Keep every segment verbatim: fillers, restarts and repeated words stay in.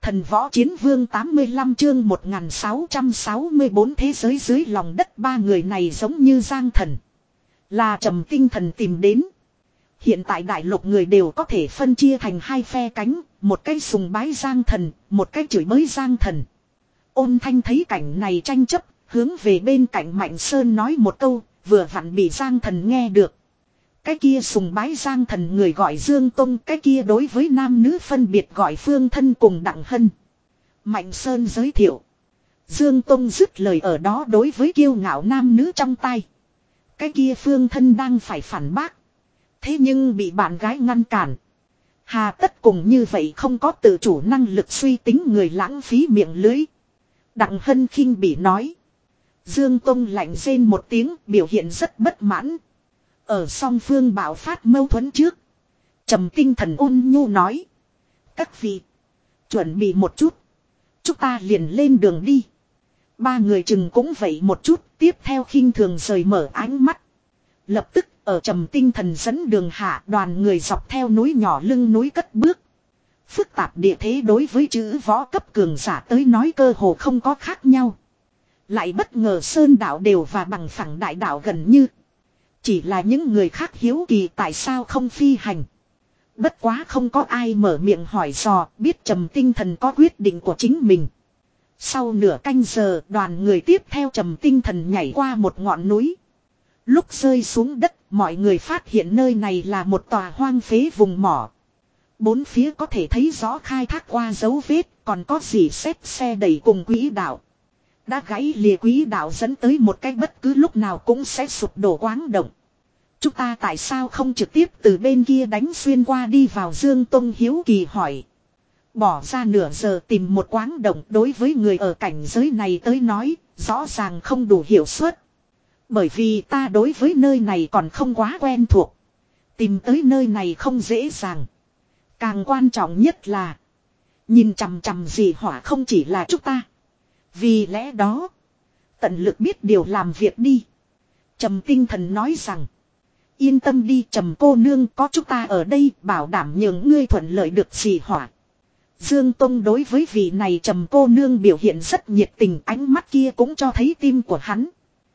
Thần võ chiến vương tám mươi lăm chương một nghìn sáu trăm sáu mươi bốn thế giới dưới lòng đất. Ba người này giống như Giang Thần, là Trầm Tinh Thần tìm đến. Hiện tại đại lục người đều có thể phân chia thành hai phe cánh, một cái sùng bái Giang Thần, một cái chửi bới Giang Thần. Ôn Thanh thấy cảnh này tranh chấp, hướng về bên cạnh Mạnh Sơn nói một câu, vừa vặn bị Giang Thần nghe được. Cái kia sùng bái Giang Thần người gọi Dương Tông, cái kia đối với nam nữ phân biệt gọi Phương Thân cùng Đặng Hân. Mạnh Sơn giới thiệu. Dương Tông dứt lời ở đó đối với kiêu ngạo nam nữ trong tay. Cái kia Phương Thân đang phải phản bác. Thế nhưng bị bạn gái ngăn cản. Hà tất cùng như vậy không có tự chủ năng lực suy tính người lãng phí miệng lưới. Đặng Hân khinh bỉ nói. Dương Tông lạnh rên một tiếng, biểu hiện rất bất mãn. Ở song phương bạo phát mâu thuẫn trước, Trầm Tinh Thần ôn nhu nói. Các vị, chuẩn bị một chút. Chúng ta liền lên đường đi. Ba người chừng cũng vậy một chút, tiếp theo khinh thường rời mở ánh mắt. Lập tức ở Trầm Tinh Thần dẫn đường hạ, đoàn người dọc theo núi nhỏ lưng núi cất bước. Phức tạp địa thế đối với chữ võ cấp cường giả tới nói cơ hồ không có khác nhau. Lại bất ngờ sơn đảo đều và bằng phẳng đại đảo gần như. Chỉ là những người khác hiếu kỳ tại sao không phi hành. Bất quá không có ai mở miệng hỏi dò, biết Trầm Tinh Thần có quyết định của chính mình. Sau nửa canh giờ, đoàn người tiếp theo Trầm Tinh Thần nhảy qua một ngọn núi. Lúc rơi xuống đất, mọi người phát hiện nơi này là một tòa hoang phế vùng mỏ. Bốn phía có thể thấy rõ khai thác qua dấu vết, còn có gì xếp xe đẩy cùng quỹ đạo. Đã gãy lìa quỹ đạo dẫn tới một cái bất cứ lúc nào cũng sẽ sụp đổ quáng động. Chúng ta tại sao không trực tiếp từ bên kia đánh xuyên qua đi vào? Dương Tông hiếu kỳ hỏi. Bỏ ra nửa giờ tìm một quáng động đối với người ở cảnh giới này tới nói, rõ ràng không đủ hiệu suất. Bởi vì ta đối với nơi này còn không quá quen thuộc. Tìm tới nơi này không dễ dàng. Càng quan trọng nhất là nhìn chằm chằm gì hỏa không chỉ là chúng ta. Vì lẽ đó, tận lực biết điều làm việc đi. Trầm Tinh Thần nói rằng, yên tâm đi Trầm cô nương, có chúng ta ở đây bảo đảm nhường ngươi thuận lợi được gì hỏa. Dương Tông đối với vị này Trầm cô nương biểu hiện rất nhiệt tình, ánh mắt kia cũng cho thấy tim của hắn.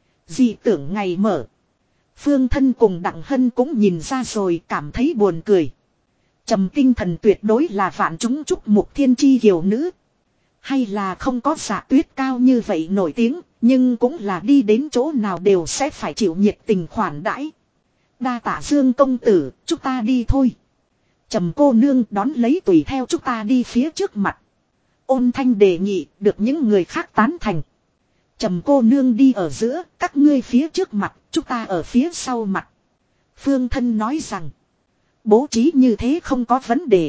Dị tưởng ngày mở. Phương Thân cùng Đặng Hân cũng nhìn ra rồi, cảm thấy buồn cười. Trầm Tinh Thần tuyệt đối là vạn chúng chúc mục thiên chi kiều nữ. Hay là không có Dạ Tuyết cao như vậy nổi tiếng, nhưng cũng là đi đến chỗ nào đều sẽ phải chịu nhiệt tình khoản đãi. Đa tạ Dương công tử, chúng ta đi thôi. Trầm cô nương đón lấy tùy theo chúng ta đi phía trước mặt. Ôn Thanh đề nghị, được những người khác tán thành. Trầm cô nương đi ở giữa, các ngươi phía trước mặt, chúng ta ở phía sau mặt. Phương Thân nói rằng, bố trí như thế không có vấn đề.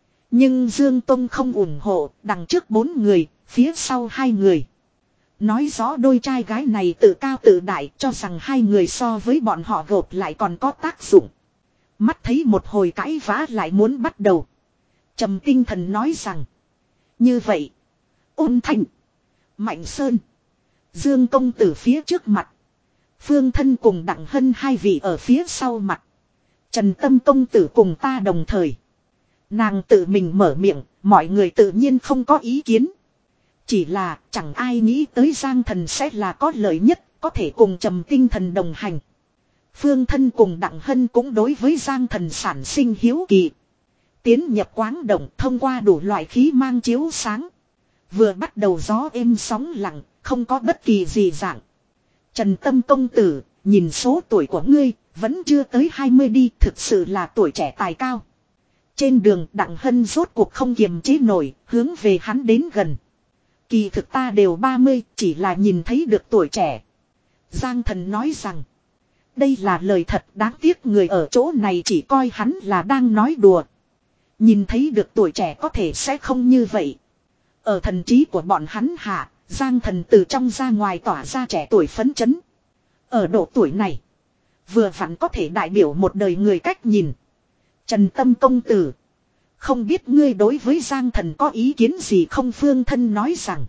Nhưng Dương Tông không ủng hộ, đằng trước bốn người, phía sau hai người. Nói rõ đôi trai gái này tự cao tự đại, cho rằng hai người so với bọn họ gộp lại còn có tác dụng. Mắt thấy một hồi cãi vã lại muốn bắt đầu. Trầm Tinh Thần nói rằng, như vậy, Ôn Thanh, Mạnh Sơn, Dương công tử phía trước mặt, Phương Thân cùng Đặng Hân hai vị ở phía sau mặt, Trần Tâm công tử cùng ta đồng thời. Nàng tự mình mở miệng, mọi người tự nhiên không có ý kiến. Chỉ là chẳng ai nghĩ tới Giang Thần sẽ là có lợi nhất, có thể cùng Trầm Tinh Thần đồng hành. Phương Thân cùng Đặng Hân cũng đối với Giang Thần sản sinh hiếu kỳ. Tiến nhập quáng động thông qua đủ loại khí mang chiếu sáng. Vừa bắt đầu gió êm sóng lặng, không có bất kỳ gì dạng. Trần Tâm công tử, nhìn số tuổi của ngươi, vẫn chưa tới hai mươi đi, thực sự là tuổi trẻ tài cao. Trên đường Đặng Hân rốt cuộc không kiềm chế nổi, hướng về hắn đến gần. Kỳ thực ta đều ba mươi, chỉ là nhìn thấy được tuổi trẻ. Giang Thần nói rằng, đây là lời thật, đáng tiếc người ở chỗ này chỉ coi hắn là đang nói đùa. Nhìn thấy được tuổi trẻ có thể sẽ không như vậy. Ở thần trí của bọn hắn hạ, Giang Thần từ trong ra ngoài tỏa ra trẻ tuổi phấn chấn. Ở độ tuổi này, vừa vặn có thể đại biểu một đời người cách nhìn. Trần Tâm công tử, không biết ngươi đối với Giang Thần có ý kiến gì không? Phương Thân nói rằng,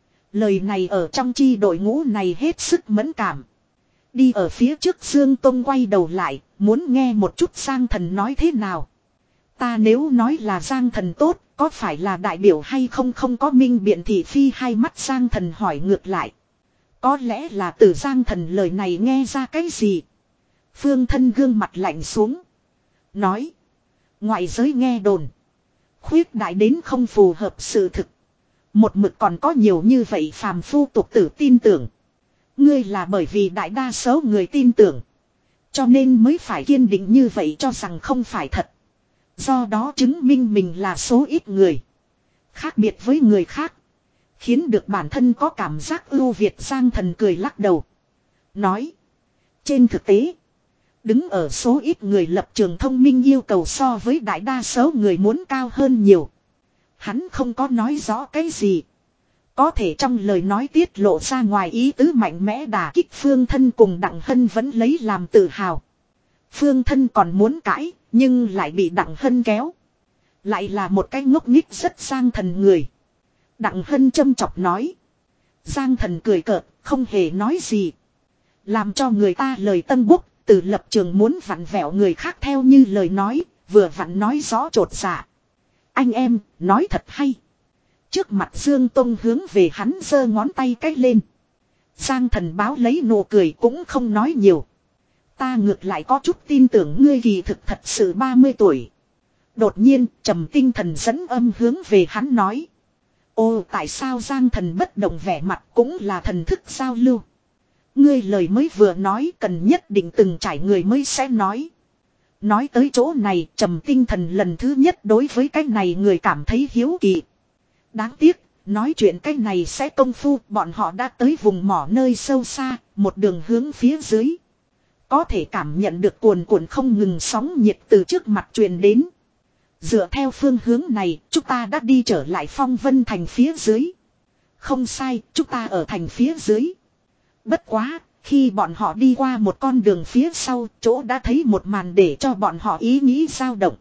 lời này ở trong chi đội ngũ này hết sức mẫn cảm. Đi ở phía trước Dương Tông quay đầu lại, muốn nghe một chút Giang Thần nói thế nào. Ta nếu nói là Giang Thần tốt, Có phải là đại biểu hay không không có minh biện thị phi hai mắt Giang Thần hỏi ngược lại. Có lẽ là từ Giang Thần lời này nghe ra cái gì. Phương Thân gương mặt lạnh xuống. Nói. Ngoại giới nghe đồn. Khuyết đại đến không phù hợp sự thực. Một mực còn có nhiều như vậy phàm phu tục tử tin tưởng. Ngươi là bởi vì đại đa số người tin tưởng. Cho nên mới phải kiên định như vậy cho rằng không phải thật. Do đó chứng minh mình là số ít người. Khác biệt với người khác. Khiến được bản thân có cảm giác ưu việt. Giang Thần cười lắc đầu. Nói. Trên thực tế. Đứng ở số ít người lập trường thông minh yêu cầu so với đại đa số người muốn cao hơn nhiều. Hắn không có nói rõ cái gì. Có thể trong lời nói tiết lộ ra ngoài ý tứ mạnh mẽ đả kích Phương Thân cùng Đặng Hân vẫn lấy làm tự hào. Phương Thân còn muốn cãi, nhưng lại bị Đặng Hân kéo. Lại là một cái ngốc nghích rất Giang Thần người. Đặng Hân châm chọc nói. Giang Thần cười cợt, không hề nói gì. Làm cho người ta lời tân búc, từ lập trường muốn vặn vẹo người khác theo như lời nói, vừa vặn nói rõ trột dạ. Anh em, nói thật hay. Trước mặt Dương Tông hướng về hắn giơ ngón tay cách lên. Giang Thần báo lấy nụ cười cũng không nói nhiều. Ta ngược lại có chút tin tưởng ngươi kỳ thực thật sự ba mươi tuổi. Đột nhiên, trầm tinh thần dẫn âm hướng về hắn nói. Ô tại sao Giang Thần bất động vẻ mặt cũng là thần thức giao lưu. Ngươi lời mới vừa nói cần nhất định từng trải người mới sẽ nói. Nói tới chỗ này trầm tinh thần lần thứ nhất đối với cái này người cảm thấy hiếu kỳ. Đáng tiếc, nói chuyện cái này sẽ công phu bọn họ đã tới vùng mỏ nơi sâu xa, một đường hướng phía dưới. Có thể cảm nhận được cuồn cuộn không ngừng sóng nhiệt từ trước mặt truyền đến. Dựa theo phương hướng này, chúng ta đã đi trở lại Phong Vân thành phía dưới. Không sai, chúng ta ở thành phía dưới. Bất quá, khi bọn họ đi qua một con đường phía sau, chỗ đã thấy một màn để cho bọn họ ý nghĩ dao động.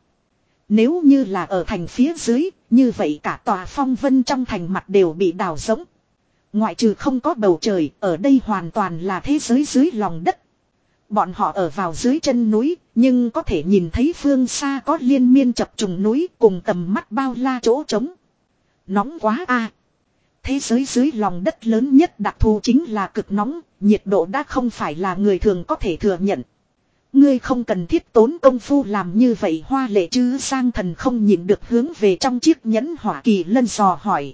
Nếu như là ở thành phía dưới, như vậy cả tòa Phong Vân trong thành mặt đều bị đào rỗng. Ngoại trừ không có bầu trời, ở đây hoàn toàn là thế giới dưới lòng đất. Bọn họ ở vào dưới chân núi, nhưng có thể nhìn thấy phương xa có liên miên chập trùng núi cùng tầm mắt bao la chỗ trống. Nóng quá a. Thế giới dưới lòng đất lớn nhất đặc thù chính là cực nóng, nhiệt độ đã không phải là người thường có thể thừa nhận. Ngươi không cần thiết tốn công phu làm như vậy hoa lệ chứ. Giang Thần không nhìn được hướng về trong chiếc nhẫn hỏa kỳ lân dò hỏi.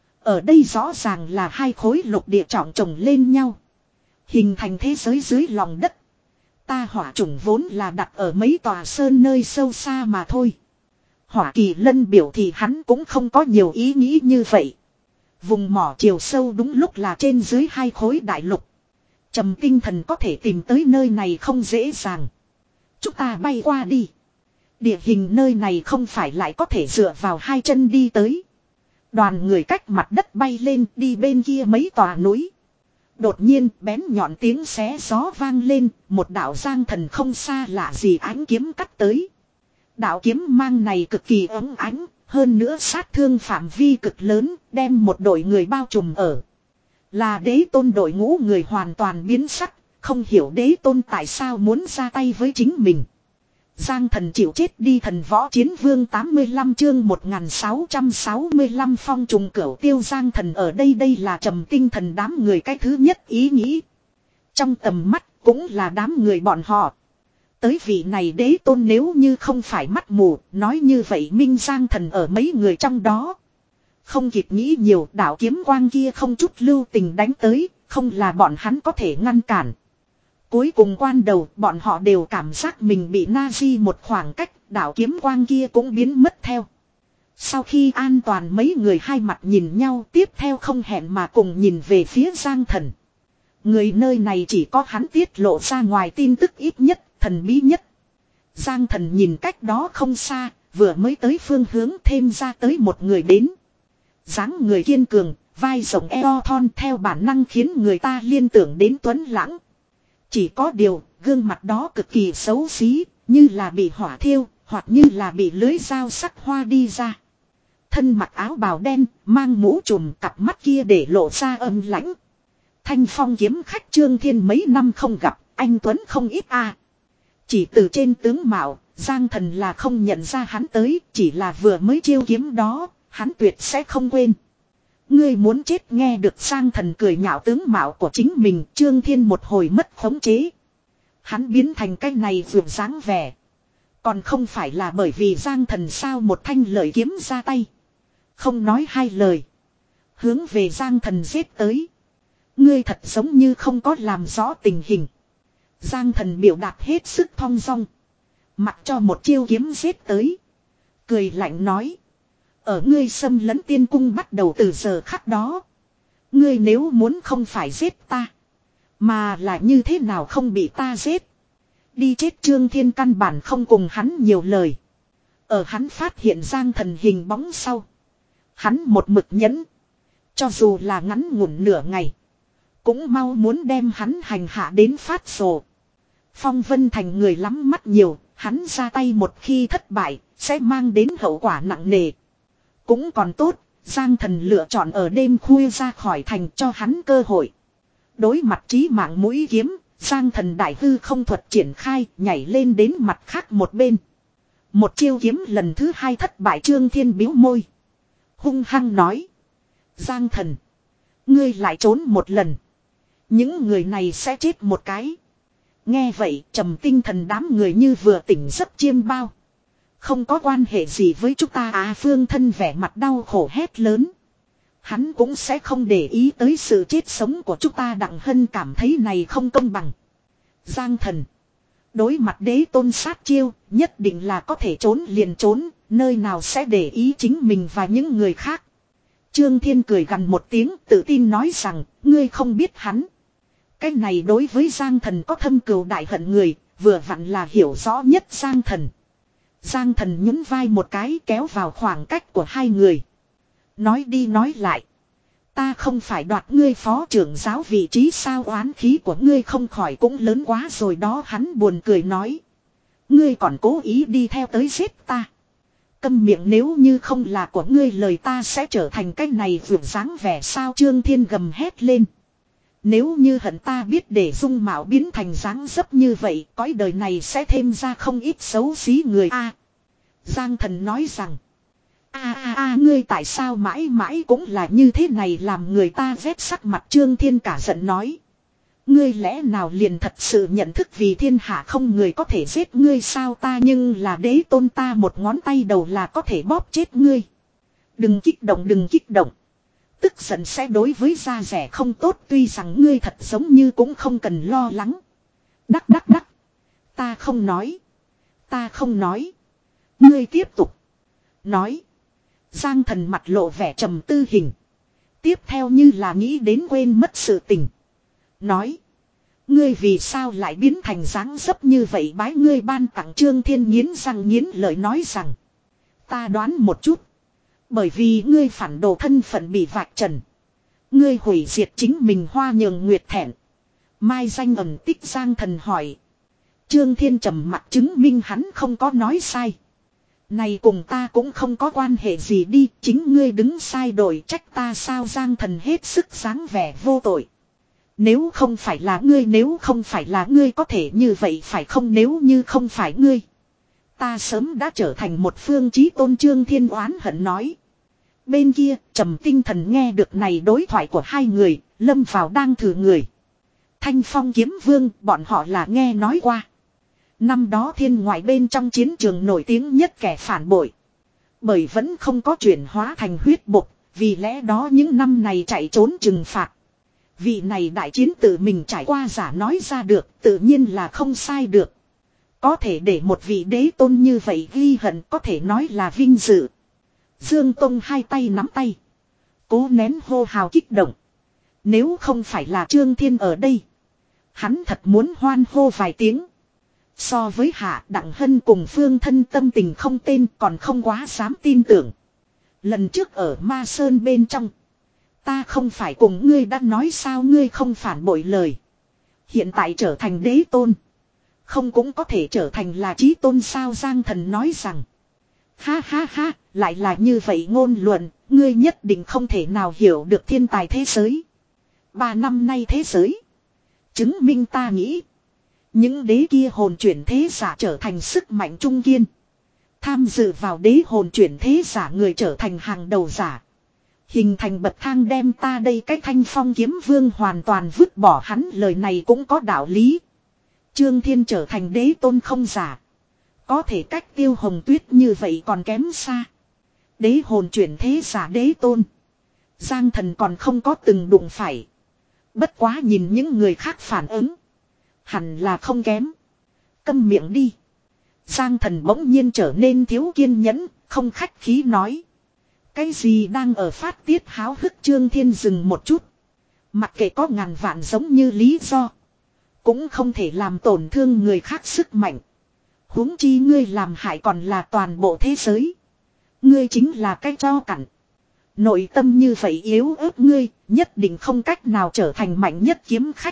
Ở đây rõ ràng là hai khối lục địa trọng chồng lên nhau. Hình thành thế giới dưới lòng đất. Ta hỏa chủng vốn là đặt ở mấy tòa sơn nơi sâu xa mà thôi. Hỏa kỳ lân biểu thì hắn cũng không có nhiều ý nghĩ như vậy. Vùng mỏ chiều sâu đúng lúc là trên dưới hai khối đại lục. Trầm tinh thần có thể tìm tới nơi này không dễ dàng. Chúng ta bay qua đi. Địa hình nơi này không phải lại có thể dựa vào hai chân đi tới. Đoàn người cách mặt đất bay lên đi bên kia mấy tòa núi. Đột nhiên bén nhọn tiếng xé gió vang lên. Một đạo Giang Thần không xa lạ gì ánh kiếm cắt tới. Đạo kiếm mang này cực kỳ ấm ánh. Hơn nữa sát thương phạm vi cực lớn. Đem một đội người bao trùm ở. Là Đế Tôn đội ngũ người hoàn toàn biến sắc. Không hiểu Đế Tôn tại sao muốn ra tay với chính mình. Giang Thần chịu chết đi. Thần Võ Chiến Vương tám mươi lăm chương một nghìn sáu trăm sáu mươi lăm phong trùng cửu tiêu. Giang Thần ở đây đây là trầm tinh thần đám người cái thứ nhất ý nghĩ. Trong tầm mắt cũng là đám người bọn họ. Tới vị này Đế Tôn nếu như không phải mắt mù, nói như vậy Minh Giang Thần ở mấy người trong đó. Không kịp nghĩ nhiều, đạo kiếm quang kia không chút lưu tình đánh tới, không là bọn hắn có thể ngăn cản. Cuối cùng quan đầu, bọn họ đều cảm giác mình bị Nazi một khoảng cách, đạo kiếm quang kia cũng biến mất theo. Sau khi an toàn mấy người hai mặt nhìn nhau, tiếp theo không hẹn mà cùng nhìn về phía Giang Thần. Người nơi này chỉ có hắn tiết lộ ra ngoài tin tức ít nhất, thần bí nhất. Giang Thần nhìn cách đó không xa, vừa mới tới phương hướng thêm ra tới một người đến. Dáng người kiên cường, vai rộng eo thon theo bản năng khiến người ta liên tưởng đến Tuấn Lãng. Chỉ có điều, gương mặt đó cực kỳ xấu xí, như là bị hỏa thiêu, hoặc như là bị lưới dao sắc hoa đi ra. Thân mặc áo bào đen, mang mũ trùm, cặp mắt kia để lộ ra âm lãnh. Thanh Phong kiếm khách Trương Thiên mấy năm không gặp, anh Tuấn không ít a. Chỉ từ trên tướng mạo, Giang Thần là không nhận ra hắn tới, chỉ là vừa mới chiêu kiếm đó, hắn tuyệt sẽ không quên. Ngươi muốn chết, nghe được Giang Thần cười nhạo tướng mạo của chính mình, Trương Thiên một hồi mất khống chế. Hắn biến thành cái này vượt dáng vẻ. Còn không phải là bởi vì Giang Thần sao một thanh lợi kiếm ra tay. Không nói hai lời. Hướng về Giang Thần giết tới. Ngươi thật giống như không có làm rõ tình hình. Giang Thần biểu đạt hết sức thong dong. Mặc cho một chiêu kiếm giết tới. Cười lạnh nói. Ở ngươi xâm lấn tiên cung bắt đầu từ giờ khắc đó. Ngươi nếu muốn không phải giết ta. Mà là như thế nào không bị ta giết. Đi chết. Trương Thiên căn bản không cùng hắn nhiều lời. Ở hắn phát hiện Giang Thần hình bóng sau. Hắn một mực nhẫn. Cho dù là ngắn ngủn nửa ngày. Cũng mau muốn đem hắn hành hạ đến phát rồ. Phong Vân Thành người lắm mắt nhiều. Hắn ra tay một khi thất bại. Sẽ mang đến hậu quả nặng nề. Cũng còn tốt. Giang Thần lựa chọn ở đêm khuya ra khỏi thành cho hắn cơ hội. Đối mặt chí mạng mũi kiếm. Giang Thần đại hư không thuật triển khai. Nhảy lên đến mặt khác một bên. Một chiêu kiếm lần thứ hai thất bại. Trương Thiên biếu môi. Hung hăng nói. Giang Thần. Ngươi lại trốn một lần. Những người này sẽ chết một cái. Nghe vậy trầm tinh thần đám người như vừa tỉnh giấc chiêm bao. Không có quan hệ gì với chúng ta à. Phương Thân vẻ mặt đau khổ hét lớn. Hắn cũng sẽ không để ý tới sự chết sống của chúng ta. Đặng Hân cảm thấy này không công bằng. Giang Thần. Đối mặt đế tôn sát chiêu. Nhất định là có thể trốn liền trốn. Nơi nào sẽ để ý chính mình và những người khác. Trương Thiên cười gằn một tiếng tự tin nói rằng. Ngươi không biết hắn. Cái này đối với Giang Thần có thâm cừu đại hận người. Vừa vặn là hiểu rõ nhất Giang Thần. Giang Thần nhún vai một cái kéo vào khoảng cách của hai người. Nói đi nói lại. Ta không phải đoạt ngươi phó trưởng giáo vị trí sao. Oán khí của ngươi không khỏi cũng lớn quá rồi đó. Hắn buồn cười nói. Ngươi còn cố ý đi theo tới giết ta. Câm miệng, nếu như không là của ngươi lời ta sẽ trở thành cái này vượt dáng vẻ sao. Trương Thiên gầm hét lên. Nếu như hận ta biết để dung mạo biến thành dáng dấp như vậy, cõi đời này sẽ thêm ra không ít xấu xí người a. Giang Thần nói rằng. A a a ngươi tại sao mãi mãi cũng là như thế này làm người ta vét sắc mặt. Trương Thiên cả giận nói. Ngươi lẽ nào liền thật sự nhận thức vì thiên hạ không người có thể giết ngươi sao. Ta nhưng là đế tôn, ta một ngón tay đầu là có thể bóp chết ngươi. Đừng kích động, đừng kích động. Tức giận sẽ đối với da rẻ không tốt. Tuy rằng ngươi thật giống như cũng không cần lo lắng. Đắc đắc đắc. Ta không nói. Ta không nói. Ngươi tiếp tục. Nói. Giang Thần mặt lộ vẻ trầm tư hình. Tiếp theo như là nghĩ đến quên mất sự tình. Nói. Ngươi vì sao lại biến thành dáng dấp như vậy bái ngươi ban tặng. Trương Thiên nghiến răng nghiến lợi nói rằng. Ta đoán một chút. Bởi vì ngươi phản đồ thân phận bị vạch trần. Ngươi hủy diệt chính mình Hoa Nhường Nguyệt thẹn. Mai danh ẩn tích. Giang Thần hỏi. Trương Thiên trầm mặt chứng minh hắn không có nói sai. Này cùng ta cũng không có quan hệ gì đi. Chính ngươi đứng sai đổi trách ta sao. Giang Thần hết sức dáng vẻ vô tội. Nếu không phải là ngươi, nếu không phải là ngươi có thể như vậy phải không. Nếu như không phải ngươi, ta sớm đã trở thành một phương chí tôn. Trương Thiên oán hận nói. Bên kia trầm tinh thần nghe được này đối thoại của hai người, lâm vào đang thử người. Thanh Phong Kiếm Vương bọn họ là nghe nói qua. Năm đó thiên ngoại bên trong chiến trường nổi tiếng nhất kẻ phản bội. Bởi vẫn không có chuyển hóa thành huyết bộc, vì lẽ đó những năm này chạy trốn trừng phạt. Vị này đại chiến tự mình trải qua giả nói ra được, tự nhiên là không sai được. Có thể để một vị đế tôn như vậy ghi hận có thể nói là vinh dự. Dương Tông hai tay nắm tay. Cố nén hô hào kích động. Nếu không phải là Trương Thiên ở đây, hắn thật muốn hoan hô vài tiếng. So với Hạ Đặng Hân cùng Phương Thân tâm tình không tên còn không quá dám tin tưởng. Lần trước ở Ma Sơn bên trong, ta không phải cùng ngươi đã nói sao ngươi không phản bội lời. Hiện tại trở thành đế tôn, không cũng có thể trở thành là chí tôn sao. Giang Thần nói rằng. Ha ha ha, lại là như vậy ngôn luận, ngươi nhất định không thể nào hiểu được thiên tài thế giới. Ba năm nay thế giới chứng minh ta nghĩ. Những đế kia hồn chuyển thế giả trở thành sức mạnh trung kiên. Tham dự vào đế hồn chuyển thế giả người trở thành hàng đầu giả. Hình thành bậc thang đem ta đây cái Thanh Phong kiếm vương hoàn toàn vứt bỏ, hắn lời này cũng có đạo lý. Trương Thiên trở thành đế tôn không giả. Có thể cách Tiêu Hồng Tuyết như vậy còn kém xa. Đế hồn chuyển thế giả đế tôn. Giang Thần còn không có từng đụng phải. Bất quá nhìn những người khác phản ứng. Hẳn là không kém. Câm miệng đi. Giang Thần bỗng nhiên trở nên thiếu kiên nhẫn, không khách khí nói. Cái gì đang ở phát tiết háo hức? Trương Thiên dừng một chút. Mặc kệ có ngàn vạn giống như lý do. Cũng không thể làm tổn thương người khác sức mạnh. Huống chi ngươi làm hại còn là toàn bộ thế giới. Ngươi chính là cái cho cặn. Nội tâm như vậy yếu ớt ngươi, nhất định không cách nào trở thành mạnh nhất kiếm khách.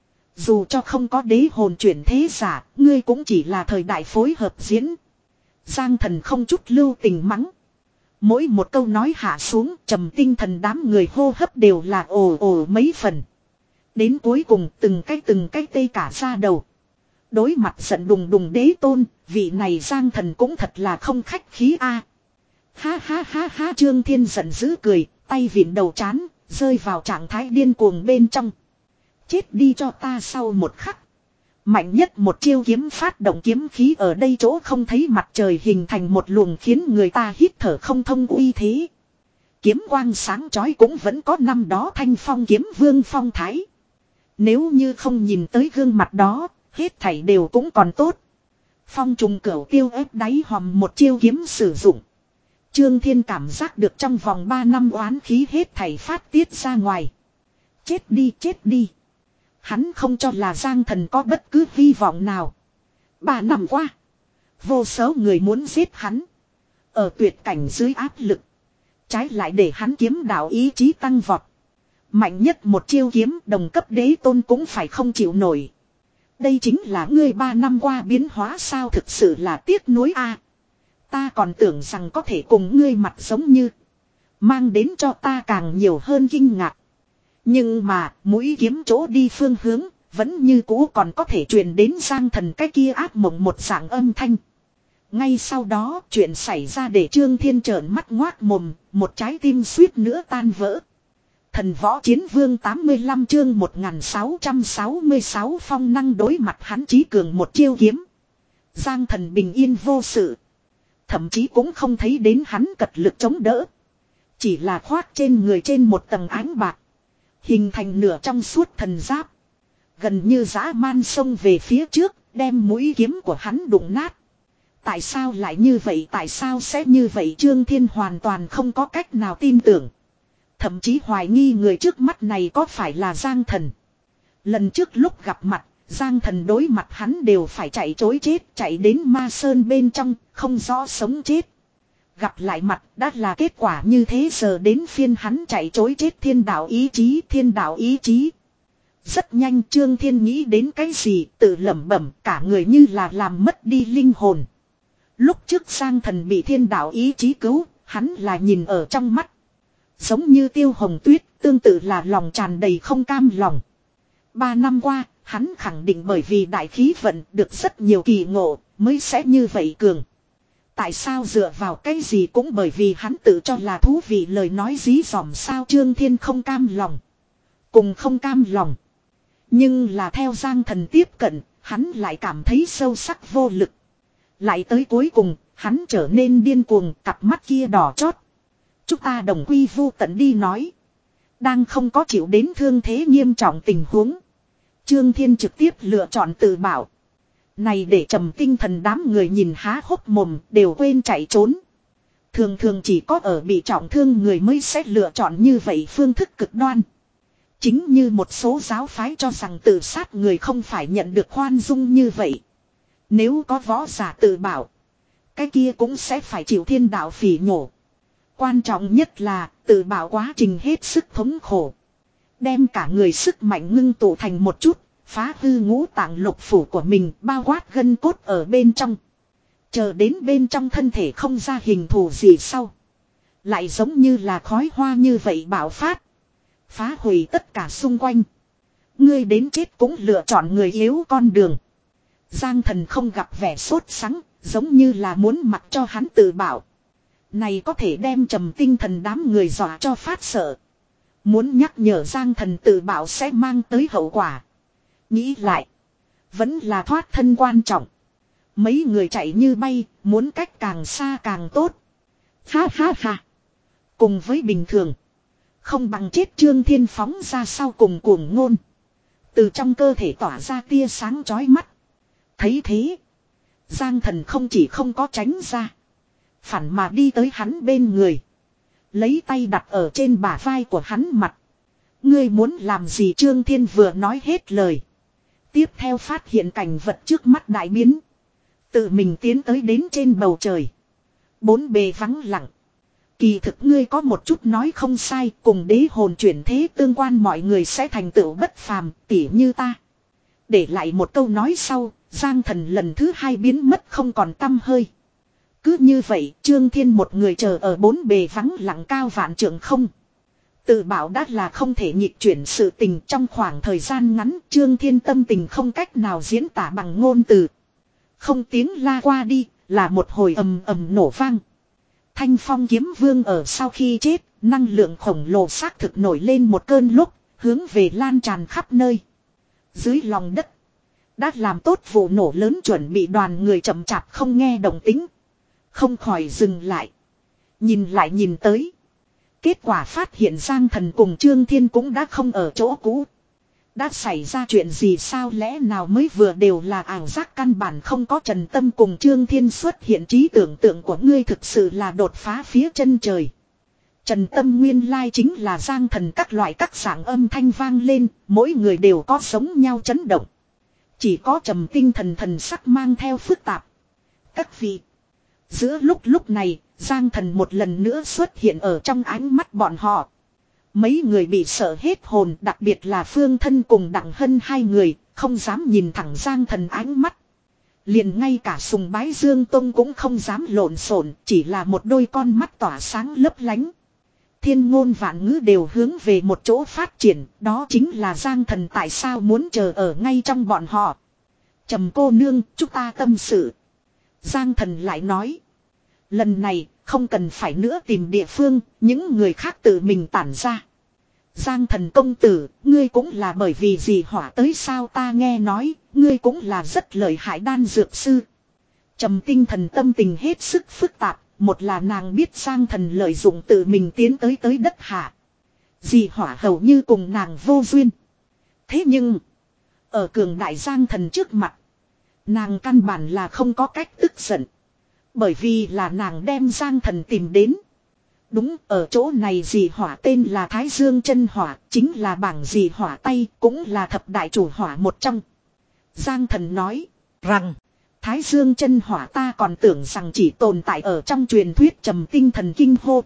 Dù cho không có đế hồn chuyển thế giả, ngươi cũng chỉ là thời đại phối hợp diễn. Giang Thần không chút lưu tình mắng. Mỗi một câu nói hạ xuống, trầm tinh thần đám người hô hấp đều là ồ ồ mấy phần. Đến cuối cùng từng cái từng cái tê cả ra đầu. Đối mặt giận đùng đùng đế tôn, vị này Giang Thần cũng thật là không khách khí a. Ha ha ha ha, Trương Thiên giận dữ cười, tay vịn đầu chán, rơi vào trạng thái điên cuồng bên trong. Chết đi cho ta. Sau một khắc. Mạnh nhất một chiêu kiếm phát động, kiếm khí ở đây chỗ không thấy mặt trời hình thành một luồng khiến người ta hít thở không thông uy thế. Kiếm quang sáng chói cũng vẫn có năm đó Thanh Phong kiếm vương phong thái. Nếu như không nhìn tới gương mặt đó, hết thảy đều cũng còn tốt. Phong trùng cửu tiêu ép đáy hòm một chiêu kiếm sử dụng. Trương Thiên cảm giác được trong vòng ba năm oán khí hết thảy phát tiết ra ngoài. Chết đi, chết đi. Hắn không cho là Giang Thần có bất cứ hy vọng nào. Ba năm qua, vô số người muốn giết hắn. Ở tuyệt cảnh dưới áp lực, trái lại để hắn kiếm đạo ý chí tăng vọt. Mạnh nhất một chiêu kiếm đồng cấp đế tôn cũng phải không chịu nổi. Đây chính là ngươi ba năm qua biến hóa sao? Thực sự là tiếc nuối a. Ta còn tưởng rằng có thể cùng ngươi mặt giống như, mang đến cho ta càng nhiều hơn kinh ngạc. Nhưng mà mũi kiếm chỗ đi phương hướng vẫn như cũ còn có thể truyền đến Giang Thần cái kia ác mộng một dạng âm thanh. Ngay sau đó chuyện xảy ra để Trương Thiên trợn mắt ngoác mồm, một trái tim suýt nữa tan vỡ. Thần võ chiến vương tám mươi lăm chương một nghìn sáu trăm sáu mươi sáu phong năng đối mặt hắn chí cường một chiêu kiếm. Giang Thần bình yên vô sự. Thậm chí cũng không thấy đến hắn cật lực chống đỡ. Chỉ là khoác trên người trên một tầng ánh bạc. Hình thành nửa trong suốt thần giáp. Gần như dã man xông về phía trước, đem mũi kiếm của hắn đụng nát. Tại sao lại như vậy? Tại sao sẽ như vậy? Trương Thiên hoàn toàn không có cách nào tin tưởng. Thậm chí hoài nghi người trước mắt này có phải là Giang Thần. Lần trước lúc gặp mặt, Giang Thần đối mặt hắn đều phải chạy trối chết, chạy đến ma sơn bên trong, không rõ sống chết. Gặp lại mặt đã là kết quả như thế, giờ đến phiên hắn chạy trối chết. Thiên đạo ý chí, thiên đạo ý chí. Rất nhanh Trương Thiên nghĩ đến cái gì, tự lẩm bẩm, cả người như là làm mất đi linh hồn. Lúc trước Giang Thần bị thiên đạo ý chí cứu, hắn là nhìn ở trong mắt. Giống như Tiêu Hồng Tuyết, tương tự là lòng tràn đầy không cam lòng. Ba năm qua, hắn khẳng định bởi vì đại khí vận được rất nhiều kỳ ngộ, mới sẽ như vậy cường. Tại sao dựa vào cái gì? Cũng bởi vì hắn tự cho là thú vị lời nói dí dỏm sao? Trương Thiên không cam lòng. Cùng không cam lòng. Nhưng là theo Giang Thần tiếp cận, hắn lại cảm thấy sâu sắc vô lực. Lại tới cuối cùng, hắn trở nên điên cuồng, cặp mắt kia đỏ chót. Chúng ta đồng quy vu tận đi nói. Đang không có chịu đến thương thế nghiêm trọng tình huống. Trương Thiên trực tiếp lựa chọn tự bảo. Này để trầm tinh thần đám người nhìn há hốc mồm, đều quên chạy trốn. Thường thường chỉ có ở bị trọng thương người mới sẽ lựa chọn như vậy phương thức cực đoan. Chính như một số giáo phái cho rằng tự sát người không phải nhận được khoan dung như vậy. Nếu có võ giả tự bảo, cái kia cũng sẽ phải chịu thiên đạo phỉ nhổ. Quan trọng nhất là tự bảo quá trình hết sức thống khổ. Đem cả người sức mạnh ngưng tụ thành một chút, phá hư ngũ tạng lục phủ của mình, bao quát gân cốt ở bên trong. Chờ đến bên trong thân thể không ra hình thù gì sau. Lại giống như là khói hoa như vậy bạo phát. Phá hủy tất cả xung quanh. Ngươi đến chết cũng lựa chọn người yếu con đường. Giang Thần không gặp vẻ sốt sắng, Giống như là muốn mặc cho hắn tự bảo. Này có thể đem trầm tinh thần đám người dọa cho phát sợ. Muốn nhắc nhở Giang Thần tự bảo sẽ mang tới hậu quả. Nghĩ lại. Vẫn là thoát thân quan trọng. Mấy người chạy như bay, muốn cách càng xa càng tốt. Ha ha ha. Cùng với bình thường. Không bằng chết Trương Thiên phóng ra sau cùng cuồng ngôn. Từ trong cơ thể tỏa ra tia sáng chói mắt. Thấy thế. Giang Thần không chỉ không có tránh ra. Phản mà đi tới hắn bên người. Lấy tay đặt ở trên bả vai của hắn mặt. Ngươi muốn làm gì? Trương Thiên vừa nói hết lời. Tiếp theo phát hiện cảnh vật trước mắt đại biến. Tự mình tiến tới đến trên bầu trời. Bốn bề vắng lặng. Kỳ thực ngươi có một chút nói không sai, cùng đế hồn chuyển thế tương quan mọi người sẽ thành tựu bất phàm, tỉ như ta. Để lại một câu nói sau, Giang Thần lần thứ hai biến mất không còn tăm hơi. Cứ như vậy, Trương Thiên một người chờ ở bốn bề vắng lặng cao vạn trượng không. Tự bảo đã là không thể nhịp chuyển sự tình trong khoảng thời gian ngắn, Trương Thiên tâm tình không cách nào diễn tả bằng ngôn từ. Không tiếng la qua đi, là một hồi ầm ầm nổ vang. Thanh Phong kiếm vương ở sau khi chết, năng lượng khổng lồ xác thực nổi lên một cơn lúc, hướng về lan tràn khắp nơi. Dưới lòng đất, đã làm tốt vụ nổ lớn chuẩn bị, đoàn người chậm chạp không nghe động tĩnh. Không khỏi dừng lại. Nhìn lại nhìn tới. Kết quả phát hiện Giang Thần cùng Trương Thiên cũng đã không ở chỗ cũ. Đã xảy ra chuyện gì sao, lẽ nào mới vừa đều là ảo giác, căn bản không có Trần Tâm cùng Trương Thiên xuất hiện. Trí tưởng tượng của ngươi thực sự là đột phá phía chân trời. Trần Tâm nguyên lai chính là Giang Thần, các loại các dạng âm thanh vang lên, mỗi người đều có giống nhau chấn động. Chỉ có Trầm Tinh Thần thần sắc mang theo phức tạp. Các vị. Giữa lúc lúc này, Giang Thần một lần nữa xuất hiện ở trong ánh mắt bọn họ. Mấy người bị sợ hết hồn, đặc biệt là Phương Thân cùng Đặng Hân hai người, không dám nhìn thẳng Giang Thần ánh mắt. Liền ngay cả Sùng Bái Dương Tông cũng không dám lộn xộn, chỉ là một đôi con mắt tỏa sáng lấp lánh. Thiên ngôn vạn ngữ đều hướng về một chỗ phát triển, đó chính là Giang Thần tại sao muốn chờ ở ngay trong bọn họ. Trầm cô nương, chúng ta tâm sự. Giang Thần lại nói. Lần này, không cần phải nữa tìm địa phương, những người khác tự mình tản ra. Giang Thần công tử, ngươi cũng là bởi vì gì hỏa tới sao? Ta nghe nói, ngươi cũng là rất lợi hại đan dược sư. Trầm Tinh Thần tâm tình hết sức phức tạp, một là nàng biết Giang Thần lợi dụng tự mình tiến tới tới đất hạ. Dì hỏa hầu như cùng nàng vô duyên. Thế nhưng, ở cường đại Giang Thần trước mặt, nàng căn bản là không có cách tức giận. Bởi vì là nàng đem Giang Thần tìm đến. Đúng, ở chỗ này dì hỏa tên là Thái Dương chân hỏa, chính là bảng dì hỏa tay, cũng là thập đại chủ hỏa một trong. Giang Thần nói rằng, Thái Dương chân hỏa ta còn tưởng rằng chỉ tồn tại ở trong truyền thuyết. Trầm Tinh Thần kinh hô.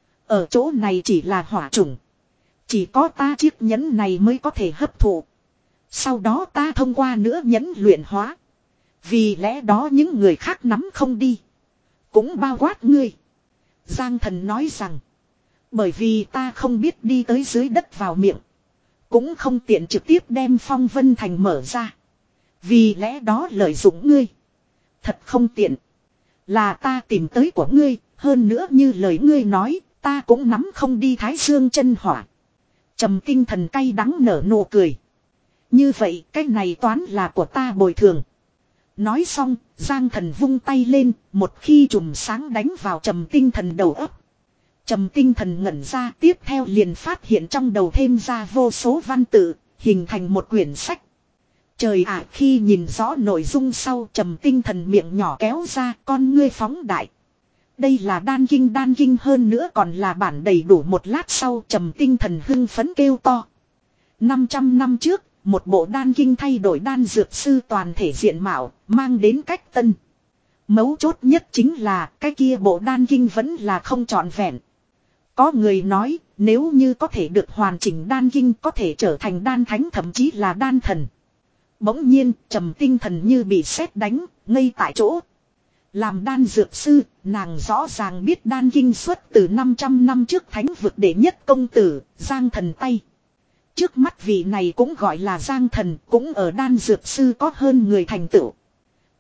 Ở chỗ này chỉ là hỏa chủng. Chỉ có ta chiếc nhẫn này mới có thể hấp thụ. Sau đó ta thông qua nữa nhẫn luyện hóa. Vì lẽ đó những người khác nắm không đi. Cũng bao quát ngươi. Giang Thần nói rằng. Bởi vì ta không biết đi tới dưới đất vào miệng. Cũng không tiện trực tiếp đem Phong Vân Thành mở ra. Vì lẽ đó lợi dụng ngươi. Thật không tiện. Là ta tìm tới của ngươi. Hơn nữa như lời ngươi nói. Ta cũng nắm không đi Thái Dương chân hỏa. Trầm Tinh Thần cay đắng nở nụ cười. Như vậy cái này toán là của ta bồi thường. Nói xong, Giang Thần vung tay lên, một khi chùm sáng đánh vào Trầm Tinh Thần đầu óc. Trầm Tinh Thần ngẩn ra, tiếp theo liền phát hiện trong đầu thêm ra vô số văn tự, hình thành một quyển sách. Trời ạ, khi nhìn rõ nội dung sau, Trầm Tinh Thần miệng nhỏ kéo ra, con ngươi phóng đại. Đây là đan kinh đan kinh, hơn nữa còn là bản đầy đủ. Một lát sau Trầm Tinh Thần hưng phấn kêu to. năm trăm năm trước, một bộ đan kinh thay đổi đan dược sư toàn thể diện mạo, mang đến cách tân. Mấu chốt nhất chính là cái kia bộ đan kinh vẫn là không trọn vẹn. Có người nói, nếu như có thể được hoàn chỉnh đan kinh có thể trở thành đan thánh, thậm chí là đan thần. Bỗng nhiên, Trầm Tinh Thần như bị sét đánh, ngây tại chỗ. Làm đan dược sư, nàng rõ ràng biết đan kinh xuất từ năm trăm năm trước thánh vực đệ nhất công tử, Giang Thần tay. Trước mắt vị này cũng gọi là Giang Thần, cũng ở đan dược sư có hơn người thành tựu.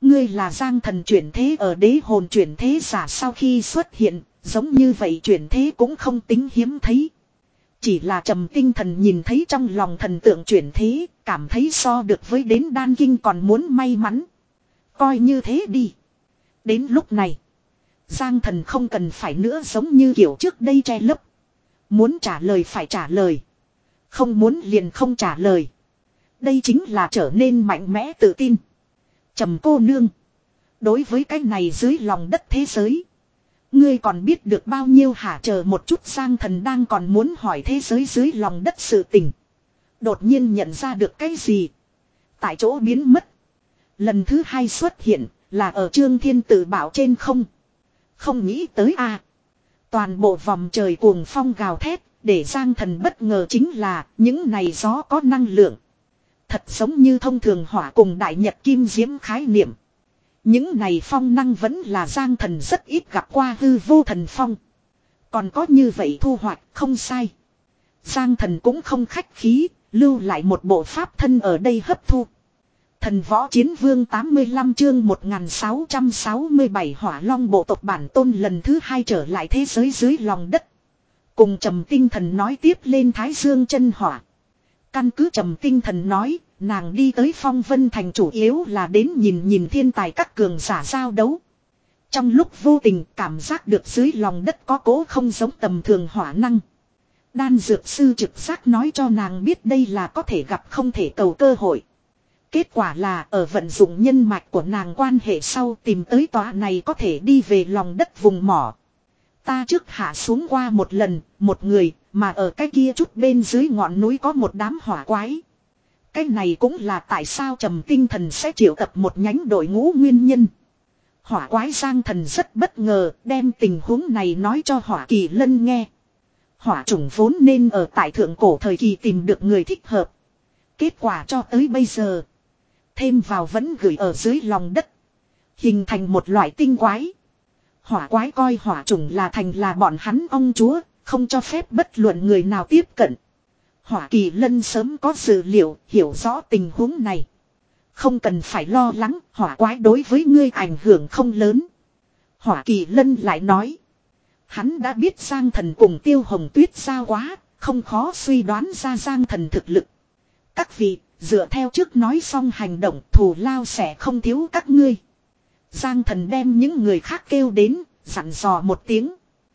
Ngươi là Giang Thần chuyển thế ở đế hồn chuyển thế giả sau khi xuất hiện, giống như vậy chuyển thế cũng không tính hiếm thấy. Chỉ là Trầm Tinh Thần nhìn thấy trong lòng thần tượng chuyển thế, cảm thấy so được với đến đan kinh còn muốn may mắn. Coi như thế đi. Đến lúc này, Giang Thần không cần phải nữa giống như kiểu trước đây che lấp. Muốn trả lời phải trả lời. Không muốn liền không trả lời. Đây chính là trở nên mạnh mẽ tự tin. Trầm cô nương. Đối với cái này dưới lòng đất thế giới. Ngươi còn biết được bao nhiêu hả? Chờ một chút, Giang Thần đang còn muốn hỏi thế giới dưới lòng đất sự tình. Đột nhiên nhận ra được cái gì. Tại chỗ biến mất. Lần thứ hai xuất hiện là ở Trương Thiên Tự Bảo trên không. Không nghĩ tới a à. Toàn bộ vòng trời cuồng phong gào thét. Để Giang Thần bất ngờ chính là những này gió có năng lượng. Thật giống như thông thường hỏa cùng đại nhật kim diễm khái niệm. Những này phong năng vẫn là Giang Thần rất ít gặp qua hư vô thần phong. Còn có như vậy thu hoạch không sai. Giang Thần cũng không khách khí, lưu lại một bộ pháp thân ở đây hấp thu. Thần Võ Chiến Vương tám mươi lăm chương một nghìn sáu trăm sáu mươi bảy Hỏa Long bộ tộc bản tôn lần thứ hai trở lại thế giới dưới lòng đất. Cùng Trầm Tinh Thần nói tiếp lên Thái Dương chân hỏa. Căn cứ Trầm Tinh Thần nói, nàng đi tới Phong Vân Thành chủ yếu là đến nhìn nhìn thiên tài các cường giả giao đấu. Trong lúc vô tình cảm giác được dưới lòng đất có cố không giống tầm thường hỏa năng. Đan dược sư trực giác nói cho nàng biết đây là có thể gặp không thể cầu cơ hội. Kết quả là ở vận dụng nhân mạch của nàng quan hệ sau tìm tới tòa này có thể đi về lòng đất vùng mỏ. Ta trước hạ xuống qua một lần, một người, mà ở cái kia chút bên dưới ngọn núi có một đám hỏa quái. Cái này cũng là tại sao Trầm Tinh Thần sẽ triệu tập một nhánh đội ngũ nguyên nhân. Hỏa quái Giang Thần rất bất ngờ, đem tình huống này nói cho Hỏa Kỳ Lân nghe. Hỏa chủng vốn nên ở tại thượng cổ thời kỳ tìm được người thích hợp. Kết quả cho tới bây giờ, thêm vào vẫn gửi ở dưới lòng đất, hình thành một loại tinh quái. Hỏa quái coi hỏa chủng là thành là bọn hắn ông chúa, không cho phép bất luận người nào tiếp cận. Hỏa Kỳ Lân sớm có dự liệu, hiểu rõ tình huống này. Không cần phải lo lắng, hỏa quái đối với ngươi ảnh hưởng không lớn. Hỏa Kỳ Lân lại nói. Hắn đã biết Giang Thần cùng Tiêu Hồng Tuyết giao quá, không khó suy đoán ra Giang Thần thực lực. Các vị, dựa theo trước nói xong hành động thù lao sẽ không thiếu các ngươi. Giang Thần đem những người khác kêu đến, dặn dò một tiếng.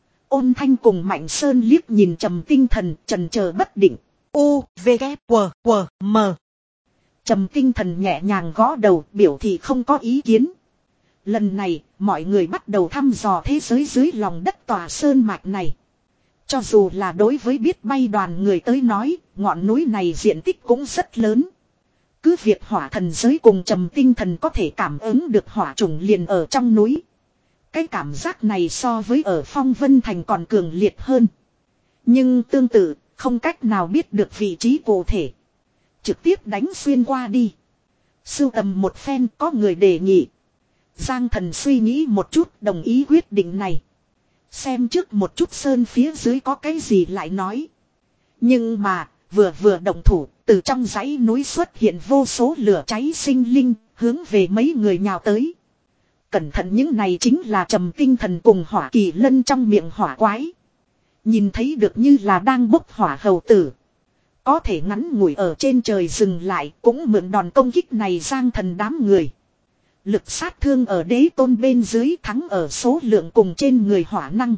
Ôn Thanh cùng Mạnh Sơn liếc nhìn Trầm Tinh Thần, chần chờ bất định. U, V, K, W, W, M. Trầm Tinh Thần nhẹ nhàng gõ đầu, biểu thị không có ý kiến. Lần này, mọi người bắt đầu thăm dò thế giới dưới lòng đất tòa sơn mạch này. Cho dù là đối với biết bay đoàn người tới nói, ngọn núi này diện tích cũng rất lớn. Cứ việc hỏa thần giới cùng Trầm Tinh Thần có thể cảm ứng được hỏa trùng liền ở trong núi. Cái cảm giác này so với ở Phong Vân Thành còn cường liệt hơn. Nhưng tương tự, không cách nào biết được vị trí cụ thể. Trực tiếp đánh xuyên qua đi. Sưu tầm một phen có người đề nghị. Giang Thần suy nghĩ một chút đồng ý quyết định này. Xem trước một chút sơn phía dưới có cái gì lại nói. Nhưng mà, vừa vừa động thủ, từ trong dãy núi xuất hiện vô số lửa cháy sinh linh, hướng về mấy người nhào tới. Cẩn thận, những này chính là Trầm Tinh Thần cùng Hỏa Kỳ Lân trong miệng hỏa quái. Nhìn thấy được như là đang bốc hỏa hầu tử. Có thể ngắn ngủi ở trên trời dừng lại, cũng mượn đòn công kích này Giang Thần đám người. Lực sát thương ở đế tôn bên dưới thắng ở số lượng cùng trên người hỏa năng.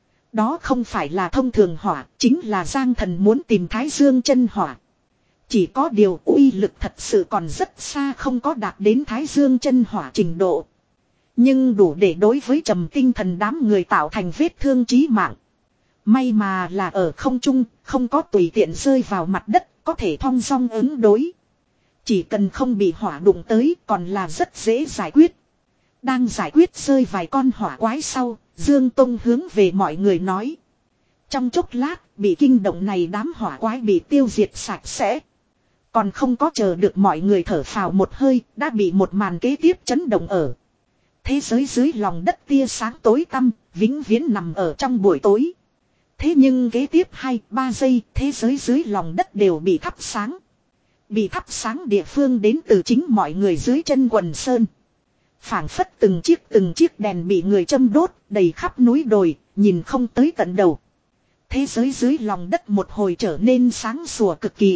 Đó không phải là thông thường hỏa, chính là Giang Thần muốn tìm Thái Dương chân hỏa. Chỉ có điều uy lực thật sự còn rất xa, không có đạt đến Thái Dương chân hỏa trình độ. Nhưng đủ để đối với Trầm Tinh Thần đám người tạo thành vết thương chí mạng. May mà là ở không trung, không có tùy tiện rơi vào mặt đất, có thể thong dong ứng đối. Chỉ cần không bị hỏa đụng tới còn là rất dễ giải quyết. Đang giải quyết rơi vài con hỏa quái sau, Dương Tông hướng về mọi người nói. Trong chốc lát, bị kinh động này đám hỏa quái bị tiêu diệt sạch sẽ. Còn không có chờ được mọi người thở phào một hơi, đã bị một màn kế tiếp chấn động ở. Thế giới dưới lòng đất tia sáng tối tăm, vĩnh viễn nằm ở trong buổi tối. Thế nhưng kế tiếp hai ba giây, thế giới dưới lòng đất đều bị thắp sáng. Bị thắp sáng địa phương đến từ chính mọi người dưới chân quần sơn. Phảng phất từng chiếc từng chiếc đèn bị người châm đốt, đầy khắp núi đồi, nhìn không tới tận đầu. Thế giới dưới lòng đất một hồi trở nên sáng sủa cực kỳ.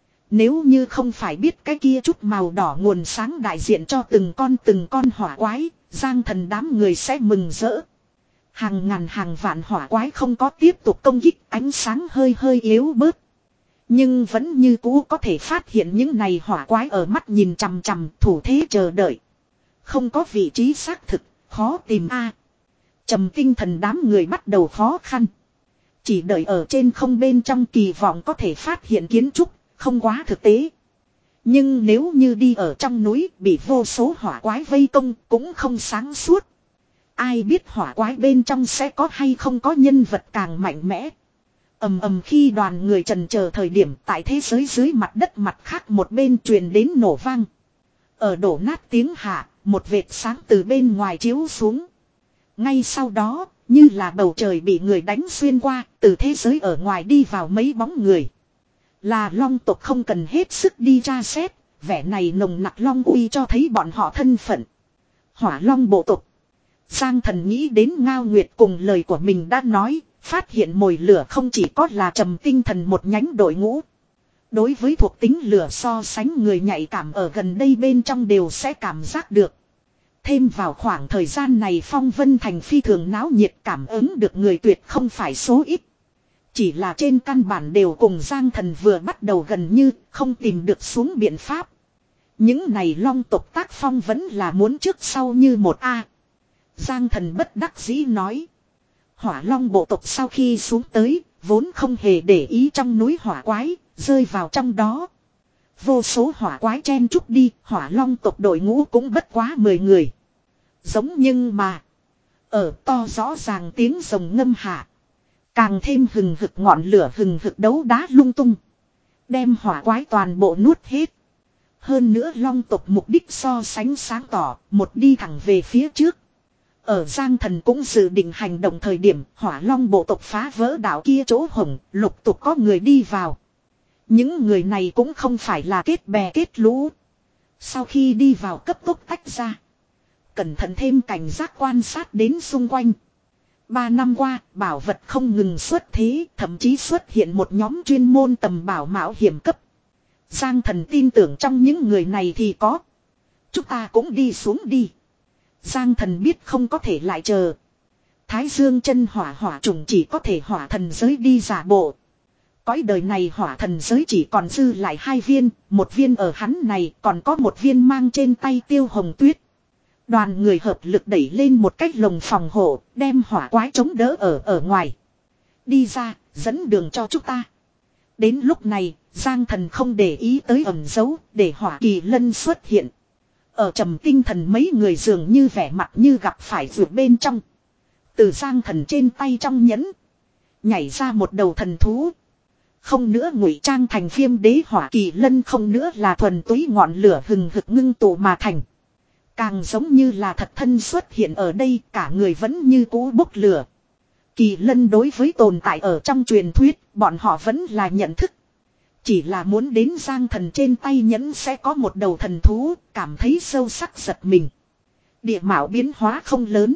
Nếu như không phải biết cái kia chút màu đỏ nguồn sáng đại diện cho từng con từng con hỏa quái, Giang Thần đám người sẽ mừng rỡ. Hàng ngàn hàng vạn hỏa quái không có tiếp tục công kích, ánh sáng hơi hơi yếu bớt. Nhưng vẫn như cũ có thể phát hiện những này hỏa quái ở mắt nhìn chằm chằm, thủ thế chờ đợi. Không có vị trí xác thực, khó tìm a. Trầm tinh thần đám người bắt đầu khó khăn. Chỉ đợi ở trên không bên trong kỳ vọng có thể phát hiện kiến trúc, không quá thực tế. Nhưng nếu như đi ở trong núi bị vô số hỏa quái vây công cũng không sáng suốt. Ai biết hỏa quái bên trong sẽ có hay không có nhân vật càng mạnh mẽ. Ầm ầm khi đoàn người trần chờ thời điểm tại thế giới dưới mặt đất mặt khác một bên truyền đến nổ vang. Ở đổ nát tiếng hạ, một vệt sáng từ bên ngoài chiếu xuống. Ngay sau đó, như là bầu trời bị người đánh xuyên qua, từ thế giới ở ngoài đi vào mấy bóng người. Là long tộc không cần hết sức đi tra xét, vẻ này nồng nặc long uy cho thấy bọn họ thân phận. Hỏa long bộ tộc. Giang Thần nghĩ đến Ngao Nguyệt cùng lời của mình đã nói, phát hiện mồi lửa không chỉ có là trầm tinh thần một nhánh đội ngũ. Đối với thuộc tính lửa so sánh người nhạy cảm ở gần đây bên trong đều sẽ cảm giác được. Thêm vào khoảng thời gian này Phong Vân Thành phi thường náo nhiệt, cảm ứng được người tuyệt không phải số ít. Chỉ là trên căn bản đều cùng Giang Thần vừa bắt đầu gần như không tìm được xuống biện pháp. Những này long tộc tác phong vẫn là muốn trước sau như một A. Giang Thần bất đắc dĩ nói. Hỏa long bộ tộc sau khi xuống tới, vốn không hề để ý trong núi hỏa quái, rơi vào trong đó. Vô số hỏa quái chen chúc đi, hỏa long tộc đội ngũ cũng bất quá mười người. Giống nhưng mà, ở to rõ ràng tiếng rồng ngâm hạ. Càng thêm hừng hực ngọn lửa hừng hực đấu đá lung tung. Đem hỏa quái toàn bộ nuốt hết. Hơn nữa long tộc mục đích so sánh sáng tỏ, một đi thẳng về phía trước. Ở Giang Thần cũng dự định hành động thời điểm hỏa long bộ tộc phá vỡ đảo kia chỗ hổng, lục tục có người đi vào. Những người này cũng không phải là kết bè kết lũ. Sau khi đi vào cấp tốc tách ra. Cẩn thận thêm cảnh giác quan sát đến xung quanh. Ba năm qua, bảo vật không ngừng xuất thế, thậm chí xuất hiện một nhóm chuyên môn tầm bảo mạo hiểm cấp. Giang Thần tin tưởng trong những người này thì có. Chúng ta cũng đi xuống đi. Giang Thần biết không có thể lại chờ. Thái Dương chân hỏa hỏa trùng chỉ có thể hỏa thần giới đi giả bộ. Cõi đời này hỏa thần giới chỉ còn dư lại hai viên, một viên ở hắn này còn có một viên mang trên tay Tiêu Hồng Tuyết. Đoàn người hợp lực đẩy lên một cách lồng phòng hộ, đem hỏa quái chống đỡ ở ở ngoài. Đi ra, dẫn đường cho chúng ta. Đến lúc này, Giang Thần không để ý tới ẩn dấu, để hỏa kỳ lân xuất hiện. Ở trầm tinh thần mấy người dường như vẻ mặt như gặp phải vượt bên trong. Từ Giang Thần trên tay trong nhẫn. Nhảy ra một đầu thần thú. Không nữa ngụy trang thành viêm đế hỏa kỳ lân, không nữa là thuần túy ngọn lửa hừng hực ngưng tụ mà thành. Càng giống như là thật thân xuất hiện ở đây, cả người vẫn như cũ bốc lửa. Kỳ lân đối với tồn tại ở trong truyền thuyết, bọn họ vẫn là nhận thức. Chỉ là muốn đến Giang Thần trên tay nhẫn sẽ có một đầu thần thú, cảm thấy sâu sắc giật mình. Địa mạo biến hóa không lớn.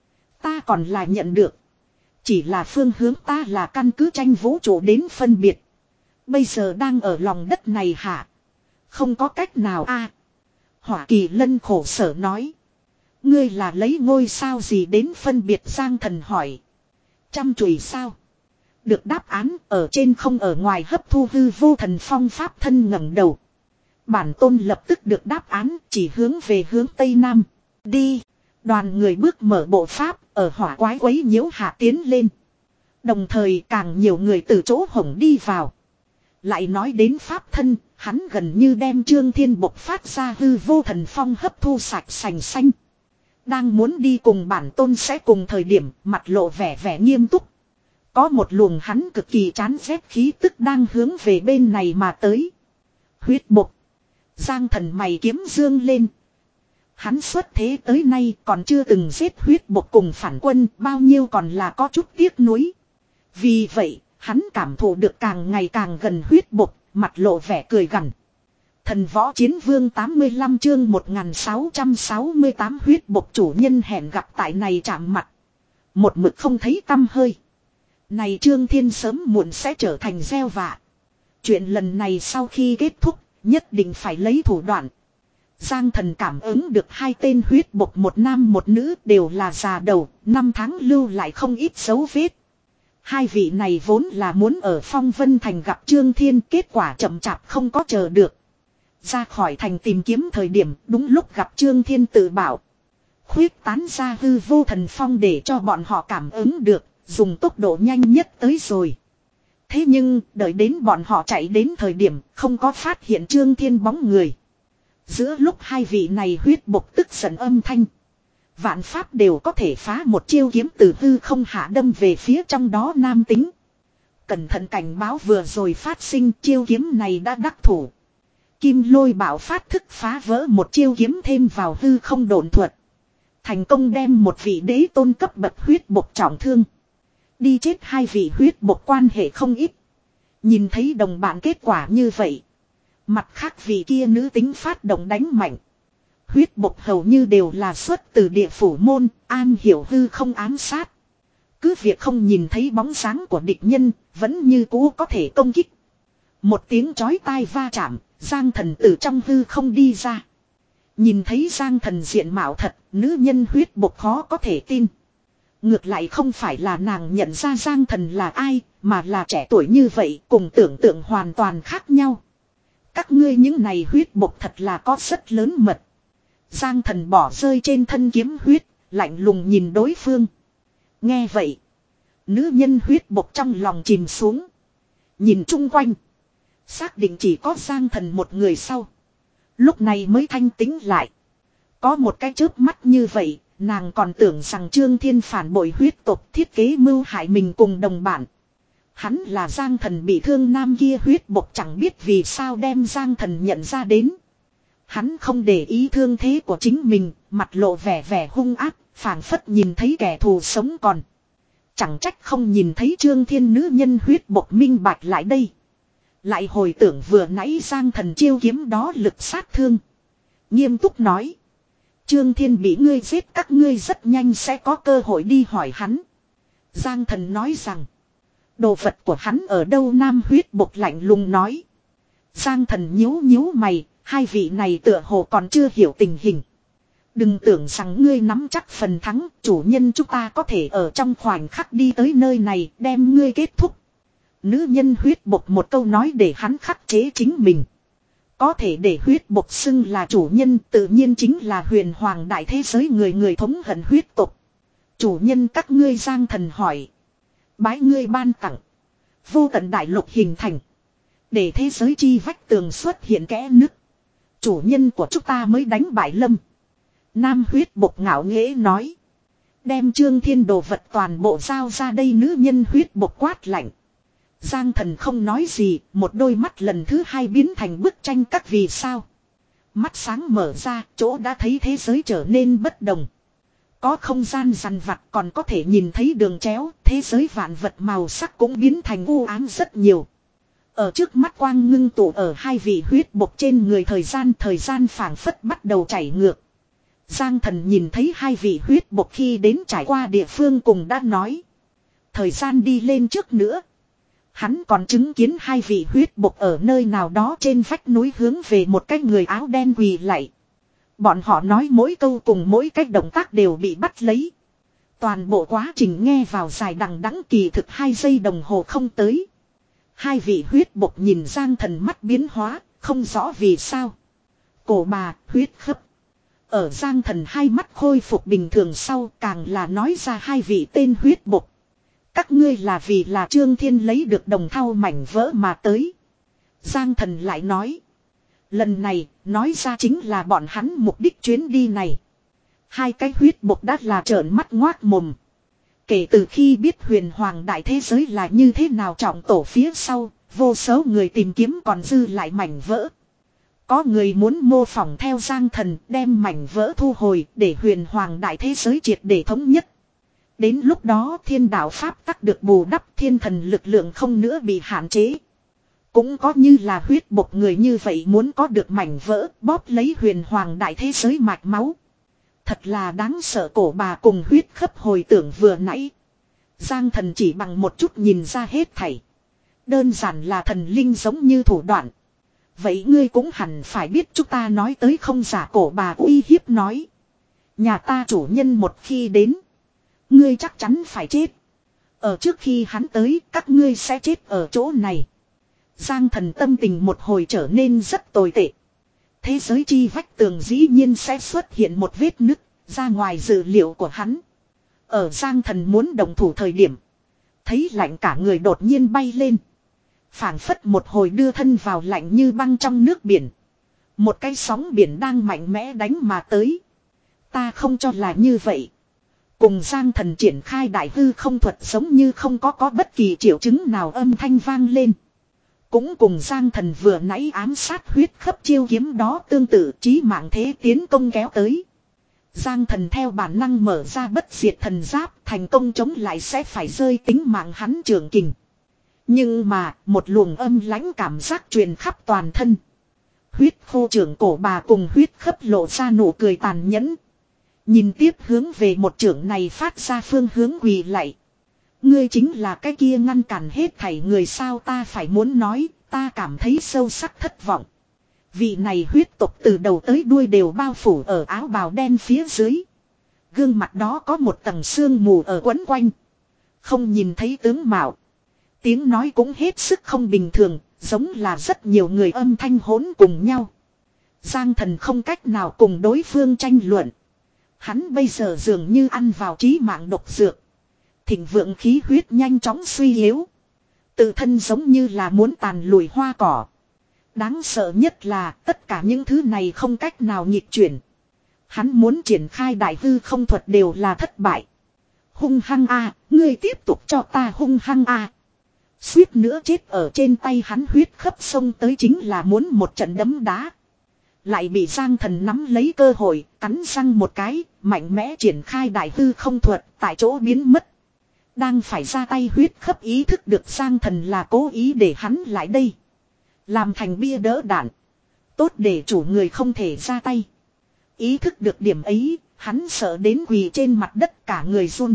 Ta còn là nhận được. Chỉ là phương hướng ta là căn cứ tranh vũ trụ đến phân biệt. Bây giờ đang ở lòng đất này hả? Không có cách nào a. Hỏa kỳ lân khổ sở nói. Ngươi là lấy ngôi sao gì đến phân biệt? Giang Thần hỏi. Trăm chùy sao? Được đáp án ở trên không ở ngoài hấp thu hư vô thần phong pháp thân ngẩng đầu. Bản tôn lập tức được đáp án, chỉ hướng về hướng tây nam. Đi. Đoàn người bước mở bộ pháp, ở hỏa quái quấy nhiễu hạ tiến lên. Đồng thời càng nhiều người từ chỗ hổng đi vào. Lại nói đến pháp thân, hắn gần như đem Trương Thiên bộc phát ra hư vô thần phong hấp thu sạch sành xanh. Đang muốn đi cùng bản tôn sẽ cùng thời điểm, mặt lộ vẻ vẻ nghiêm túc. Có một luồng hắn cực kỳ chán ghét khí tức đang hướng về bên này mà tới. Huyết bộc. Giang Thần mày kiếm dương lên. Hắn xuất thế tới nay còn chưa từng giết huyết bộc cùng phản quân, bao nhiêu còn là có chút tiếc nuối. Vì vậy, hắn cảm thụ được càng ngày càng gần huyết bộc, mặt lộ vẻ cười gằn. Thần võ chiến vương tám mươi lăm chương một nghìn sáu trăm sáu mươi tám huyết bộc chủ nhân hẹn gặp tại này chạm mặt. Một mực không thấy tăm hơi. Này Trương Thiên sớm muộn sẽ trở thành gieo vạ. Chuyện lần này sau khi kết thúc, nhất định phải lấy thủ đoạn. Giang Thần cảm ứng được hai tên huyết bộc một nam một nữ đều là già đầu, năm tháng lưu lại không ít dấu vết. Hai vị này vốn là muốn ở Phong Vân Thành gặp Trương Thiên, kết quả chậm chạp không có chờ được. Ra khỏi thành tìm kiếm thời điểm đúng lúc gặp Trương Thiên tự bảo. Khuyết tán ra hư vô thần phong để cho bọn họ cảm ứng được, dùng tốc độ nhanh nhất tới rồi. Thế nhưng, đợi đến bọn họ chạy đến thời điểm không có phát hiện Trương Thiên bóng người. Giữa lúc hai vị này huyết bộc tức giận âm thanh. Vạn pháp đều có thể phá một chiêu kiếm từ hư không hạ đâm về phía trong đó nam tính. Cẩn thận cảnh báo vừa rồi phát sinh chiêu kiếm này đã đắc thủ. Kim lôi bảo phát thức phá vỡ một chiêu kiếm thêm vào hư không độn thuật. Thành công đem một vị đế tôn cấp bậc huyết bộc trọng thương. Đi chết hai vị huyết bộc quan hệ không ít. Nhìn thấy đồng bạn kết quả như vậy. Mặt khác vị kia nữ tính phát động đánh mạnh. Huyết bộc hầu như đều là xuất từ địa phủ môn, an hiểu hư không ám sát. Cứ việc không nhìn thấy bóng sáng của địch nhân, vẫn như cũ có thể công kích. Một tiếng chói tai va chạm, Giang Thần từ trong hư không đi ra. Nhìn thấy Giang Thần diện mạo thật, nữ nhân huyết bộc khó có thể tin. Ngược lại không phải là nàng nhận ra Giang Thần là ai, mà là trẻ tuổi như vậy, cùng tưởng tượng hoàn toàn khác nhau. Các ngươi những này huyết bộc thật là có rất lớn mật. Giang Thần bỏ rơi trên thân kiếm huyết, lạnh lùng nhìn đối phương. Nghe vậy, nữ nhân huyết bộc trong lòng chìm xuống. Nhìn chung quanh, xác định chỉ có Giang Thần một người sau. Lúc này mới thanh tĩnh lại. Có một cái chớp mắt như vậy, nàng còn tưởng rằng Trương Thiên phản bội huyết tộc thiết kế mưu hại mình cùng đồng bản. Hắn là Giang Thần bị thương nam kia huyết bộc chẳng biết vì sao đem Giang Thần nhận ra đến. Hắn không để ý thương thế của chính mình, mặt lộ vẻ vẻ hung ác, phảng phất nhìn thấy kẻ thù sống còn. Chẳng trách không nhìn thấy Trương Thiên nữ nhân huyết bộc minh bạch lại đây. Lại hồi tưởng vừa nãy Giang Thần chiêu kiếm đó lực sát thương. Nghiêm túc nói. Trương Thiên bị ngươi giết, các ngươi rất nhanh sẽ có cơ hội đi hỏi hắn. Giang Thần nói rằng. Đồ vật của hắn ở đâu? Nam huyết bộc lạnh lùng nói. Giang Thần nhíu nhíu mày, hai vị này tựa hồ còn chưa hiểu tình hình. Đừng tưởng rằng ngươi nắm chắc phần thắng, chủ nhân chúng ta có thể ở trong khoảnh khắc đi tới nơi này, đem ngươi kết thúc. Nữ nhân huyết bộc một câu nói để hắn khắc chế chính mình. Có thể để huyết bộc xưng là chủ nhân tự nhiên chính là huyền hoàng đại thế giới người người thống hận huyết tộc. Chủ nhân các ngươi Giang Thần hỏi. Bái ngươi ban tặng. Vô tận đại lục hình thành. Để thế giới chi vách tường xuất hiện kẽ nứt. Chủ nhân của chúng ta mới đánh bại lâm. Nam huyết bộc ngạo nghễ nói. Đem Trương Thiên đồ vật toàn bộ giao ra đây. Nữ nhân huyết bộc quát lạnh. Giang Thần không nói gì, một đôi mắt lần thứ hai biến thành bức tranh các vì sao. Mắt sáng mở ra, chỗ đã thấy thế giới trở nên bất đồng. Có không gian rằn vặt, còn có thể nhìn thấy đường chéo, thế giới vạn vật màu sắc cũng biến thành u ám rất nhiều. Ở trước mắt quang ngưng tụ ở hai vị huyết bộc trên người, thời gian thời gian phảng phất bắt đầu chảy ngược. Giang Thần nhìn thấy hai vị huyết bộc khi đến trải qua địa phương cùng đã nói. Thời gian đi lên trước nữa. Hắn còn chứng kiến hai vị huyết bộc ở nơi nào đó trên vách núi hướng về một cái người áo đen quỳ lạy. Bọn họ nói mỗi câu cùng mỗi cách động tác đều bị bắt lấy. Toàn bộ quá trình nghe vào dài đằng đẵng, kỳ thực hai giây đồng hồ không tới. Hai vị huyết bộc nhìn Giang Thần mắt biến hóa, không rõ vì sao. Cổ bà, huyết khấp. Ở Giang Thần hai mắt khôi phục bình thường sau, càng là nói ra hai vị tên huyết bộc. Các ngươi là vì là Trương Thiên lấy được đồng thau mảnh vỡ mà tới. Giang Thần lại nói. Lần này, nói ra chính là bọn hắn mục đích chuyến đi này. Hai cái huyết bộc đã là trợn mắt ngoác mồm. Kể từ khi biết huyền hoàng đại thế giới là như thế nào trọng tổ phía sau, vô số người tìm kiếm còn dư lại mảnh vỡ. Có người muốn mô phỏng theo Giang Thần đem mảnh vỡ thu hồi để huyền hoàng đại thế giới triệt để thống nhất. Đến lúc đó thiên đạo pháp tắc được bù đắp, thiên thần lực lượng không nữa bị hạn chế. Cũng có như là huyết bộc người như vậy muốn có được mảnh vỡ bóp lấy huyền hoàng đại thế giới mạch máu. Thật là đáng sợ. Cổ bà cùng huyết khắp hồi tưởng vừa nãy. Giang Thần chỉ bằng một chút nhìn ra hết thảy. Đơn giản là thần linh giống như thủ đoạn. Vậy ngươi cũng hẳn phải biết chúng ta nói tới không giả. Cổ bà uy hiếp nói. Nhà ta chủ nhân một khi đến. Ngươi chắc chắn phải chết. Ở trước khi hắn tới các ngươi sẽ chết ở chỗ này. Giang Thần tâm tình một hồi trở nên rất tồi tệ. Thế giới chi vách tường dĩ nhiên sẽ xuất hiện một vết nứt ra ngoài dự liệu của hắn. Ở Giang Thần muốn động thủ thời điểm. Thấy lạnh cả người đột nhiên bay lên. Phảng phất một hồi đưa thân vào lạnh như băng trong nước biển. Một cái sóng biển đang mạnh mẽ đánh mà tới. Ta không cho là như vậy. Cùng Giang Thần triển khai đại hư không thuật giống như không có có bất kỳ triệu chứng nào âm thanh vang lên. Cũng cùng Giang Thần vừa nãy ám sát huyết khắp chiêu kiếm đó tương tự chí mạng thế tiến công kéo tới. Giang Thần theo bản năng mở ra bất diệt thần giáp thành công chống lại sẽ phải rơi tính mạng hắn trường kình. Nhưng mà một luồng âm lãnh cảm giác truyền khắp toàn thân. Huyết khô trưởng cổ bà cùng huyết khắp lộ ra nụ cười tàn nhẫn. Nhìn tiếp hướng về một trưởng này phát ra phương hướng quỳ lạy. Ngươi chính là cái kia ngăn cản hết thảy người sao ta phải muốn nói, ta cảm thấy sâu sắc thất vọng. Vị này huyết tộc từ đầu tới đuôi đều bao phủ ở áo bào đen phía dưới. Gương mặt đó có một tầng sương mù ở quấn quanh. Không nhìn thấy tướng mạo. Tiếng nói cũng hết sức không bình thường, giống là rất nhiều người âm thanh hỗn cùng nhau. Giang Thần không cách nào cùng đối phương tranh luận. Hắn bây giờ dường như ăn vào trí mạng độc dược. Thịnh vượng khí huyết nhanh chóng suy yếu. Tự thân giống như là muốn tàn lùi hoa cỏ. Đáng sợ nhất là tất cả những thứ này không cách nào nghịch chuyển. Hắn muốn triển khai đại hư không thuật đều là thất bại. Hung hăng a, ngươi tiếp tục cho ta hung hăng a. Suýt nữa chết ở trên tay hắn huyết khắp sông tới chính là muốn một trận đấm đá. Lại bị Giang Thần nắm lấy cơ hội, cắn răng một cái, mạnh mẽ triển khai đại hư không thuật tại chỗ biến mất. Đang phải ra tay huyết khắp ý thức được Giang Thần là cố ý để hắn lại đây. Làm thành bia đỡ đạn. Tốt để chủ người không thể ra tay. Ý thức được điểm ấy, hắn sợ đến quỳ trên mặt đất cả người run.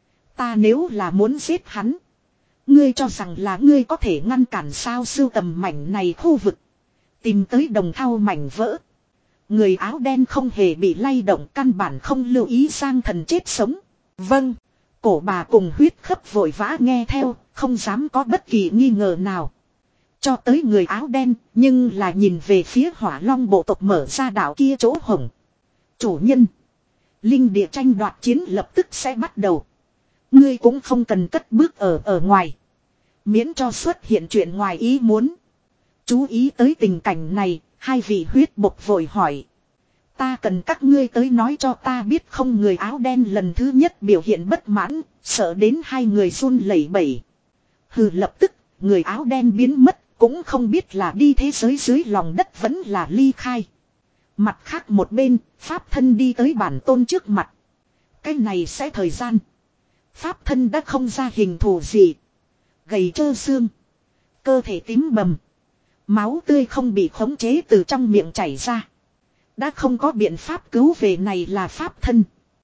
Ta nếu là muốn giết hắn. Ngươi cho rằng là ngươi có thể ngăn cản sao sưu tầm mảnh này khu vực. Tìm tới đồng thau mảnh vỡ. Người áo đen không hề bị lay động căn bản không lưu ý Giang Thần chết sống. Vâng. Cổ bà cùng huyết khắp vội vã nghe theo, không dám có bất kỳ nghi ngờ nào. Cho tới người áo đen, nhưng là nhìn về phía Hỏa Long bộ tộc mở ra đảo kia chỗ hổng. Chủ nhân. Linh địa tranh đoạt chiến lập tức sẽ bắt đầu. Ngươi cũng không cần cất bước ở ở ngoài. Miễn cho xuất hiện chuyện ngoài ý muốn. Chú ý tới tình cảnh này, hai vị huyết bộc vội hỏi. Ta cần các ngươi tới nói cho ta biết không. Người áo đen lần thứ nhất biểu hiện bất mãn, sợ đến hai người run lẩy bẩy. Hừ, lập tức, người áo đen biến mất, cũng không biết là đi thế giới dưới lòng đất vẫn là ly khai. Mặt khác một bên, pháp thân đi tới bản tôn trước mặt. Cái này sẽ thời gian. Pháp thân đã không ra hình thù gì. Gầy trơ xương. Cơ thể tím bầm. Máu tươi không bị khống chế từ trong miệng chảy ra. Đã không có biện pháp cứu về này là pháp thân.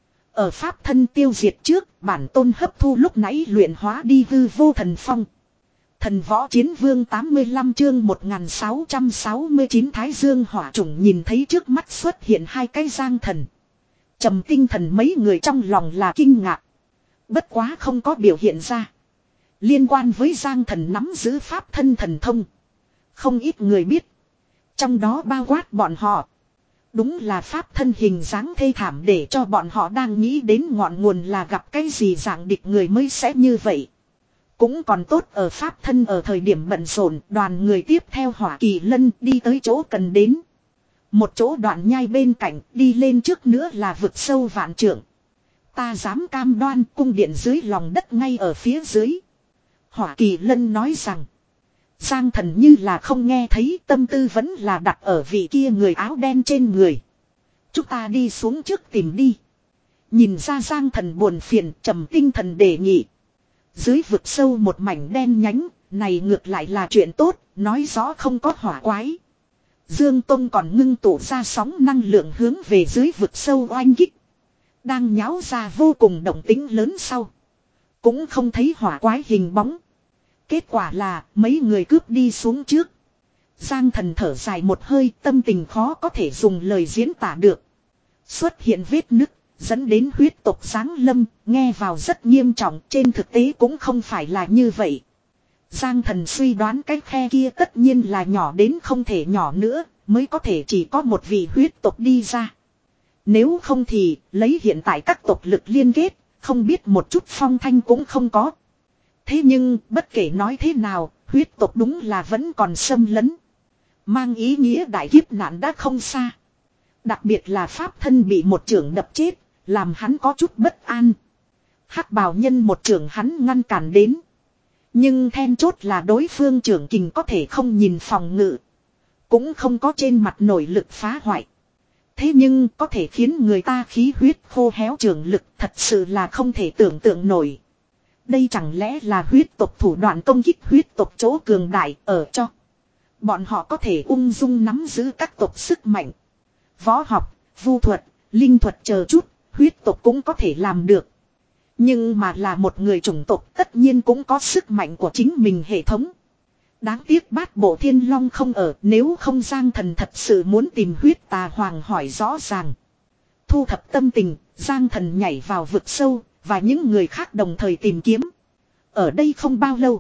Ở pháp thân tiêu diệt trước, bản tôn hấp thu lúc nãy luyện hóa đi hư vô thần phong. Thần võ chiến vương tám mươi lăm chương một nghìn sáu trăm sáu mươi chín Thái Dương hỏa trùng nhìn thấy trước mắt xuất hiện hai cái Giang Thần. Trầm Tinh Thần mấy người trong lòng là kinh ngạc. Bất quá không có biểu hiện ra. Liên quan với Giang Thần nắm giữ pháp thân thần thông. Không ít người biết. Trong đó bao quát bọn họ. Đúng là pháp thân hình dáng thê thảm để cho bọn họ đang nghĩ đến ngọn nguồn là gặp cái gì dạng địch người mới sẽ như vậy. Cũng còn tốt ở pháp thân ở thời điểm bận rộn đoàn người tiếp theo Hỏa Kỳ Lân đi tới chỗ cần đến. Một chỗ đoạn nhai bên cạnh đi lên trước nữa là vực sâu vạn trượng. Ta dám cam đoan cung điện dưới lòng đất ngay ở phía dưới. Hỏa Kỳ Lân nói rằng. Giang Thần như là không nghe thấy tâm tư vẫn là đặt ở vị kia người áo đen trên người. Chúng ta đi xuống trước tìm đi. Nhìn ra Giang Thần buồn phiền Trầm Tinh Thần đề nghị. Dưới vực sâu một mảnh đen nhánh, này ngược lại là chuyện tốt, nói rõ không có hỏa quái. Dương Tông còn ngưng tụ ra sóng năng lượng hướng về dưới vực sâu oanh kích. Đang nháo ra vô cùng động tĩnh lớn sau. Cũng không thấy hỏa quái hình bóng. Kết quả là mấy người cướp đi xuống trước. Giang Thần thở dài một hơi, tâm tình khó có thể dùng lời diễn tả được. Xuất hiện vết nứt, dẫn đến huyết tộc giáng lâm, nghe vào rất nghiêm trọng, trên thực tế cũng không phải là như vậy. Giang Thần suy đoán cái khe kia tất nhiên là nhỏ đến không thể nhỏ nữa, mới có thể chỉ có một vị huyết tộc đi ra. Nếu không thì, lấy hiện tại các tộc lực liên kết, không biết một chút phong thanh cũng không có. Thế nhưng, bất kể nói thế nào, huyết tộc đúng là vẫn còn xâm lấn. Mang ý nghĩa đại kiếp nạn đã không xa. Đặc biệt là pháp thân bị một trưởng đập chết, làm hắn có chút bất an. Hắc bào nhân một trưởng hắn ngăn cản đến. Nhưng then chốt là đối phương trưởng kình có thể không nhìn phòng ngự. Cũng không có trên mặt nổi lực phá hoại. Thế nhưng có thể khiến người ta khí huyết khô héo trường lực thật sự là không thể tưởng tượng nổi. Đây chẳng lẽ là huyết tộc thủ đoạn công kích huyết tộc chỗ cường đại ở cho. Bọn họ có thể ung dung nắm giữ các tộc sức mạnh. Võ học, vu thuật, linh thuật chờ chút, huyết tộc cũng có thể làm được. Nhưng mà là một người chủng tộc tất nhiên cũng có sức mạnh của chính mình hệ thống. Đáng tiếc Bát Bộ Thiên Long không ở, nếu không Giang Thần thật sự muốn tìm huyết tà hoàng hỏi rõ ràng. Thu thập tâm tình, Giang Thần nhảy vào vực sâu, và những người khác đồng thời tìm kiếm. Ở đây không bao lâu,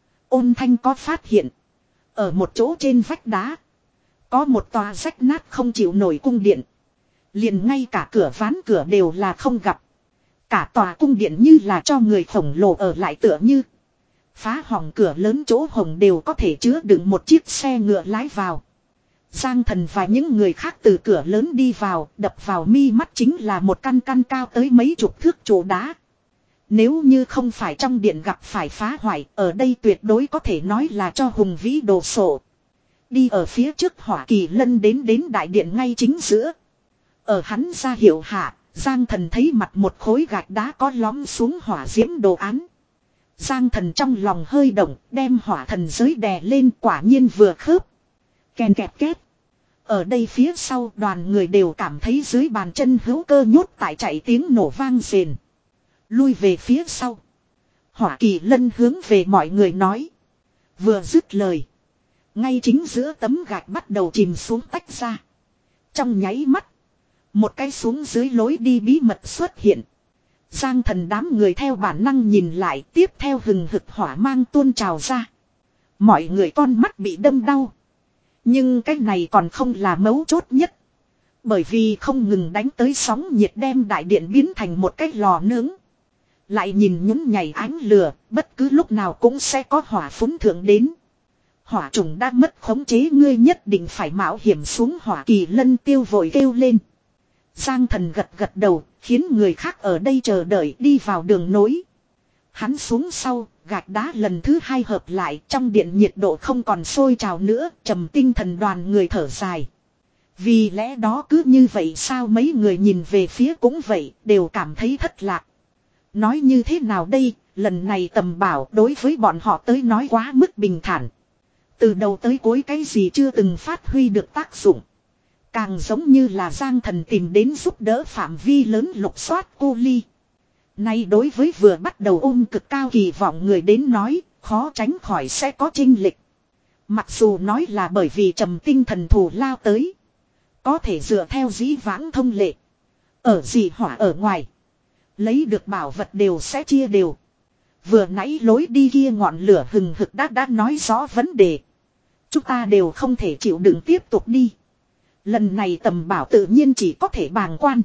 Ôn Thanh có phát hiện. Ở một chỗ trên vách đá, có một tòa rách nát không chịu nổi cung điện. Liền ngay cả cửa ván cửa đều là không gặp. Cả tòa cung điện như là cho người khổng lồ ở lại tựa như. Phá hỏng cửa lớn chỗ hồng đều có thể chứa đựng một chiếc xe ngựa lái vào. Giang Thần và những người khác từ cửa lớn đi vào, đập vào mi mắt chính là một căn căn cao tới mấy chục thước trụ đá. Nếu như không phải trong điện gặp phải phá hoại, ở đây tuyệt đối có thể nói là cho hùng vĩ đồ sộ. Đi ở phía trước Hỏa Kỳ Lân đến đến đại điện ngay chính giữa. Ở hắn ra hiệu hạ, Giang Thần thấy mặt một khối gạch đá có lõm xuống hỏa diễm đồ án. Giang Thần trong lòng hơi động, đem hỏa thần giới đè lên, quả nhiên vừa khớp. Kèn kẹt két. Ở đây phía sau đoàn người đều cảm thấy dưới bàn chân hữu cơ nhốt tại chạy tiếng nổ vang rền. Lui về phía sau. Hỏa Kỳ Lân hướng về mọi người nói. Vừa dứt lời. Ngay chính giữa tấm gạch bắt đầu chìm xuống tách ra. Trong nháy mắt. Một cái xuống dưới lối đi bí mật xuất hiện. Giang Thần đám người theo bản năng nhìn lại, tiếp theo hừng hực hỏa mang tuôn trào ra. Mọi người con mắt bị đâm đau. Nhưng cái này còn không là mấu chốt nhất. Bởi vì không ngừng đánh tới sóng nhiệt đem đại điện biến thành một cái lò nướng. Lại nhìn nhún nhảy ánh lửa, bất cứ lúc nào cũng sẽ có hỏa phúng thượng đến. Hỏa trùng đã mất khống chế, ngươi nhất định phải mạo hiểm xuống. Hỏa Kỳ Lân tiêu vội kêu lên. Giang Thần gật gật đầu, khiến người khác ở đây chờ đợi đi vào đường nối. Hắn xuống sau, gạch đá lần thứ hai hợp lại, trong điện nhiệt độ không còn sôi trào nữa, trầm tinh thần đoàn người thở dài. Vì lẽ đó cứ như vậy sao, mấy người nhìn về phía cũng vậy, đều cảm thấy thất lạc. Nói như thế nào đây, lần này tầm bảo đối với bọn họ tới nói quá mức bình thản. Từ đầu tới cuối cái gì chưa từng phát huy được tác dụng. Càng giống như là Giang Thần tìm đến giúp đỡ phạm vi lớn lục soát cô ly. Nay đối với vừa bắt đầu ôm cực cao kỳ vọng người đến nói, khó tránh khỏi sẽ có chênh lệch. Mặc dù nói là bởi vì trầm tinh thần thù lao tới. Có thể dựa theo dĩ vãng thông lệ. Ở dị hỏa ở ngoài. Lấy được bảo vật đều sẽ chia đều. Vừa nãy lối đi kia ngọn lửa hừng hực đã đã nói rõ vấn đề. Chúng ta đều không thể chịu đựng tiếp tục đi. Lần này tầm bảo tự nhiên chỉ có thể bàng quan.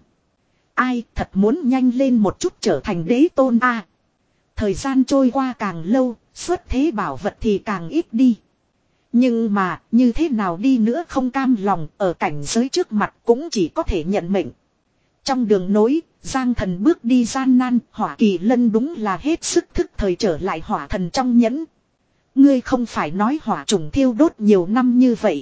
Ai thật muốn nhanh lên một chút trở thành đế tôn a. Thời gian trôi qua càng lâu, xuất thế bảo vật thì càng ít đi. Nhưng mà, như thế nào đi nữa không cam lòng, ở cảnh giới trước mặt cũng chỉ có thể nhận mệnh. Trong đường nối, Giang Thần bước đi gian nan, Hỏa Kỳ Lân đúng là hết sức thức thời trở lại hỏa thần trong nhẫn. Ngươi không phải nói hỏa trùng thiêu đốt nhiều năm như vậy.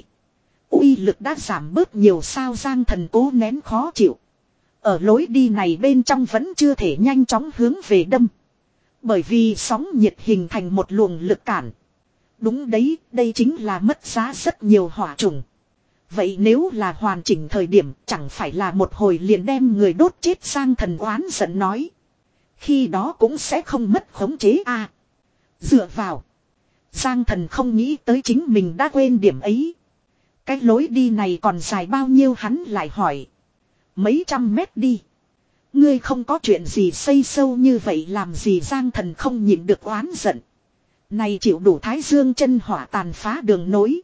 Uy lực đã giảm bớt nhiều sao? Giang Thần cố nén khó chịu. Ở lối đi này bên trong vẫn chưa thể nhanh chóng hướng về đâm. Bởi vì sóng nhiệt hình thành một luồng lực cản. Đúng đấy, đây chính là mất giá rất nhiều hỏa trùng. Vậy nếu là hoàn chỉnh thời điểm chẳng phải là một hồi liền đem người đốt chết. Giang Thần oán giận nói. Khi đó cũng sẽ không mất khống chế à. Dựa vào. Giang Thần không nghĩ tới chính mình đã quên điểm ấy. Cái lối đi này còn dài bao nhiêu hắn lại hỏi. Mấy trăm mét đi. Ngươi không có chuyện gì xây sâu như vậy làm gì. Giang Thần không nhịn được oán giận. Này chịu đủ Thái Dương chân hỏa tàn phá đường nối.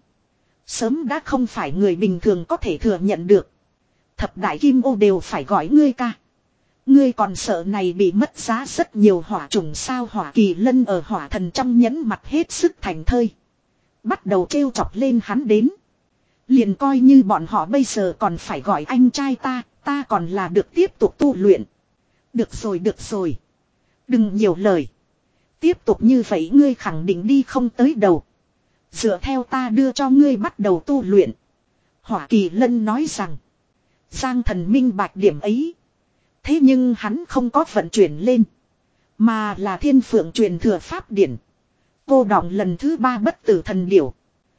Sớm đã không phải người bình thường có thể thừa nhận được. Thập đại kim ô đều phải gọi ngươi ca. Ngươi còn sợ này bị mất giá rất nhiều hỏa trùng sao. Hỏa Kỳ Lân ở hỏa thần trong nhẫn mặt hết sức thành thơi. Bắt đầu trêu chọc lên hắn đến. Liền coi như bọn họ bây giờ còn phải gọi anh trai ta. Ta còn là được tiếp tục tu luyện. Được rồi được rồi. Đừng nhiều lời. Tiếp tục như vậy ngươi khẳng định đi không tới đầu. Dựa theo ta đưa cho ngươi bắt đầu tu luyện. Hỏa Kỳ Lân nói rằng. Giang Thần minh bạch điểm ấy. Thế nhưng hắn không có vận chuyển lên. Mà là Thiên Phượng truyền thừa pháp điển. Cô đọng lần thứ ba bất tử thần điểu.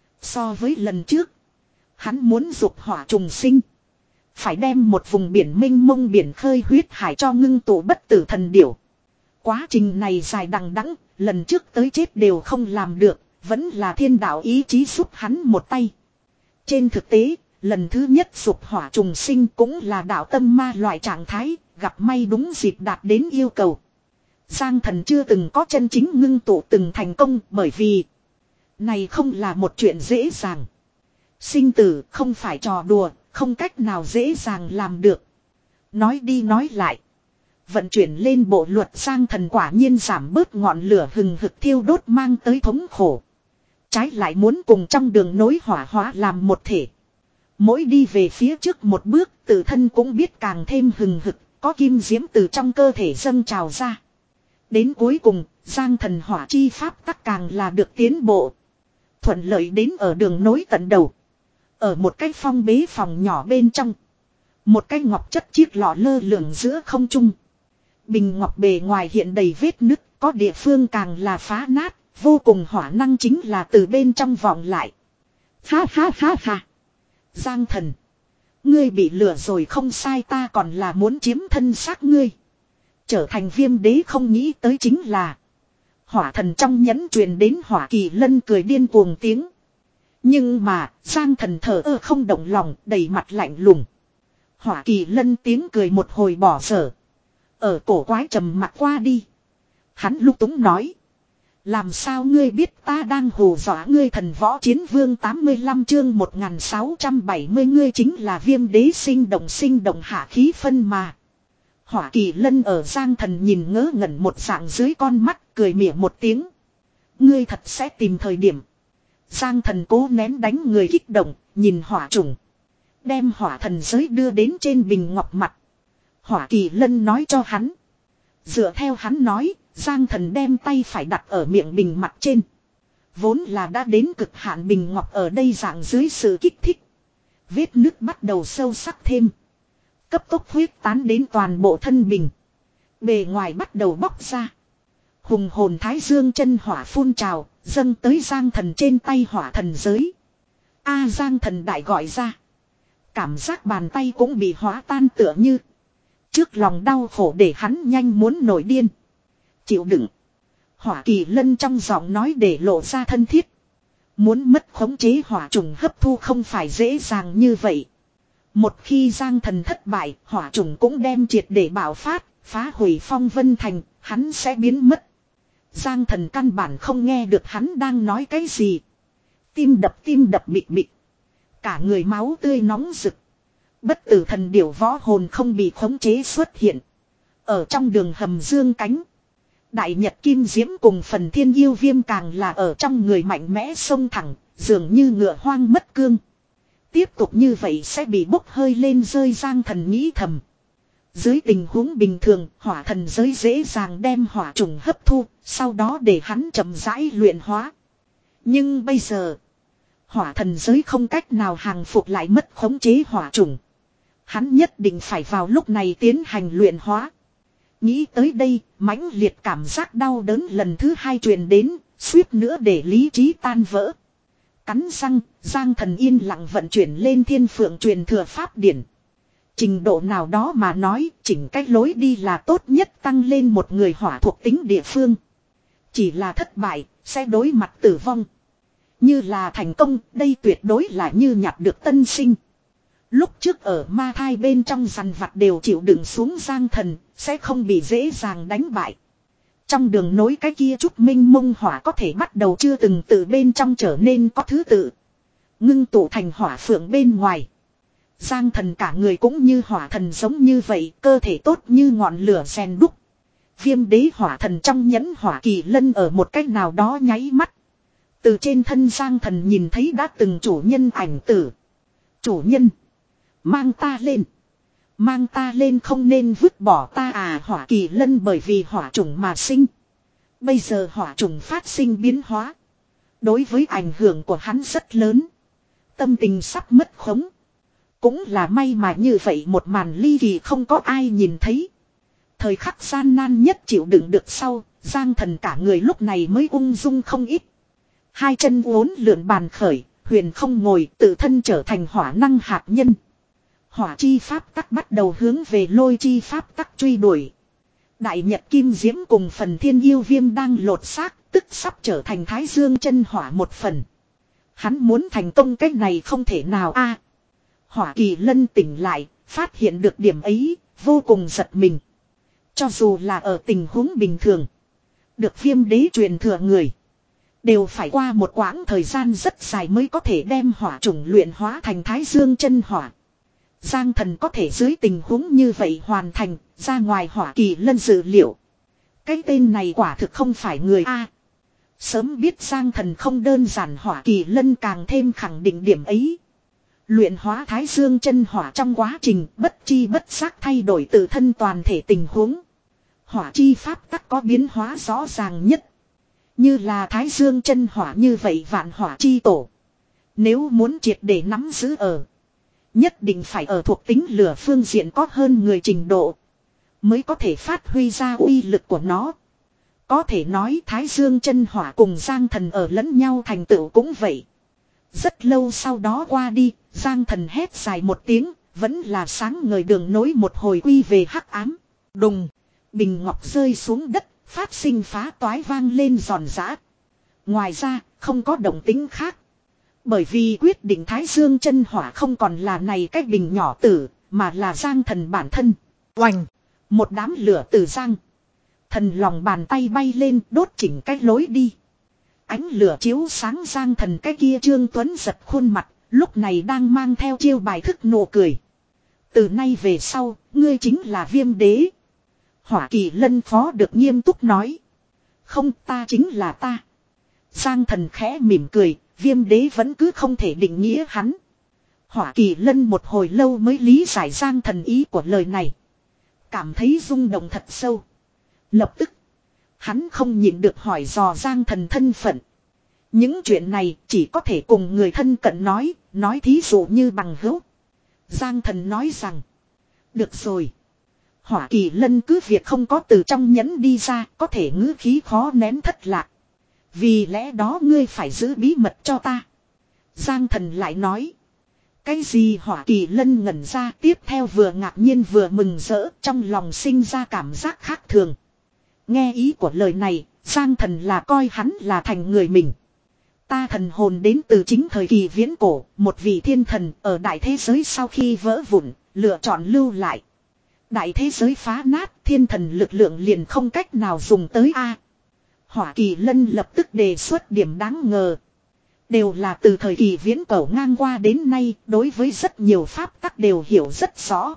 So với lần trước. Hắn muốn dục hỏa trùng sinh. Phải đem một vùng biển mênh mông biển khơi huyết hải cho ngưng tụ bất tử thần điểu. Quá trình này dài đằng đẵng, lần trước tới chết đều không làm được. Vẫn là thiên đạo ý chí giúp hắn một tay. Trên thực tế, lần thứ nhất dục hỏa trùng sinh cũng là đạo tâm ma loại trạng thái, gặp may đúng dịp đạt đến yêu cầu. Giang Thần chưa từng có chân chính ngưng tụ từng thành công bởi vì này không là một chuyện dễ dàng. Sinh tử không phải trò đùa, không cách nào dễ dàng làm được. Nói đi nói lại. Vận chuyển lên bộ luật Giang Thần quả nhiên giảm bớt ngọn lửa hừng hực thiêu đốt mang tới thống khổ. Trái lại muốn cùng trong đường nối hỏa hóa làm một thể. Mỗi đi về phía trước một bước tự thân cũng biết càng thêm hừng hực, có kim diễm từ trong cơ thể dâng trào ra. Đến cuối cùng, Giang Thần hỏa chi pháp tắc càng là được tiến bộ. Thuận lợi đến ở đường nối tận đầu. Ở một cái phong bế phòng nhỏ bên trong. Một cái ngọc chất chiếc lọ lơ lửng giữa không trung. Bình ngọc bề ngoài hiện đầy vết nứt, có địa phương càng là phá nát, vô cùng hỏa năng chính là từ bên trong vọng lại. Ha ha ha ha. Giang Thần. Ngươi bị lừa rồi không sai ta còn là muốn chiếm thân xác ngươi. Trở thành Viêm Đế không nghĩ tới chính là. Hỏa thần trong nhẫn truyền đến Hỏa Kỳ Lân cười điên cuồng tiếng. Nhưng mà Giang Thần thở ơ không động lòng đầy mặt lạnh lùng. Hỏa Kỳ Lân tiếng cười một hồi bỏ dở. Ở cổ quái trầm mặt qua đi. Hắn lúc túng nói. Làm sao ngươi biết ta đang hù dọa ngươi Thần Võ Chiến Vương tám mươi lăm chương một nghìn sáu trăm bảy mươi ngươi chính là Viêm Đế sinh động sinh động hạ khí phân mà. Hỏa Kỳ Lân ở Giang Thần nhìn ngớ ngẩn một dạng dưới con mắt cười mỉa một tiếng. Ngươi thật sẽ tìm thời điểm. Giang Thần cố nén đánh người kích động, nhìn hỏa trùng. Đem hỏa thần giới đưa đến trên bình ngọc mặt. Hỏa Kỳ Lân nói cho hắn. Dựa theo hắn nói, Giang Thần đem tay phải đặt ở miệng bình mặt trên. Vốn là đã đến cực hạn bình ngọc ở đây dạng dưới sự kích thích. Vết nứt bắt đầu sâu sắc thêm. Cấp tốc huyết tán đến toàn bộ thân bình. Bề ngoài bắt đầu bóc ra. Hùng hồn thái dương chân hỏa phun trào, dâng tới Giang Thần trên tay hỏa thần giới. A Giang Thần đại gọi ra. Cảm giác bàn tay cũng bị hóa tan tựa như. Trước lòng đau khổ để hắn nhanh muốn nổi điên. Chịu đựng. Hỏa Kỳ Lân trong giọng nói để lộ ra thân thiết. Muốn mất khống chế hỏa trùng hấp thu không phải dễ dàng như vậy. Một khi Giang Thần thất bại, hỏa trùng cũng đem triệt để bạo phát, phá hủy Phong Vân Thành, hắn sẽ biến mất. Giang Thần căn bản không nghe được hắn đang nói cái gì. Tim đập tim đập bịch bịch. Cả người máu tươi nóng rực. Bất tử thần điểu võ hồn không bị khống chế xuất hiện. Ở trong đường hầm dương cánh. Đại Nhật Kim Diễm cùng phần thiên yêu viêm càng là ở trong người mạnh mẽ xông thẳng, dường như ngựa hoang mất cương. Tiếp tục như vậy sẽ bị bốc hơi lên rơi Giang Thần nghĩ thầm. Dưới tình huống bình thường, hỏa thần giới dễ dàng đem hỏa trùng hấp thu, sau đó để hắn chậm rãi luyện hóa. Nhưng bây giờ, hỏa thần giới không cách nào hàng phục lại mất khống chế hỏa trùng. Hắn nhất định phải vào lúc này tiến hành luyện hóa. Nghĩ tới đây, mãnh liệt cảm giác đau đớn lần thứ hai truyền đến, Suýt nữa để lý trí tan vỡ. Cắn răng, Giang Thần yên lặng vận chuyển lên thiên phượng truyền thừa pháp điển. Trình độ nào đó mà nói, chỉnh cách lối đi là tốt nhất tăng lên một người hỏa thuộc tính địa phương. Chỉ là thất bại, sẽ đối mặt tử vong. Như là thành công, đây tuyệt đối là như nhặt được tân sinh. Lúc trước ở ma thai bên trong dằn vặt đều chịu đựng xuống Giang Thần, sẽ không bị dễ dàng đánh bại. Trong đường nối cái kia chút minh mông hỏa có thể bắt đầu chưa từng từ bên trong trở nên có thứ tự. Ngưng tụ thành hỏa phượng bên ngoài. Giang Thần cả người cũng như hỏa thần giống như vậy, cơ thể tốt như ngọn lửa rèn đúc. Viêm đế hỏa thần trong nhẫn hỏa kỳ lân ở một cách nào đó nháy mắt. Từ trên thân Giang Thần nhìn thấy đã từng chủ nhân ảnh tử. Chủ nhân. Mang ta lên. Mang ta lên không nên vứt bỏ ta à, hỏa kỳ lân bởi vì hỏa trùng mà sinh. Bây giờ hỏa trùng phát sinh biến hóa. Đối với ảnh hưởng của hắn rất lớn. Tâm tình sắp mất khống. Cũng là may mà như vậy một màn ly kỳ không có ai nhìn thấy. Thời khắc gian nan nhất chịu đựng được sau, Giang Thần cả người lúc này mới ung dung không ít. Hai chân uốn lượn bàn khởi, huyền không ngồi, tự thân trở thành hỏa năng hạt nhân. Hỏa chi pháp tắc bắt đầu hướng về lôi chi pháp tắc truy đuổi. Đại Nhật Kim Diễm cùng phần thiên yêu viêm đang lột xác, tức sắp trở thành Thái Dương chân hỏa một phần. Hắn muốn thành công cách này không thể nào a. Hỏa kỳ lân tỉnh lại, phát hiện được điểm ấy, vô cùng giật mình. Cho dù là ở tình huống bình thường, được viêm đế truyền thừa người, đều phải qua một quãng thời gian rất dài mới có thể đem hỏa chủng luyện hóa thành Thái Dương chân hỏa. Giang Thần có thể dưới tình huống như vậy hoàn thành, ra ngoài hỏa kỳ lân dự liệu. Cái tên này quả thực không phải người A. Sớm biết Giang Thần không đơn giản, hỏa kỳ lân càng thêm khẳng định điểm ấy. Luyện hóa Thái Dương chân hỏa trong quá trình bất chi bất giác thay đổi tự thân toàn thể tình huống. Hỏa chi pháp tắc có biến hóa rõ ràng nhất. Như là Thái Dương chân hỏa như vậy vạn hỏa chi tổ. Nếu muốn triệt để nắm giữ ở, nhất định phải ở thuộc tính lửa phương diện có hơn người trình độ, mới có thể phát huy ra uy lực của nó. Có thể nói Thái Dương chân hỏa cùng Giang Thần ở lẫn nhau thành tựu cũng vậy. Rất lâu sau đó qua đi, Giang Thần hét dài một tiếng, vẫn là sáng ngời đường nối một hồi quy về hắc ám. Đùng, bình ngọc rơi xuống đất, phát sinh phá toái vang lên giòn giã. Ngoài ra, không có động tính khác. Bởi vì quyết định Thái Dương chân hỏa không còn là này cái bình nhỏ tử, mà là Giang Thần bản thân. Oành, một đám lửa từ Giang Thần lòng bàn tay bay lên, đốt chỉnh cái lối đi. Ánh lửa chiếu sáng Giang Thần cái kia Trương Tuấn giật khuôn mặt, lúc này đang mang theo chiêu bài thức nụ cười. Từ nay về sau, ngươi chính là viêm đế. Hỏa kỳ lân phó được nghiêm túc nói. Không, ta chính là ta. Giang Thần khẽ mỉm cười, viêm đế vẫn cứ không thể định nghĩa hắn. Hỏa kỳ lân một hồi lâu mới lý giải Giang Thần ý của lời này. Cảm thấy rung động thật sâu. Lập tức, hắn không nhịn được hỏi dò Giang Thần thân phận. Những chuyện này chỉ có thể cùng người thân cận nói, nói thí dụ như bằng hữu. Giang Thần nói rằng, được rồi. Hỏa kỳ lân cứ việc không có từ trong nhẫn đi ra, có thể ngữ khí khó nén thất lạc. Vì lẽ đó ngươi phải giữ bí mật cho ta. Giang Thần lại nói. Cái gì? Hỏa kỳ lân ngẩn ra, tiếp theo vừa ngạc nhiên vừa mừng rỡ, trong lòng sinh ra cảm giác khác thường. Nghe ý của lời này, Giang Thần là coi hắn là thành người mình. Ta thần hồn đến từ chính thời kỳ viễn cổ, một vị thiên thần ở đại thế giới sau khi vỡ vụn, lựa chọn lưu lại. Đại thế giới phá nát, thiên thần lực lượng liền không cách nào dùng tới a. Hỏa kỳ lân lập tức đề xuất điểm đáng ngờ. Đều là từ thời kỳ viễn cổ ngang qua đến nay, đối với rất nhiều pháp tắc đều hiểu rất rõ.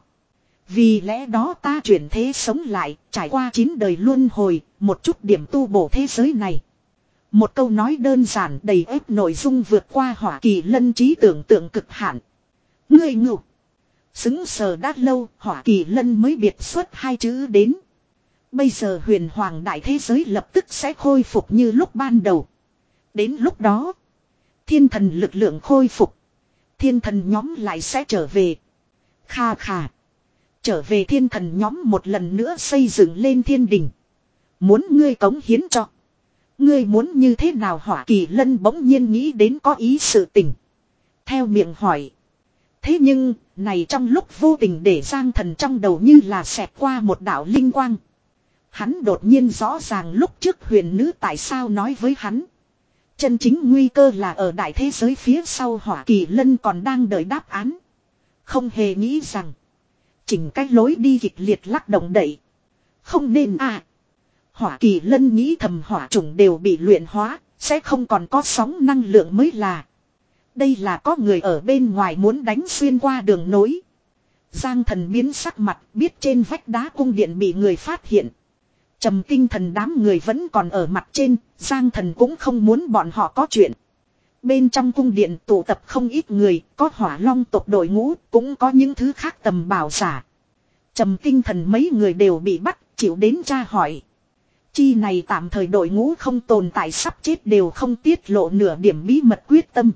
Vì lẽ đó ta chuyển thế sống lại, trải qua chín đời luân hồi, một chút điểm tu bổ thế giới này. Một câu nói đơn giản đầy ép nội dung vượt qua hỏa kỳ lân trí tưởng tượng cực hạn. Ngươi ngủ. Xứng sờ đã lâu, hỏa kỳ lân mới biệt xuất hai chữ đến. Bây giờ huyền hoàng đại thế giới lập tức sẽ khôi phục như lúc ban đầu. Đến lúc đó, thiên thần lực lượng khôi phục. Thiên thần nhóm lại sẽ trở về. Kha kha. Trở về thiên thần nhóm một lần nữa xây dựng lên thiên đình. Muốn ngươi cống hiến cho. Ngươi muốn như thế nào Hỏa Kỳ Lân bỗng nhiên nghĩ đến có ý sự tình. Theo miệng hỏi. Thế nhưng, này trong lúc vô tình để Giang Thần trong đầu như là xẹt qua một đạo linh quang. Hắn đột nhiên rõ ràng lúc trước huyền nữ tại sao nói với hắn. Chân chính nguy cơ là ở đại thế giới phía sau Hỏa Kỳ Lân còn đang đợi đáp án. Không hề nghĩ rằng. Chỉnh cách lối đi kịch liệt lắc động đậy. Không nên à. Hỏa Kỳ Lân nghĩ thầm hỏa chủng đều bị luyện hóa. Sẽ không còn có sóng năng lượng mới là. Đây là có người ở bên ngoài muốn đánh xuyên qua đường nối. Giang Thần biến sắc mặt biết trên vách đá cung điện bị người phát hiện. Trầm Tinh Thần đám người vẫn còn ở mặt trên. Giang Thần cũng không muốn bọn họ có chuyện. Bên trong cung điện tụ tập không ít người. Có Hỏa Long tộc đội ngũ. Cũng có những thứ khác tầm bảo giả. Trầm Tinh Thần mấy người đều bị bắt. Chịu đến tra hỏi. Chi này tạm thời đội ngũ không tồn tại sắp chết đều không tiết lộ nửa điểm bí mật quyết tâm.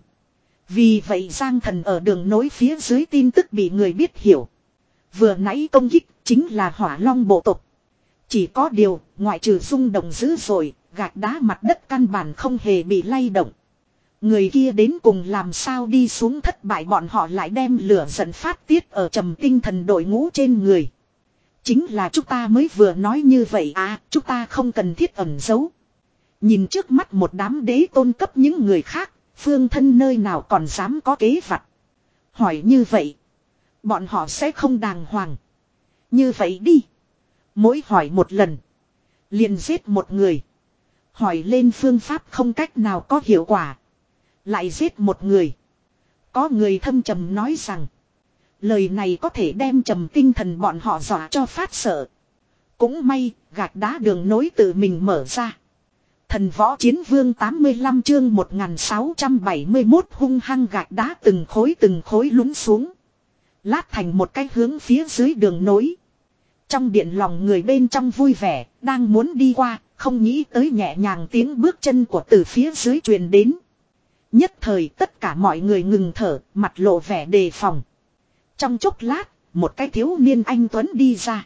Vì vậy Giang Thần ở đường nối phía dưới tin tức bị người biết hiểu. Vừa nãy công kích chính là Hỏa Long bộ tộc. Chỉ có điều, ngoại trừ rung động dữ dội, gạch đá mặt đất căn bản không hề bị lay động. Người kia đến cùng làm sao đi xuống thất bại bọn họ lại đem lửa giận phát tiết ở Trầm Tinh Thần đội ngũ trên người. Chính là chúng ta mới vừa nói như vậy à, chúng ta không cần thiết ẩn giấu. Nhìn trước mắt một đám đế tôn cấp những người khác, phương thân nơi nào còn dám có kế vặt. Hỏi như vậy, bọn họ sẽ không đàng hoàng. Như vậy đi. Mỗi hỏi một lần, liền giết một người. Hỏi lên phương pháp không cách nào có hiệu quả. Lại giết một người. Có người thâm trầm nói rằng, lời này có thể đem Trầm Tinh Thần bọn họ dọa cho phát sợ. Cũng may, gạch đá đường nối tự mình mở ra. Thần Võ Chiến Vương tám mươi lăm chương một nghìn sáu trăm bảy mươi mốt hung hăng gạch đá từng khối từng khối lún xuống. Lát thành một cái hướng phía dưới đường nối. Trong điện lòng người bên trong vui vẻ, đang muốn đi qua, không nghĩ tới nhẹ nhàng tiếng bước chân của từ phía dưới truyền đến. Nhất thời tất cả mọi người ngừng thở, mặt lộ vẻ đề phòng. Trong chốc lát, một cái thiếu niên anh tuấn đi ra.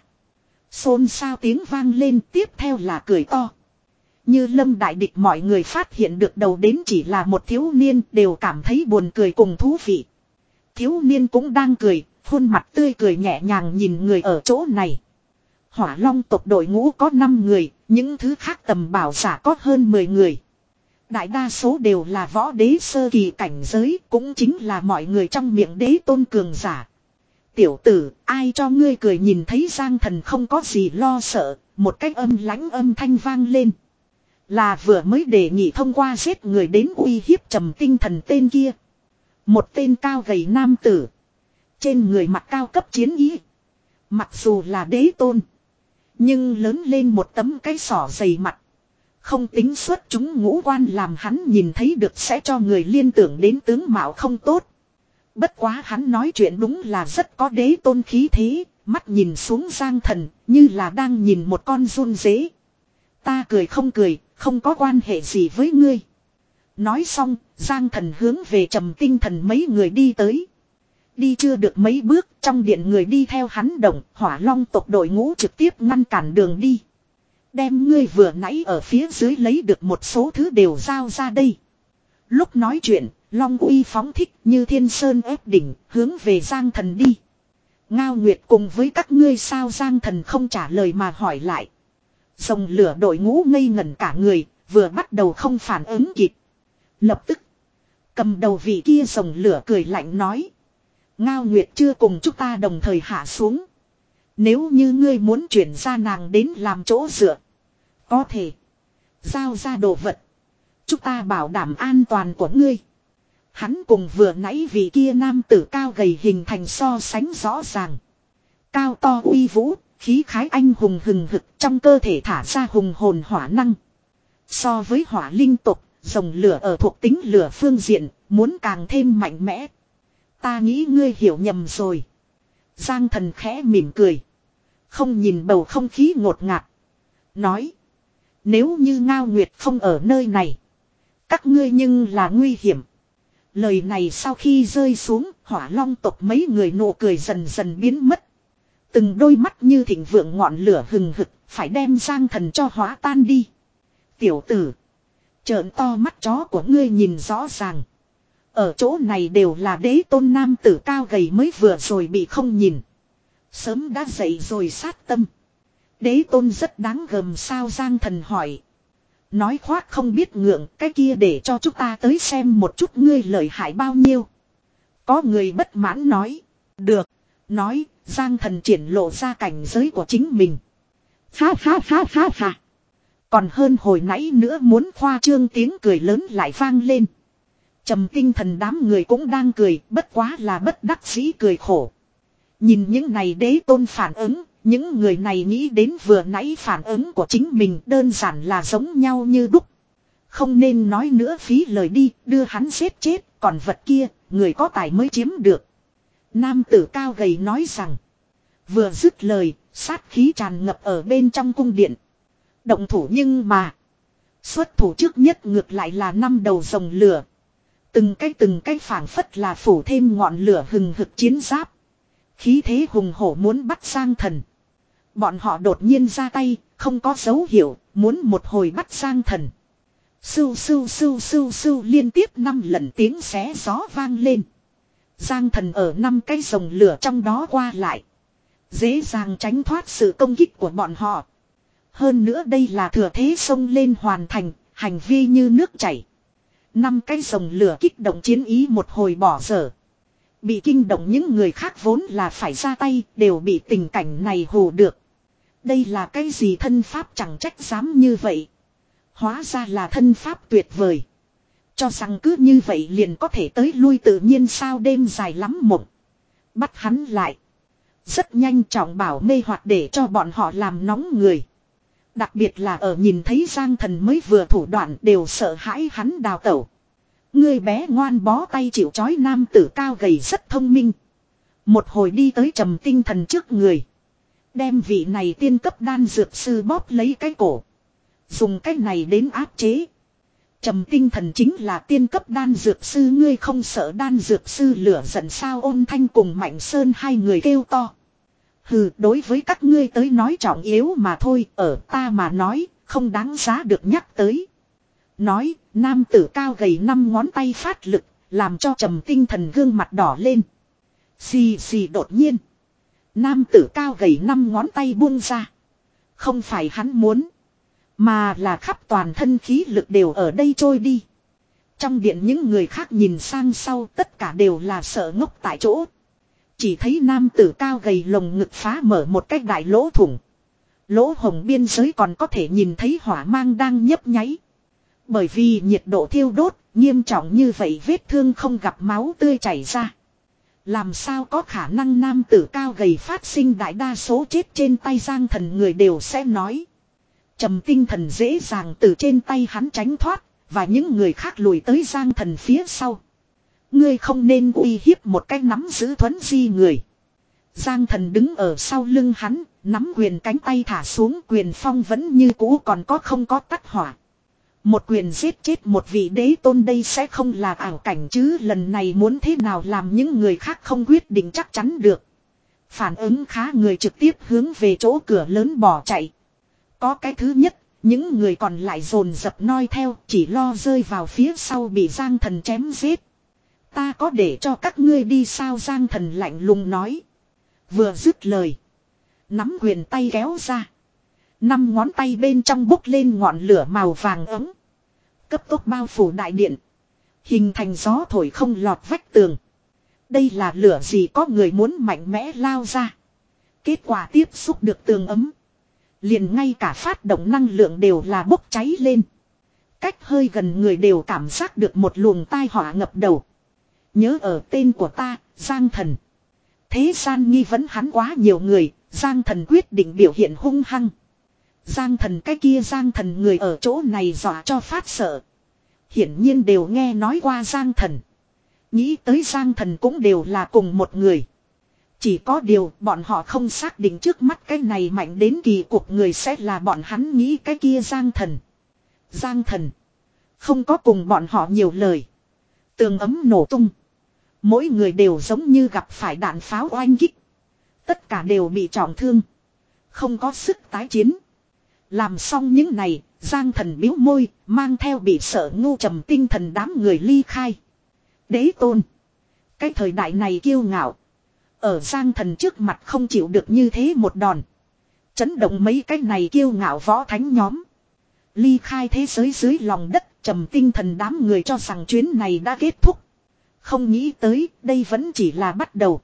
Xôn xao tiếng vang lên, tiếp theo là cười to. Như lâm đại địch mọi người phát hiện được đầu đến chỉ là một thiếu niên đều cảm thấy buồn cười cùng thú vị. Thiếu niên cũng đang cười, khuôn mặt tươi cười nhẹ nhàng nhìn người ở chỗ này. Hỏa Long tộc đội ngũ có năm người, những thứ khác tầm bảo giả có hơn mười người. Đại đa số đều là võ đế sơ kỳ cảnh giới, cũng chính là mọi người trong miệng đế tôn cường giả. Tiểu tử, ai cho ngươi cười nhìn thấy Giang Thần không có gì lo sợ, một cách âm lãnh âm thanh vang lên. Là vừa mới đề nghị thông qua giết người đến uy hiếp Trầm Tinh Thần tên kia. Một tên cao gầy nam tử. Trên người mặc cao cấp chiến ý. Mặc dù là đế tôn. Nhưng lớn lên một tấm cái sỏ dày mặt. Không tính xuất chúng ngũ quan làm hắn nhìn thấy được sẽ cho người liên tưởng đến tướng mạo không tốt. Bất quá hắn nói chuyện đúng là rất có đế tôn khí thế. Mắt nhìn xuống Giang Thần như là đang nhìn một con run dế. Ta cười không cười, không có quan hệ gì với ngươi. Nói xong, Giang Thần hướng về Trầm Tinh Thần mấy người đi tới. Đi chưa được mấy bước, trong điện người đi theo hắn động, Hỏa Long tộc đội ngũ trực tiếp ngăn cản đường đi. Đem ngươi vừa nãy ở phía dưới lấy được một số thứ đều giao ra đây. Lúc nói chuyện, Long uy phóng thích như thiên sơn ép đỉnh, hướng về Giang Thần đi. Ngao Nguyệt cùng với các ngươi sao Giang Thần không trả lời mà hỏi lại. Dòng lửa đội ngũ ngây ngẩn cả người, vừa bắt đầu không phản ứng kịp. Lập tức, cầm đầu vị kia dòng lửa cười lạnh nói. Ngao Nguyệt chưa cùng chúng ta đồng thời hạ xuống. Nếu như ngươi muốn chuyển ra nàng đến làm chỗ dựa, có thể giao ra đồ vật. Chúng ta bảo đảm an toàn của ngươi. Hắn cùng vừa nãy vị kia nam tử cao gầy hình thành so sánh rõ ràng. Cao to uy vũ, khí khái anh hùng hừng hực trong cơ thể thả ra hùng hồn hỏa năng. So với hỏa linh tục, dòng lửa ở thuộc tính lửa phương diện, muốn càng thêm mạnh mẽ. Ta nghĩ ngươi hiểu nhầm rồi. Giang Thần khẽ mỉm cười. Không nhìn bầu không khí ngột ngạt. Nói. Nếu như Ngao Nguyệt không ở nơi này. Các ngươi nhưng là nguy hiểm. Lời này sau khi rơi xuống, Hỏa Long tộc mấy người nụ cười dần dần biến mất. Từng đôi mắt như thịnh vượng ngọn lửa hừng hực, phải đem Giang Thần cho hóa tan đi. Tiểu tử, Trợn to mắt chó của ngươi nhìn rõ ràng. Ở chỗ này đều là đế tôn nam tử cao gầy mới vừa rồi bị không nhìn. Sớm đã dậy rồi sát tâm. Đế tôn rất đáng gờm sao Giang Thần hỏi. Nói khoác không biết ngượng, cái kia để cho chúng ta tới xem một chút ngươi lợi hại bao nhiêu. Có người bất mãn nói. Được. Nói, Giang Thần triển lộ ra cảnh giới của chính mình. Ha ha ha ha ha. Còn hơn hồi nãy nữa muốn khoa trương tiếng cười lớn lại vang lên. Trầm Tinh Thần đám người cũng đang cười, bất quá là bất đắc dĩ cười khổ. Nhìn những này đế tôn phản ứng, những người này nghĩ đến vừa nãy phản ứng của chính mình đơn giản là giống nhau như đúc. Không nên nói nữa phí lời đi, đưa hắn giết chết, còn vật kia, người có tài mới chiếm được. Nam tử cao gầy nói rằng, vừa dứt lời, sát khí tràn ngập ở bên trong cung điện. Động thủ nhưng mà, xuất thủ trước nhất ngược lại là năm đầu rồng lửa. Từng cái từng cái phảng phất là phủ thêm ngọn lửa hừng hực chiến giáp. Khí thế hùng hổ muốn bắt Giang Thần. Bọn họ đột nhiên ra tay, không có dấu hiệu, muốn một hồi bắt Giang Thần. Sưu sưu sưu sưu sưu liên tiếp năm lần tiếng xé gió vang lên. Giang Thần ở năm cái rồng lửa trong đó qua lại. Dễ dàng tránh thoát sự công kích của bọn họ. Hơn nữa đây là thừa thế xông lên hoàn thành, hành vi như nước chảy. Năm cái rồng lửa kích động chiến ý một hồi bỏ dở. Bị kinh động những người khác vốn là phải ra tay, đều bị tình cảnh này hù được. Đây là cái gì thân pháp chẳng trách dám như vậy. Hóa ra là thân pháp tuyệt vời. Cho rằng cứ như vậy liền có thể tới lui tự nhiên sao đêm dài lắm mộng. Bắt hắn lại. Rất nhanh trọng bảo mê hoặc để cho bọn họ làm nóng người. Đặc biệt là ở nhìn thấy Giang Thần mới vừa thủ đoạn đều sợ hãi hắn đào tẩu. Người bé ngoan bó tay chịu chói nam tử cao gầy rất thông minh. Một hồi đi tới Trầm Tinh Thần trước người. Đem vị này tiên cấp đan dược sư bóp lấy cái cổ. Dùng cái này đến áp chế. Trầm Tinh Thần chính là tiên cấp đan dược sư, ngươi không sợ đan dược sư lửa giận sao? Ôn Thanh cùng Mạnh Sơn hai người kêu to. Hừ, đối với các ngươi tới nói trọng yếu mà thôi, ở ta mà nói, không đáng giá được nhắc tới. Nói, nam tử cao gầy năm ngón tay phát lực, làm cho Trầm Tinh Thần gương mặt đỏ lên. Xì xì đột nhiên. Nam tử cao gầy năm ngón tay buông ra. Không phải hắn muốn. Mà là khắp toàn thân khí lực đều ở đây trôi đi. Trong điện những người khác nhìn sang sau tất cả đều là sợ ngốc tại chỗ. Chỉ thấy nam tử cao gầy lồng ngực phá mở một cái đại lỗ thủng. Lỗ hồng biên giới còn có thể nhìn thấy hỏa mang đang nhấp nháy. Bởi vì nhiệt độ thiêu đốt, nghiêm trọng như vậy vết thương không gặp máu tươi chảy ra. Làm sao có khả năng nam tử cao gầy phát sinh, đại đa số chết trên tay Giang Thần người đều sẽ nói. Trầm Tinh Thần dễ dàng từ trên tay hắn tránh thoát, và những người khác lùi tới Giang Thần phía sau. Ngươi không nên uy hiếp một cái nắm giữ thuấn di người. Giang Thần đứng ở sau lưng hắn, nắm quyền cánh tay thả xuống, quyền phong vẫn như cũ còn có không có tắt hỏa. Một quyền giết chết một vị đế tôn đây sẽ không là ảo cảnh chứ, lần này muốn thế nào làm những người khác không quyết định chắc chắn được. Phản ứng khá người trực tiếp hướng về chỗ cửa lớn bỏ chạy. Có cái thứ nhất, những người còn lại dồn dập noi theo, chỉ lo rơi vào phía sau bị Giang Thần chém giết. Ta có để cho các ngươi đi sao? Giang Thần lạnh lùng nói. Vừa dứt lời, nắm quyền tay kéo ra. Năm ngón tay bên trong bốc lên ngọn lửa màu vàng ấm. Cấp tốc bao phủ đại điện. Hình thành gió thổi không lọt vách tường. Đây là lửa gì? Có người muốn mạnh mẽ lao ra. Kết quả tiếp xúc được tường ấm. Liền ngay cả phát động năng lượng đều là bốc cháy lên. Cách hơi gần người đều cảm giác được một luồng tai họa ngập đầu. Nhớ ở tên của ta, Giang Thần. Thế gian nghi vấn hắn quá nhiều người, Giang Thần quyết định biểu hiện hung hăng. Giang Thần cái kia Giang Thần người ở chỗ này dọa cho phát sợ. Hiển nhiên đều nghe nói qua Giang Thần. Nghĩ tới Giang Thần cũng đều là cùng một người. Chỉ có điều bọn họ không xác định trước mắt cái này mạnh đến kỳ cục người sẽ là bọn hắn nghĩ cái kia Giang Thần. Giang Thần không có cùng bọn họ nhiều lời. Tường ấm nổ tung. Mỗi người đều giống như gặp phải đạn pháo oanh kích. Tất cả đều bị trọng thương. Không có sức tái chiến. Làm xong những này, Giang Thần bĩu môi, mang theo bị sợ ngu trầm tinh thần đám người ly khai. Đế tôn. Cái thời đại này kiêu ngạo. Ở Giang Thần trước mặt không chịu được như thế một đòn. Chấn động mấy cái này kiêu ngạo võ thánh nhóm. Ly khai thế giới dưới lòng đất, trầm tinh thần đám người cho rằng chuyến này đã kết thúc. Không nghĩ tới, đây vẫn chỉ là bắt đầu.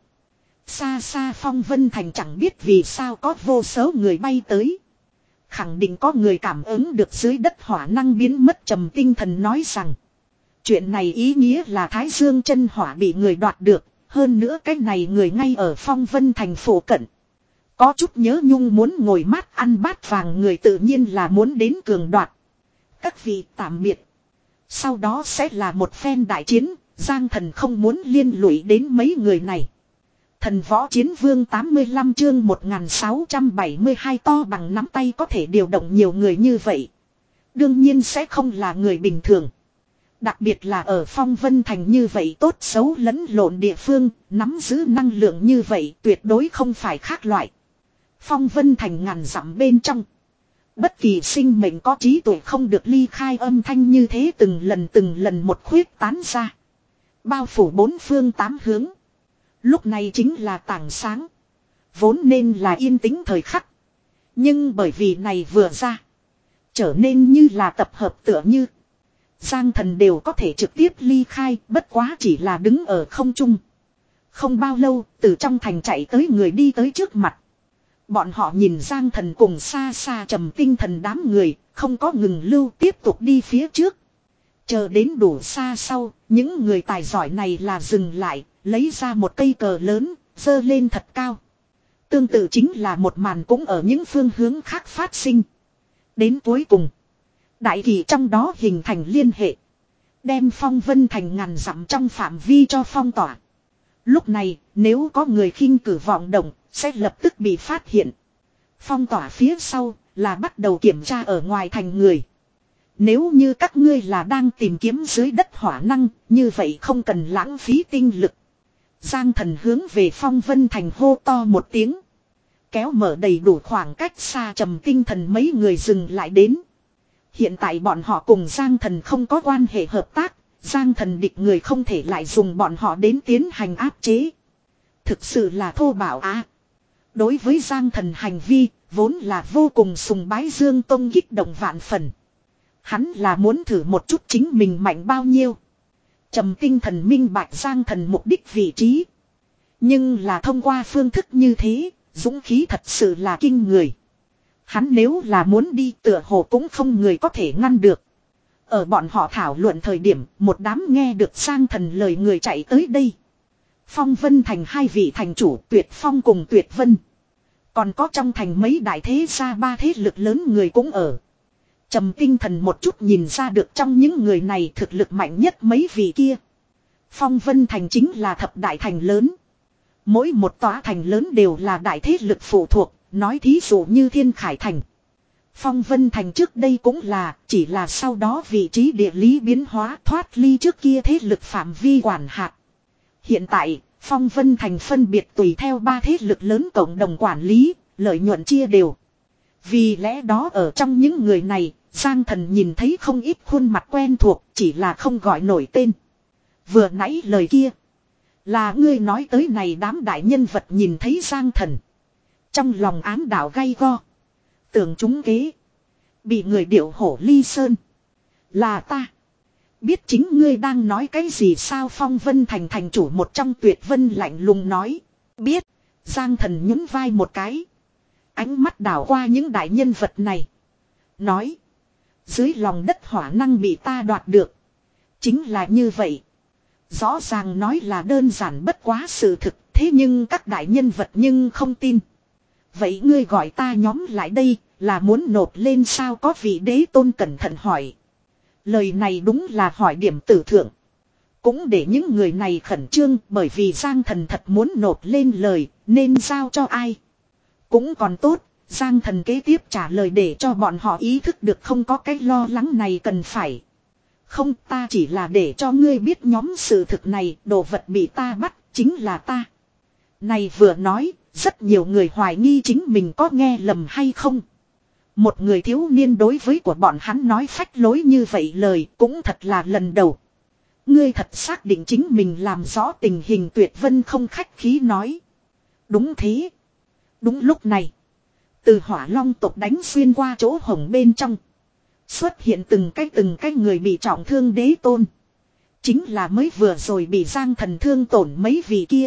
Xa xa Phong Vân Thành chẳng biết vì sao có vô số người bay tới. Khẳng định có người cảm ứng được dưới đất hỏa năng biến mất, trầm tinh thần nói rằng. Chuyện này ý nghĩa là Thái Dương chân hỏa bị người đoạt được. Hơn nữa cái này người ngay ở Phong Vân Thành phủ cận. Có chút nhớ nhung muốn ngồi mát ăn bát vàng người tự nhiên là muốn đến cường đoạt. Các vị tạm biệt. Sau đó sẽ là một phen đại chiến. Giang Thần không muốn liên lụy đến mấy người này. Thần võ chiến vương tám mươi lăm chương một nghìn sáu trăm bảy mươi hai to bằng nắm tay có thể điều động nhiều người như vậy. Đương nhiên sẽ không là người bình thường. Đặc biệt là ở Phong Vân Thành như vậy tốt xấu lẫn lộn địa phương, nắm giữ năng lượng như vậy tuyệt đối không phải khác loại. Phong Vân Thành ngàn dặm bên trong. Bất kỳ sinh mệnh có trí tuệ không được ly khai, âm thanh như thế từng lần từng lần một khuyết tán ra. Bao phủ bốn phương tám hướng. Lúc này chính là tảng sáng. Vốn nên là yên tĩnh thời khắc. Nhưng bởi vì này vừa ra. Trở nên như là tập hợp tựa như. Giang Thần đều có thể trực tiếp ly khai, bất quá chỉ là đứng ở không trung. Không bao lâu, từ trong thành chạy tới người đi tới trước mặt. Bọn họ nhìn Giang Thần cùng xa xa trầm tinh thần đám người, không có ngừng lưu, tiếp tục đi phía trước. Chờ đến đủ xa sau, những người tài giỏi này là dừng lại, lấy ra một cây cờ lớn, giơ lên thật cao. Tương tự chính là một màn cũng ở những phương hướng khác phát sinh. Đến cuối cùng, đại kỳ trong đó hình thành liên hệ. Đem Phong Vân Thành ngàn dặm trong phạm vi cho phong tỏa. Lúc này, nếu có người khinh cử vọng động, sẽ lập tức bị phát hiện. Phong tỏa phía sau, là bắt đầu kiểm tra ở ngoài thành người. Nếu như các ngươi là đang tìm kiếm dưới đất hỏa năng, như vậy không cần lãng phí tinh lực. Giang Thần hướng về Phong Vân Thành hô to một tiếng. Kéo mở đầy đủ khoảng cách xa, trầm tinh thần mấy người dừng lại đến. Hiện tại bọn họ cùng Giang Thần không có quan hệ hợp tác. Giang Thần địch người không thể lại dùng bọn họ đến tiến hành áp chế. Thực sự là thô bạo á. Đối với Giang Thần hành vi, vốn là vô cùng sùng bái Dương Tông kích động vạn phần. Hắn là muốn thử một chút chính mình mạnh bao nhiêu. Trầm tinh thần minh bạch Giang Thần mục đích vị trí. Nhưng là thông qua phương thức như thế, dũng khí thật sự là kinh người. Hắn nếu là muốn đi tựa hồ cũng không người có thể ngăn được. Ở bọn họ thảo luận thời điểm, một đám nghe được Giang Thần lời người chạy tới đây. Phong Vân Thành hai vị thành chủ Tuyệt Phong cùng Tuyệt Vân. Còn có trong thành mấy đại thế gia ba thế lực lớn người cũng ở. Trầm tinh thần một chút nhìn ra được trong những người này thực lực mạnh nhất mấy vị kia. Phong Vân Thành chính là thập đại thành lớn. Mỗi một tòa thành lớn đều là đại thế lực phụ thuộc, nói thí dụ như Thiên Khải Thành. Phong Vân Thành trước đây cũng là, chỉ là sau đó vị trí địa lý biến hóa thoát ly trước kia thế lực phạm vi quản hạt. Hiện tại, Phong Vân Thành phân biệt tùy theo ba thế lực lớn cộng đồng quản lý, lợi nhuận chia đều. Vì lẽ đó ở trong những người này, Giang Thần nhìn thấy không ít khuôn mặt quen thuộc, chỉ là không gọi nổi tên. Vừa nãy lời kia, là ngươi nói tới này đám đại nhân vật nhìn thấy Giang Thần. Trong lòng ám đạo gay go. Tưởng chúng kế. Bị người điệu hổ ly sơn. Là ta. Biết chính ngươi đang nói cái gì sao? Phong Vân Thành thành chủ một trong Tuyệt Vân lạnh lùng nói. Biết. Giang Thần nhún vai một cái. Ánh mắt đảo qua những đại nhân vật này. Nói. Dưới lòng đất hỏa năng bị ta đoạt được. Chính là như vậy. Rõ ràng nói là đơn giản bất quá sự thực. Thế nhưng các đại nhân vật nhưng không tin. Vậy ngươi gọi ta nhóm lại đây là muốn nộp lên sao? Có vị đế tôn cẩn thận hỏi. Lời này đúng là hỏi điểm tử thượng. Cũng để những người này khẩn trương, bởi vì Giang Thần thật muốn nộp lên lời, nên giao cho ai. Cũng còn tốt, Giang Thần kế tiếp trả lời để cho bọn họ ý thức được không có cái lo lắng này cần phải. Không, ta chỉ là để cho ngươi biết nhóm sự thực này, đồ vật bị ta bắt, chính là ta. Này vừa nói, rất nhiều người hoài nghi chính mình có nghe lầm hay không. Một người thiếu niên đối với của bọn hắn nói phách lối như vậy lời cũng thật là lần đầu. Ngươi thật xác định chính mình làm rõ tình hình. Tuyệt Vân không khách khí nói. Đúng thế. Đúng lúc này. Từ Hỏa Long tộc đánh xuyên qua chỗ hổng bên trong. Xuất hiện từng cái từng cái người bị trọng thương đế tôn. Chính là mới vừa rồi bị Giang Thần thương tổn mấy vị kia.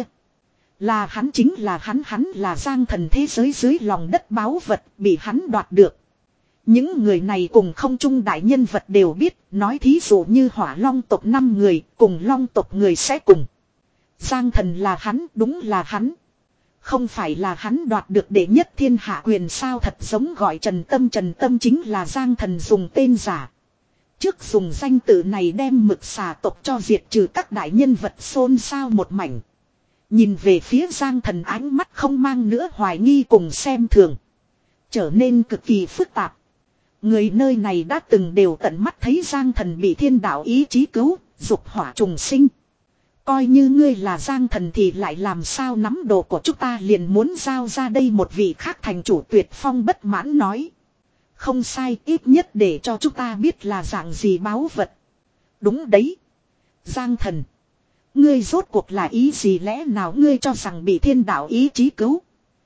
Là hắn chính là hắn hắn là Giang Thần thế giới dưới lòng đất báu vật bị hắn đoạt được. Những người này cùng không trung đại nhân vật đều biết, nói thí dụ như Hỏa Long tộc năm người, cùng Long tộc người sẽ cùng. Giang Thần là hắn, đúng là hắn. Không phải là hắn đoạt được đệ nhất thiên hạ quyền sao, thật giống gọi Trần Tâm. Trần Tâm chính là Giang Thần dùng tên giả. Trước dùng danh tự này đem Mực Xà tộc cho diệt trừ, các đại nhân vật xôn xao một mảnh. Nhìn về phía Giang Thần ánh mắt không mang nữa hoài nghi cùng xem thường. Trở nên cực kỳ phức tạp. Người nơi này đã từng đều tận mắt thấy Giang Thần bị thiên đạo ý chí cứu, dục hỏa trùng sinh. Coi như ngươi là Giang Thần thì lại làm sao nắm đồ của chúng ta liền muốn giao ra đây. Một vị khác thành chủ Tuyệt Phong bất mãn nói. Không sai, ít nhất để cho chúng ta biết là dạng gì báu vật. Đúng đấy. Giang Thần. Ngươi rốt cuộc là ý gì, lẽ nào ngươi cho rằng bị thiên đạo ý chí cứu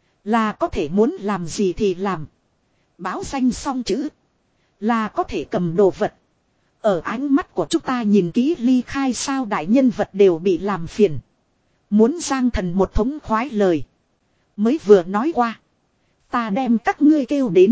là có thể muốn làm gì thì làm. Báo danh xong chữ là có thể cầm đồ vật. Ở ánh mắt của chúng ta nhìn kỹ ly khai sao, đại nhân vật đều bị làm phiền. Muốn Giang Thần một thống khoái lời. Mới vừa nói qua. Ta đem các ngươi kêu đến.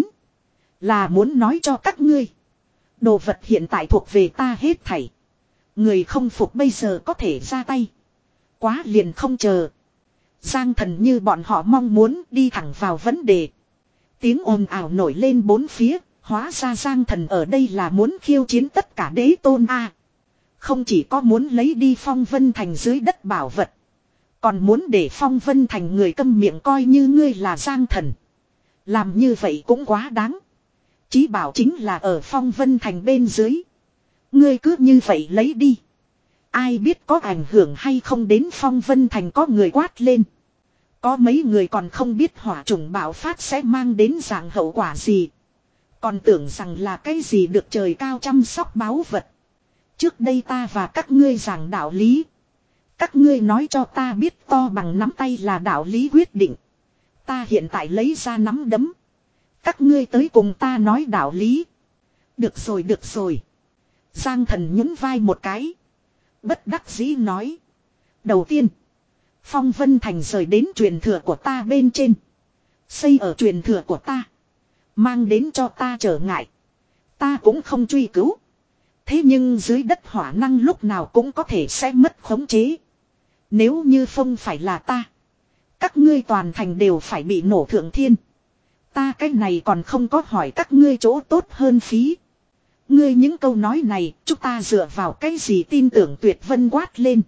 Là muốn nói cho các ngươi. Đồ vật hiện tại thuộc về ta hết thảy. Người không phục bây giờ có thể ra tay. Quá liền không chờ. Giang Thần như bọn họ mong muốn đi thẳng vào vấn đề. Tiếng ồn ào nổi lên bốn phía. Hóa ra Giang Thần ở đây là muốn khiêu chiến tất cả đế tôn a. Không chỉ có muốn lấy đi Phong Vân Thành dưới đất bảo vật. Còn muốn để Phong Vân Thành người câm miệng coi như ngươi là Giang Thần. Làm như vậy cũng quá đáng. Chí bảo chính là ở Phong Vân Thành bên dưới. Ngươi cứ như vậy lấy đi. Ai biết có ảnh hưởng hay không đến Phong Vân Thành, có người quát lên. Có mấy người còn không biết hỏa trùng bạo phát sẽ mang đến dạng hậu quả gì. Còn tưởng rằng là cái gì được trời cao chăm sóc báu vật. Trước đây ta và các ngươi giảng đạo lý. Các ngươi nói cho ta biết to bằng nắm tay là đạo lý quyết định. Ta hiện tại lấy ra nắm đấm. Các ngươi tới cùng ta nói đạo lý. Được rồi được rồi. Giang Thần nhún vai một cái. Bất đắc dĩ nói. Đầu tiên. Phong Vân Thành rời đến truyền thừa của ta bên trên. Xây ở truyền thừa của ta. Mang đến cho ta trở ngại. Ta cũng không truy cứu. Thế nhưng dưới đất hỏa năng lúc nào cũng có thể sẽ mất khống chế. Nếu như không phải là ta. Các ngươi toàn thành đều phải bị nổ thượng thiên. Ta cái này còn không có hỏi các ngươi chỗ tốt hơn phí. Ngươi những câu nói này chúng ta dựa vào cái gì tin tưởng, Tuyệt Vân quát lên.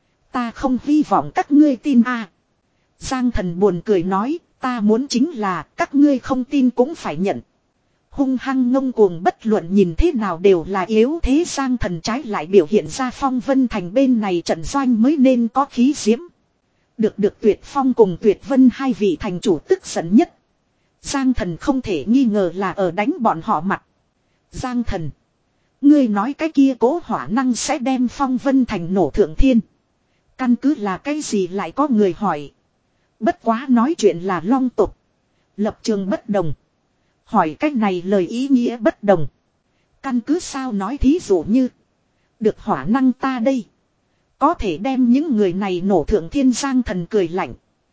Ta không hy vọng các ngươi tin a. À. Giang Thần buồn cười nói, ta muốn chính là các ngươi không tin cũng phải nhận. Hung hăng ngông cuồng bất luận nhìn thế nào đều là yếu thế. Giang Thần trái lại biểu hiện ra Phong Vân Thành bên này trận doanh mới nên có khí diễm. Được được Tuyệt Phong cùng Tuyệt Vân hai vị thành chủ tức giận nhất. Giang Thần không thể nghi ngờ là ở đánh bọn họ mặt. Giang Thần, ngươi nói cái kia cố hỏa năng sẽ đem Phong Vân Thành nổ thượng thiên. Căn cứ là cái gì lại có người hỏi. Bất quá nói chuyện là Long tộc. Lập trường bất đồng. Hỏi cách này lời ý nghĩa bất đồng. Căn cứ sao nói thí dụ như. Được hỏa năng ta đây. Có thể đem những người này nổ thượng thiên. Giang Thần cười lạnh.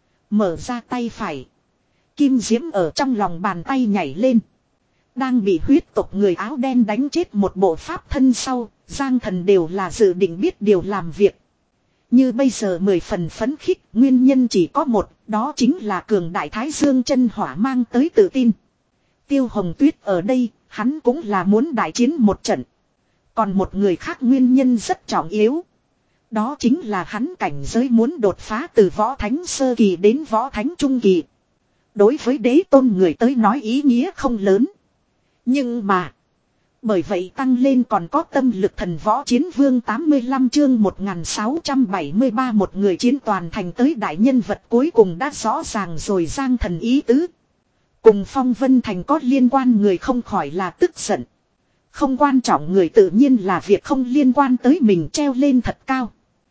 Mở ra tay phải. Kim diễm ở trong lòng bàn tay nhảy lên. Đang bị huyết tộc người áo đen đánh chết một bộ pháp thân sau. Giang Thần đều là dự định biết điều làm việc. Như bây giờ mười phần phấn khích, nguyên nhân chỉ có một, đó chính là cường đại Thái Dương chân hỏa mang tới tự tin. Tiêu Hồng Tuyết ở đây, hắn cũng là muốn đại chiến một trận. Còn một người khác nguyên nhân rất trọng yếu. Đó chính là hắn cảnh giới muốn đột phá từ võ thánh sơ kỳ đến võ thánh trung kỳ. Đối với đế tôn người tới nói ý nghĩa không lớn. Nhưng mà, bởi vậy tăng lên còn có tâm lực thần võ chiến vương. Tám mươi lăm chương một nghìn sáu trăm bảy mươi ba, một người chiến toàn thành tới đại nhân vật cuối cùng đã rõ ràng rồi. Giang Thần ý tứ. Cùng Phong Vân Thành có liên quan người không khỏi là tức giận. Không quan trọng người tự nhiên là việc không liên quan tới mình treo lên thật cao.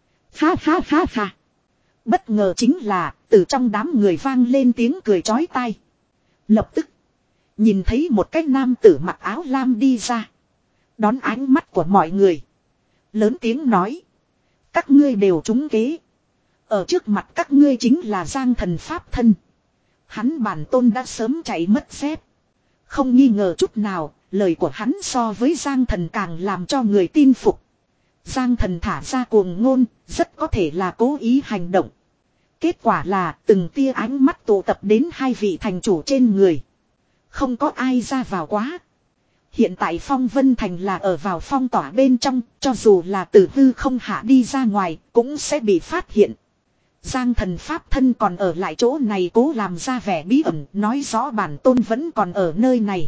Ha ha ha ha. Bất ngờ chính là từ trong đám người vang lên tiếng cười chói tai. Lập tức nhìn thấy một cái nam tử mặc áo lam đi ra. Đón ánh mắt của mọi người. Lớn tiếng nói. Các ngươi đều trúng kế. Ở trước mặt các ngươi chính là Giang Thần Pháp Thân. Hắn bản tôn đã sớm chạy mất dép. Không nghi ngờ chút nào, lời của hắn so với Giang Thần càng làm cho người tin phục. Giang Thần thả ra cuồng ngôn, rất có thể là cố ý hành động. Kết quả là từng tia ánh mắt tụ tập đến hai vị thành chủ trên người. Không có ai ra vào quá. Hiện tại Phong Vân Thành là ở vào phong tỏa bên trong, cho dù là tử hư không hạ đi ra ngoài, cũng sẽ bị phát hiện. Giang Thần Pháp Thân còn ở lại chỗ này cố làm ra vẻ bí ẩn, nói rõ bản tôn vẫn còn ở nơi này.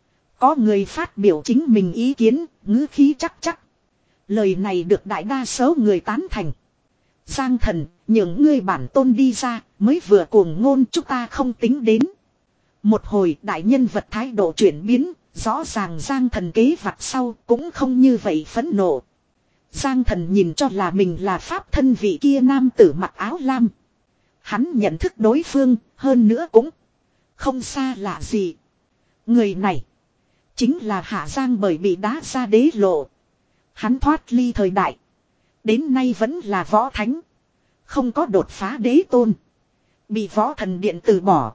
Có người phát biểu chính mình ý kiến, ngữ khí chắc chắc. Lời này được đại đa số người tán thành. Giang Thần, những ngươi bản tôn đi ra, mới vừa cuồng ngôn chúng ta không tính đến. Một hồi đại nhân vật thái độ chuyển biến, rõ ràng Giang Thần kế vặt sau cũng không như vậy phẫn nộ. Giang Thần nhìn cho là mình là pháp thân vị kia nam tử mặc áo lam. Hắn nhận thức đối phương, hơn nữa cũng không xa lạ gì. Người này chính là Hạ Giang bởi bị đá ra đế lộ. Hắn thoát ly thời đại. Đến nay vẫn là võ thánh. Không có đột phá đế tôn. Bị võ thần điện từ bỏ.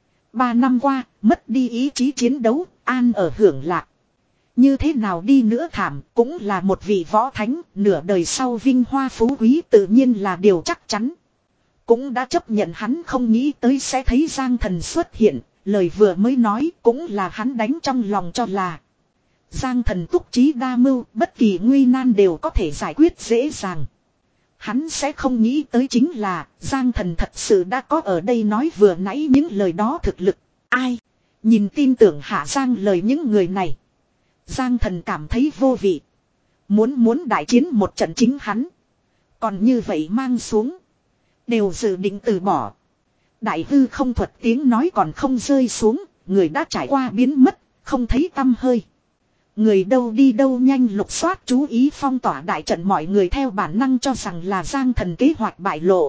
Ba năm qua, mất đi ý chí chiến đấu, an ở hưởng lạc. Như thế nào đi nữa thảm, cũng là một vị võ thánh, nửa đời sau vinh hoa phú quý tự nhiên là điều chắc chắn. Cũng đã chấp nhận hắn không nghĩ tới sẽ thấy Giang Thần xuất hiện, lời vừa mới nói cũng là hắn đánh trong lòng cho là. Giang Thần túc trí đa mưu, bất kỳ nguy nan đều có thể giải quyết dễ dàng. Hắn sẽ không nghĩ tới chính là Giang Thần thật sự đã có ở đây nói vừa nãy những lời đó thực lực. Ai? Nhìn tin tưởng Hạ Giang lời những người này. Giang Thần cảm thấy vô vị. Muốn muốn đại chiến một trận chính hắn. Còn như vậy mang xuống. Đều dự định từ bỏ. Đại hư không thuật tiếng nói còn không rơi xuống. Người đã trải qua biến mất. Không thấy tăm hơi. Người đâu đi đâu nhanh lục soát chú ý phong tỏa đại trận, mọi người theo bản năng cho rằng là Giang Thần kế hoạch bại lộ.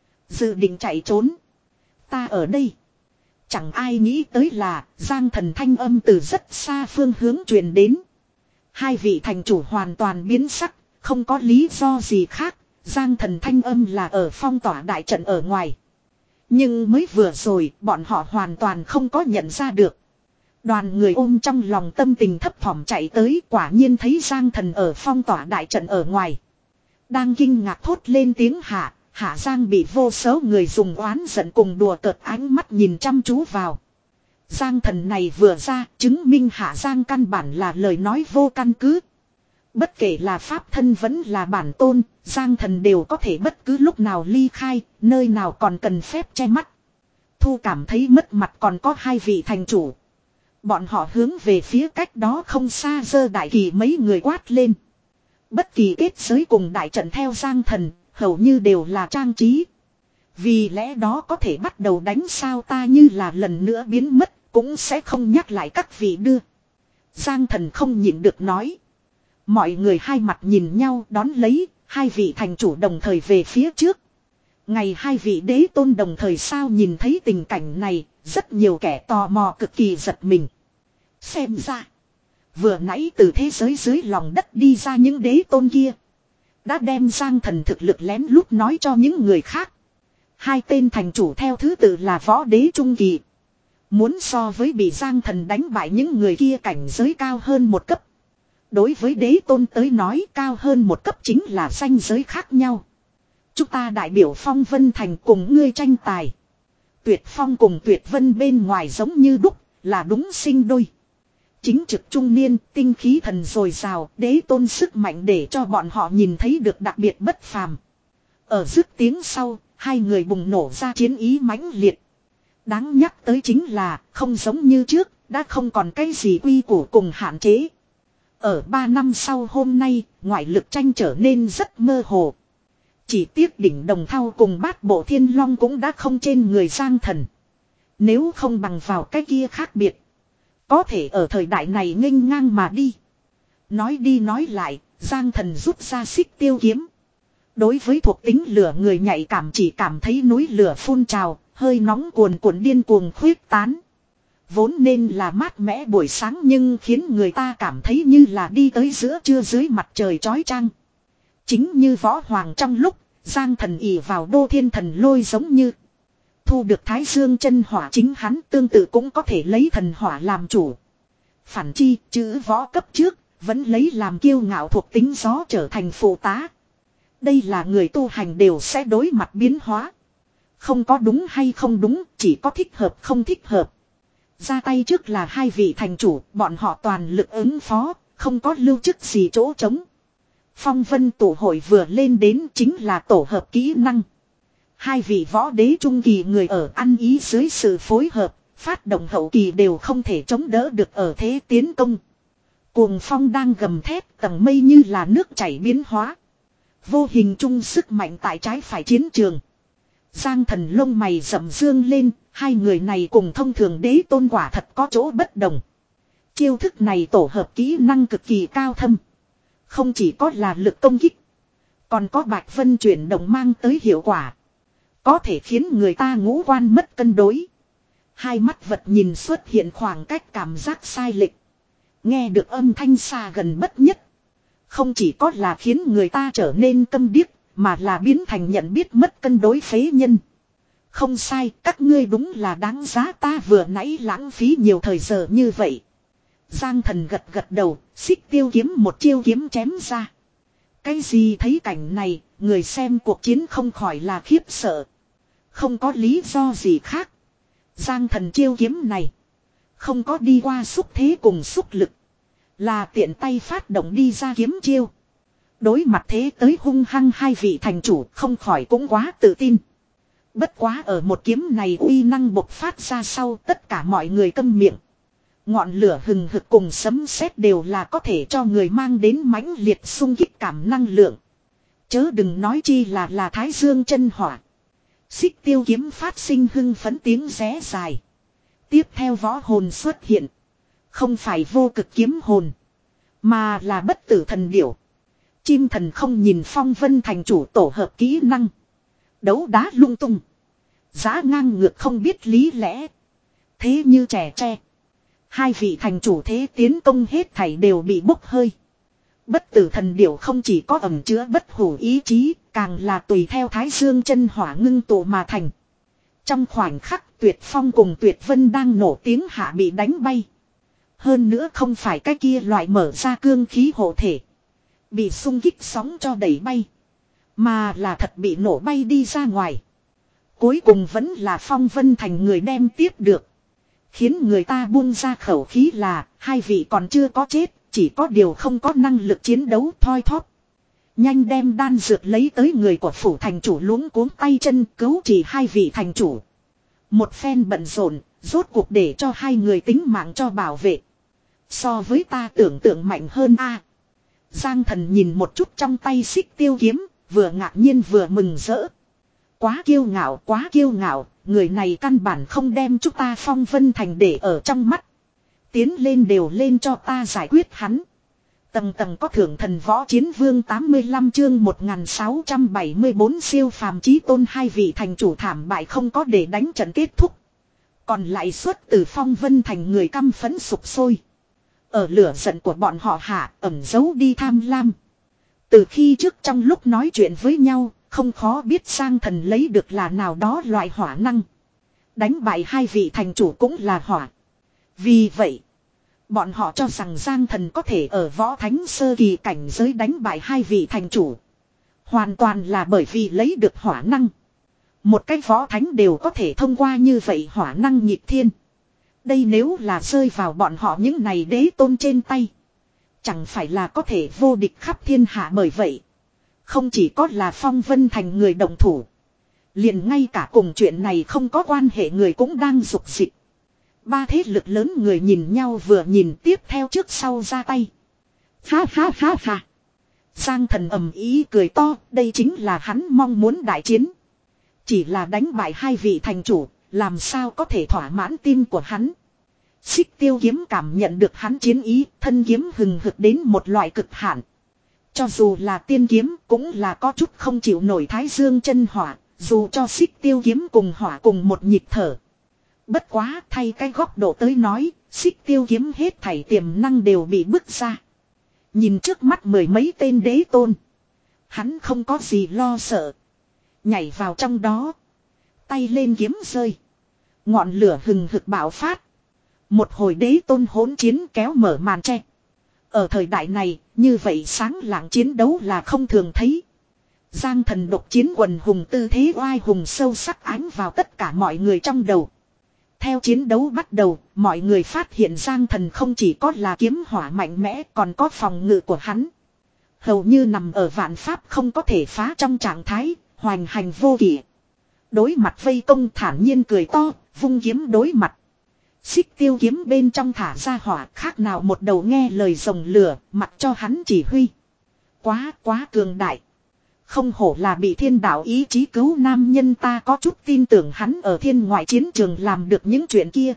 Dự định chạy trốn. Ta ở đây. Chẳng ai nghĩ tới là Giang Thần thanh âm từ rất xa phương hướng truyền đến. Hai vị thành chủ hoàn toàn biến sắc, không có lý do gì khác. Giang Thần thanh âm là ở phong tỏa đại trận ở ngoài. Nhưng mới vừa rồi bọn họ hoàn toàn không có nhận ra được. Đoàn người ôm trong lòng tâm tình thấp thỏm chạy tới, quả nhiên thấy Giang Thần ở phong tỏa đại trận ở ngoài. Đang kinh ngạc thốt lên tiếng hạ, Hạ Giang bị vô số người dùng oán giận cùng đùa cợt ánh mắt nhìn chăm chú vào. Giang Thần này vừa ra, chứng minh Hạ Giang căn bản là lời nói vô căn cứ. Bất kể là pháp thân vẫn là bản tôn, Giang Thần đều có thể bất cứ lúc nào ly khai, nơi nào còn cần phép che mắt. Thu cảm thấy mất mặt còn có hai vị thành chủ. Bọn họ hướng về phía cách đó không xa giơ đại kỳ mấy người quát lên. Bất kỳ kết giới cùng đại trận theo Giang Thần, hầu như đều là trang trí. Vì lẽ đó có thể bắt đầu đánh sao ta như là lần nữa biến mất, cũng sẽ không nhắc lại các vị đưa. Giang Thần không nhịn được nói. Mọi người hai mặt nhìn nhau đón lấy, hai vị thành chủ đồng thời về phía trước. Ngày hai vị đế tôn đồng thời sao nhìn thấy tình cảnh này, rất nhiều kẻ tò mò cực kỳ giật mình. Xem ra, vừa nãy từ thế giới dưới lòng đất đi ra những đế tôn kia, đã đem Giang Thần thực lực lén lút nói cho những người khác. Hai tên thành chủ theo thứ tự là võ đế trung kỳ. Muốn so với bị Giang Thần đánh bại những người kia cảnh giới cao hơn một cấp. Đối với đế tôn tới nói cao hơn một cấp chính là ranh giới khác nhau. Chúng ta đại biểu Phong Vân Thành cùng ngươi tranh tài. Tuyệt Phong cùng Tuyệt Vân bên ngoài giống như đúc, là đúng sinh đôi. Chính trực trung niên, tinh khí thần dồi dào, đế tôn sức mạnh để cho bọn họ nhìn thấy được đặc biệt bất phàm. Ở dứt tiếng sau, hai người bùng nổ ra chiến ý mãnh liệt. Đáng nhắc tới chính là, không giống như trước, đã không còn cái gì quy củ cùng hạn chế. Ở ba năm sau hôm nay, ngoại lực tranh trở nên rất mơ hồ. Chỉ tiếc đỉnh đồng thau cùng bát bộ thiên long cũng đã không trên người Giang Thần. Nếu không bằng vào cái kia khác biệt. Có thể ở thời đại này nghênh ngang mà đi. Nói đi nói lại, Giang Thần rút ra xích tiêu kiếm. Đối với thuộc tính lửa người nhạy cảm chỉ cảm thấy núi lửa phun trào, hơi nóng cuồn cuộn điên cuồng khuyết tán. Vốn nên là mát mẻ buổi sáng nhưng khiến người ta cảm thấy như là đi tới giữa trưa dưới mặt trời chói chang. Chính như võ hoàng trong lúc, Giang Thần ỷ vào đô thiên thần lôi giống như. Thu được thái dương chân hỏa chính hắn tương tự cũng có thể lấy thần hỏa làm chủ. Phản chi, chữ võ cấp trước, vẫn lấy làm kiêu ngạo thuộc tính gió trở thành phụ tá. Đây là người tu hành đều sẽ đối mặt biến hóa. Không có đúng hay không đúng, chỉ có thích hợp không thích hợp. Ra tay trước là hai vị thành chủ, bọn họ toàn lực ứng phó, không có lưu chức gì chỗ trống. Phong vân tổ hội vừa lên đến chính là tổ hợp kỹ năng. Hai vị võ đế trung kỳ người ở ăn ý dưới sự phối hợp, phát động hậu kỳ đều không thể chống đỡ được ở thế tiến công. Cuồng phong đang gầm thét, tầng mây như là nước chảy biến hóa. Vô hình chung sức mạnh tại trái phải chiến trường. Giang Thần lông mày rậm dương lên, hai người này cùng thông thường đế tôn quả thật có chỗ bất đồng. Chiêu thức này tổ hợp kỹ năng cực kỳ cao thâm. Không chỉ có là lực công kích, còn có bạch vân chuyển động mang tới hiệu quả. Có thể khiến người ta ngũ quan mất cân đối. Hai mắt vật nhìn xuất hiện khoảng cách cảm giác sai lệch. Nghe được âm thanh xa gần bất nhất. Không chỉ có là khiến người ta trở nên câm điếc, mà là biến thành nhận biết mất cân đối phế nhân. Không sai, các ngươi đúng là đáng giá ta vừa nãy lãng phí nhiều thời giờ như vậy. Giang Thần gật gật đầu, xích tiêu kiếm một chiêu kiếm chém ra. Cái gì thấy cảnh này, người xem cuộc chiến không khỏi là khiếp sợ. Không có lý do gì khác. Giang Thần chiêu kiếm này không có đi qua xúc thế cùng xúc lực, là tiện tay phát động đi ra kiếm chiêu. Đối mặt thế tới hung hăng hai vị thành chủ không khỏi cũng quá tự tin. Bất quá ở một kiếm này uy năng bộc phát ra sau, tất cả mọi người câm miệng. Ngọn lửa hừng hực cùng sấm sét đều là có thể cho người mang đến mãnh liệt xung kích cảm năng lượng. Chớ đừng nói chi là là thái dương chân hỏa. Xích tiêu kiếm phát sinh hưng phấn tiếng ré dài. Tiếp theo võ hồn xuất hiện. Không phải vô cực kiếm hồn, mà là bất tử thần điểu. Chim thần không nhìn phong vân thành chủ tổ hợp kỹ năng. Đấu đá lung tung. Giá ngang ngược không biết lý lẽ. Thế như trẻ tre. Hai vị thành chủ thế tiến công hết thảy đều bị bốc hơi. Bất tử thần điểu không chỉ có ẩn chứa bất hủ ý chí, càng là tùy theo thái dương chân hỏa ngưng tụ mà thành. Trong khoảnh khắc Tuyệt Phong cùng Tuyệt Vân đang nổ tiếng hạ bị đánh bay. Hơn nữa không phải cái kia loại mở ra cương khí hộ thể, bị xung kích sóng cho đẩy bay, mà là thật bị nổ bay đi ra ngoài. Cuối cùng vẫn là Phong Vân Thành người đem tiếp được. Khiến người ta buông ra khẩu khí là hai vị còn chưa có chết, chỉ có điều không có năng lực chiến đấu thoi thóp. Nhanh đem đan dược lấy tới, người của phủ thành chủ luống cuống tay chân cứu chỉ hai vị thành chủ. Một phen bận rộn, rốt cuộc để cho hai người tính mạng cho bảo vệ. So với ta tưởng tượng mạnh hơn a. Giang Thần nhìn một chút trong tay xích tiêu kiếm, vừa ngạc nhiên vừa mừng rỡ. Quá kiêu ngạo, quá kiêu ngạo, người này căn bản không đem chúng ta Phong Vân Thành để ở trong mắt. Tiến lên đều lên cho ta giải quyết hắn. Tầng tầng có thưởng thần võ chiến vương tám mươi lăm chương một nghìn sáu trăm bảy mươi bốn siêu phàm chí tôn, hai vị thành chủ thảm bại không có để đánh trận kết thúc. Còn lại xuất từ Phong Vân Thành người căm phẫn sục sôi. Ở lửa giận của bọn họ hạ ẩn giấu đi tham lam. Từ khi trước trong lúc nói chuyện với nhau, không khó biết Giang Thần lấy được là nào đó loại hỏa năng. Đánh bại hai vị thành chủ cũng là hỏa. Vì vậy, bọn họ cho rằng Giang Thần có thể ở võ thánh sơ kỳ cảnh giới đánh bại hai vị thành chủ. Hoàn toàn là bởi vì lấy được hỏa năng. Một cái võ thánh đều có thể thông qua như vậy hỏa năng nhịp thiên. Đây nếu là rơi vào bọn họ những này đế tôn trên tay, chẳng phải là có thể vô địch khắp thiên hạ. Bởi vậy, không chỉ có là Phong Vân Thành người đồng thủ, liền ngay cả cùng chuyện này không có quan hệ người cũng đang rục dịch. Ba thế lực lớn người nhìn nhau vừa nhìn, tiếp theo trước sau ra tay. Ha ha ha ha. Giang Thần ầm ý cười to, đây chính là hắn mong muốn đại chiến. Chỉ là đánh bại hai vị thành chủ, làm sao có thể thỏa mãn tim của hắn. Xích tiêu kiếm cảm nhận được hắn chiến ý, thân kiếm hừng hực đến một loại cực hạn. Cho dù là tiên kiếm cũng là có chút không chịu nổi thái dương chân hỏa, dù cho xích tiêu kiếm cùng hỏa cùng một nhịp thở. Bất quá thay cái góc độ tới nói, xích tiêu kiếm hết thảy tiềm năng đều bị bức ra. Nhìn trước mắt mười mấy tên đế tôn. Hắn không có gì lo sợ. Nhảy vào trong đó. Tay lên kiếm rơi. Ngọn lửa hừng hực bạo phát. Một hồi đế tôn hỗn chiến kéo mở màn tre. Ở thời đại này, như vậy sáng lạng chiến đấu là không thường thấy. Giang thần độc chiến quần hùng tư thế oai hùng sâu sắc ánh vào tất cả mọi người trong đầu. Theo chiến đấu bắt đầu, mọi người phát hiện Giang thần không chỉ có là kiếm hỏa mạnh mẽ còn có phòng ngự của hắn. Hầu như nằm ở vạn pháp không có thể phá trong trạng thái, hoành hành vô kỷ. Đối mặt vây công thản nhiên cười to, vung kiếm đối mặt. Xích tiêu kiếm bên trong thả ra hỏa khác nào một đầu nghe lời rồng lửa, mặc cho hắn chỉ huy. Quá quá cường đại. Không hổ là bị thiên đạo ý chí cứu nam nhân, ta có chút tin tưởng hắn ở thiên ngoại chiến trường làm được những chuyện kia.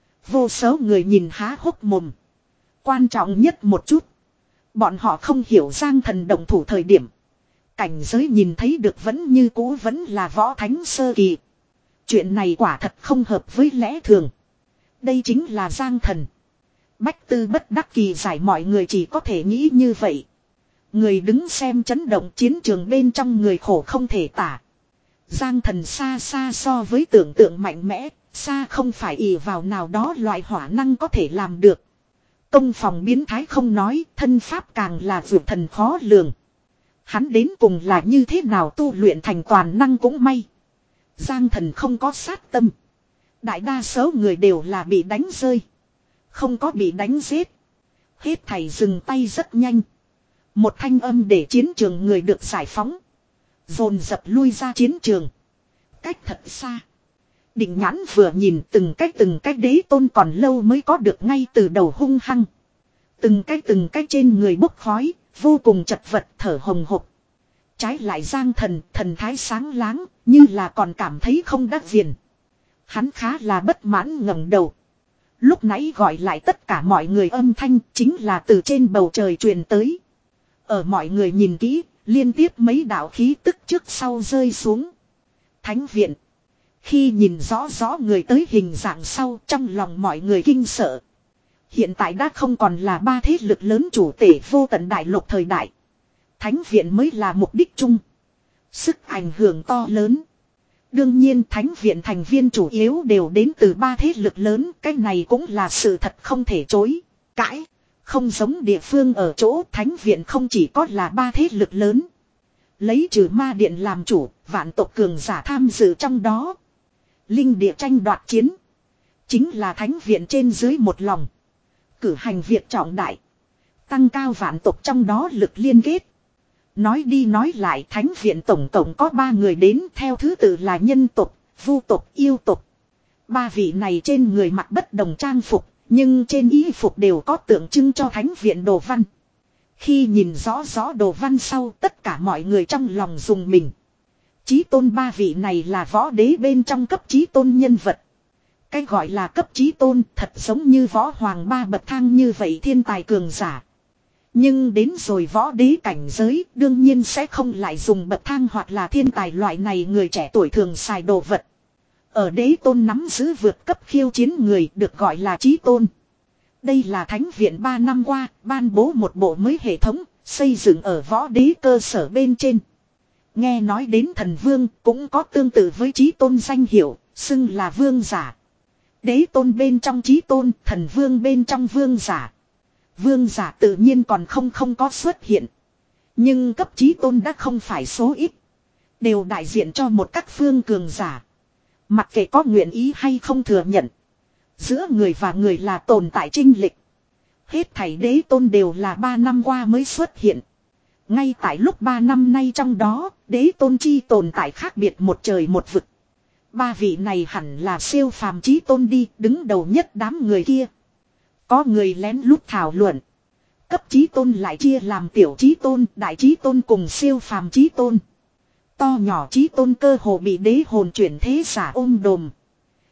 Vô số người nhìn há hốc mồm. Quan trọng nhất một chút. Bọn họ không hiểu Giang thần động thủ thời điểm. Cảnh giới nhìn thấy được vẫn như cũ vẫn là võ thánh sơ kỳ. Chuyện này quả thật không hợp với lẽ thường. Đây chính là Giang thần. Bách tư bất đắc kỳ giải, mọi người chỉ có thể nghĩ như vậy. Người đứng xem chấn động chiến trường bên trong người khổ không thể tả. Giang thần xa xa so với tưởng tượng mạnh mẽ, xa không phải ỷ vào nào đó loại hỏa năng có thể làm được. Công phòng biến thái không nói, thân pháp càng là vượt thần khó lường. Hắn đến cùng là như thế nào tu luyện thành toàn năng cũng may. Giang thần không có sát tâm. Đại đa số người đều là bị đánh rơi. Không có bị đánh giết. Hết thảy dừng tay rất nhanh. Một thanh âm để chiến trường người được giải phóng. Dồn dập lui ra chiến trường. Cách thật xa. Định nhãn vừa nhìn từng cách từng cách đế tôn còn lâu mới có được ngay từ đầu hung hăng. Từng cách từng cách trên người bốc khói, vô cùng chật vật thở hồng hộc. Trái lại Giang thần, thần thái sáng láng, như là còn cảm thấy không đắc viền. Hắn khá là bất mãn ngẩng đầu. Lúc nãy gọi lại tất cả mọi người âm thanh chính là từ trên bầu trời truyền tới. Ở mọi người nhìn kỹ, liên tiếp mấy đạo khí tức trước sau rơi xuống. Thánh viện. Khi nhìn rõ rõ người tới hình dạng sau, trong lòng mọi người kinh sợ. Hiện tại đã không còn là ba thế lực lớn chủ tể vô tận đại lục thời đại. Thánh viện mới là mục đích chung. Sức ảnh hưởng to lớn. Đương nhiên thánh viện thành viên chủ yếu đều đến từ ba thế lực lớn. Cái này cũng là sự thật không thể chối cãi. Không giống địa phương ở chỗ thánh viện không chỉ có là ba thế lực lớn. Lấy trừ ma điện làm chủ, vạn tộc cường giả tham dự trong đó. Linh địa tranh đoạt chiến. Chính là thánh viện trên dưới một lòng. Cử hành việc trọng đại. Tăng cao vạn tộc trong đó lực liên kết. Nói đi nói lại thánh viện tổng cộng có ba người đến theo thứ tự là nhân tộc, vu tộc, yêu tộc. Ba vị này trên người mặc bất đồng trang phục. Nhưng trên y phục đều có tượng trưng cho thánh viện đồ văn. Khi nhìn rõ rõ đồ văn sau tất cả mọi người trong lòng dùng mình. Chí tôn ba vị này là võ đế bên trong cấp chí tôn nhân vật. Cái gọi là cấp chí tôn thật giống như võ hoàng ba bậc thang như vậy thiên tài cường giả. Nhưng đến rồi võ đế cảnh giới đương nhiên sẽ không lại dùng bậc thang hoặc là thiên tài loại này người trẻ tuổi thường xài đồ vật. Ở đế tôn nắm giữ vượt cấp khiêu chiến người được gọi là chí tôn. Đây là thánh viện ba năm qua ban bố một bộ mới hệ thống xây dựng ở võ đế cơ sở bên trên. Nghe nói đến thần vương cũng có tương tự với chí tôn danh hiệu, xưng là vương giả. Đế tôn bên trong chí tôn, thần vương bên trong vương giả. Vương giả tự nhiên còn không không có xuất hiện. Nhưng cấp chí tôn đã không phải số ít. Đều đại diện cho một các phương cường giả. Mặc kệ có nguyện ý hay không thừa nhận. Giữa người và người là tồn tại trinh lịch. Hết thảy đế tôn đều là ba năm qua mới xuất hiện. Ngay tại lúc ba năm nay trong đó, đế tôn chi tồn tại khác biệt một trời một vực. Ba vị này hẳn là siêu phàm chí tôn đi, đứng đầu nhất đám người kia. Có người lén lút thảo luận. Cấp chí tôn lại chia làm tiểu chí tôn, đại chí tôn cùng siêu phàm chí tôn. To nhỏ chí tôn cơ hồ bị đế hồn chuyển thế giả ôm đồm.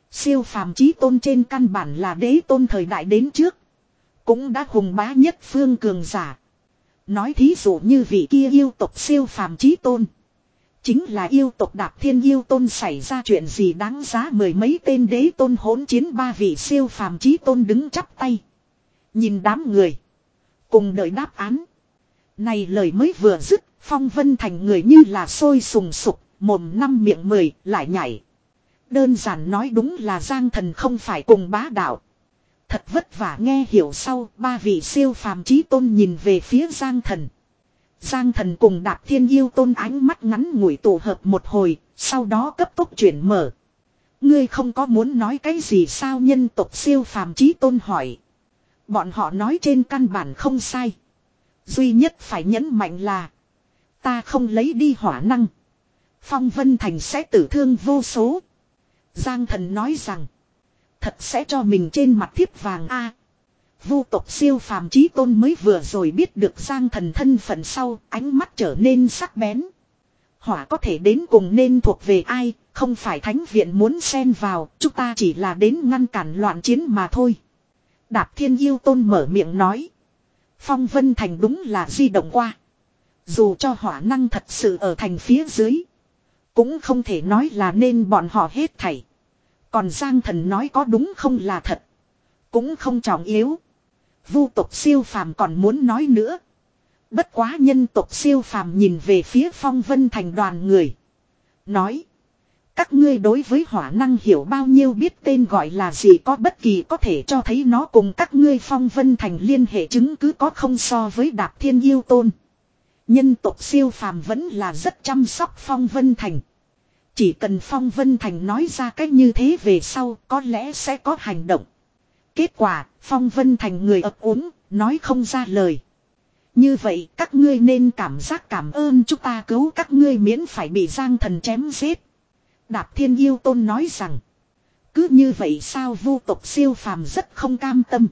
Siêu phàm chí tôn trên căn bản là đế tôn thời đại đến trước. Cũng đã hùng bá nhất phương cường giả. Nói thí dụ như vị kia yêu tộc siêu phàm chí tôn. Chính là yêu tộc Đạp Thiên Yêu Tôn xảy ra chuyện gì đáng giá mười mấy tên đế tôn hỗn chiến ba vị siêu phàm chí tôn đứng chắp tay. Nhìn đám người. Cùng đợi đáp án. Này lời mới vừa dứt, Phong Vân Thành người như là sôi sùng sục, mồm năm miệng mười, lại nhảy. Đơn giản nói đúng là Giang Thần không phải cùng bá đạo. Thật vất vả nghe hiểu sau, ba vị siêu phàm chí tôn nhìn về phía Giang Thần. Giang Thần cùng Đạp Thiên Yêu Tôn ánh mắt ngắn ngủi tụ hợp một hồi, sau đó cấp tốc chuyển mở. Ngươi không có muốn nói cái gì sao, nhân tộc siêu phàm chí tôn hỏi. Bọn họ nói trên căn bản không sai. Duy nhất phải nhấn mạnh là ta không lấy đi hỏa năng, Phong Vân Thành sẽ tử thương vô số. Giang Thần nói rằng thật sẽ cho mình trên mặt thiếp vàng a. Vu tộc siêu phàm chí tôn mới vừa rồi biết được Giang Thần thân phận sau, ánh mắt trở nên sắc bén. Hỏa có thể đến cùng nên thuộc về ai, không phải thánh viện muốn xen vào, chúng ta chỉ là đến ngăn cản loạn chiến mà thôi. Đạp Thiên Yêu Tôn mở miệng nói. Phong Vân Thành đúng là di động qua. Dù cho hỏa năng thật sự ở thành phía dưới, cũng không thể nói là nên bọn họ hết thảy. Còn Giang Thần nói có đúng không là thật, cũng không trọng yếu. Vu tộc siêu phàm còn muốn nói nữa. Bất quá nhân tộc siêu phàm nhìn về phía Phong Vân Thành đoàn người. Nói. Các ngươi đối với hỏa năng hiểu bao nhiêu, biết tên gọi là gì, có bất kỳ có thể cho thấy nó cùng các ngươi Phong Vân Thành liên hệ chứng cứ có không. So với Đạp Thiên Yêu Tôn, nhân tộc siêu phàm vẫn là rất chăm sóc Phong Vân Thành. Chỉ cần Phong Vân Thành nói ra cách như thế về sau có lẽ sẽ có hành động. Kết quả Phong Vân Thành người ấp úng, nói không ra lời. Như vậy các ngươi nên cảm giác cảm ơn chúng ta cứu các ngươi miễn phải bị Giang Thần chém giết. Đạp Thiên Yêu Tôn nói rằng. Cứ như vậy sao, vu tộc siêu phàm rất không cam tâm.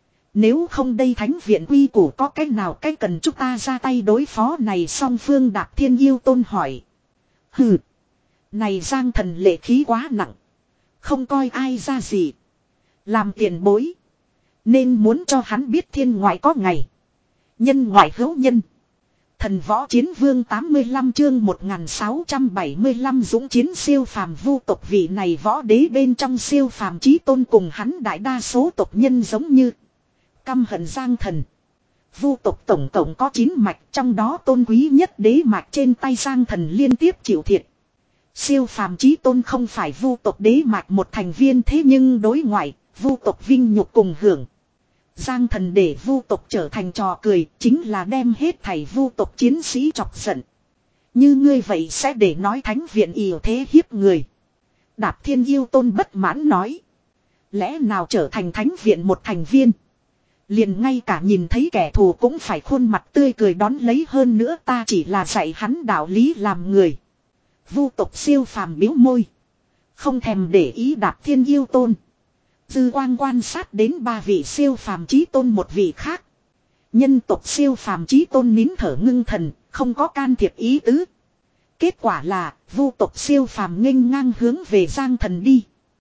Nếu không đây thánh viện quy củ có cách nào cách cần chúng ta ra tay đối phó này, song phương Đạp Thiên Yêu Tôn hỏi. Hừ. Này Giang Thần lệ khí quá nặng. Không coi ai ra gì. Làm tiền bối. Nên muốn cho hắn biết thiên ngoại có ngày. Nhân ngoại hữu nhân. Thần võ chiến vương tám mươi lăm chương một nghìn sáu trăm bảy mươi lăm dũng chiến siêu phàm vu tộc. Vị này võ đế bên trong siêu phàm chí tôn cùng hắn đại đa số tộc nhân giống như căm hận Giang Thần. Vu tộc tổng cộng có chín mạch, trong đó tôn quý nhất đế mạch trên tay Giang Thần liên tiếp chịu thiệt. Siêu phàm chí tôn không phải vu tộc đế mạch một thành viên, thế nhưng đối ngoại vu tộc vinh nhục cùng hưởng. Giang Thần để vu tộc trở thành trò cười, chính là đem hết thảy vu tộc chiến sĩ chọc giận. Như ngươi vậy sẽ để nói thánh viện ỷ thế hiếp người. Đạp Thiên Yêu Tôn bất mãn nói. Lẽ nào trở thành thánh viện một thành viên, liền ngay cả nhìn thấy kẻ thù cũng phải khuôn mặt tươi cười đón lấy, hơn nữa ta chỉ là dạy hắn đạo lý làm người. Vu tộc siêu phàm biếu môi, không thèm để ý Đạp Thiên Yêu Tôn. Dư quang quan sát đến ba vị siêu phàm chí tôn một vị khác. Nhân tộc siêu phàm chí tôn nín thở ngưng thần, không có can thiệp ý tứ. Kết quả là vu tộc siêu phàm nghênh ngang hướng về Giang Thần đi.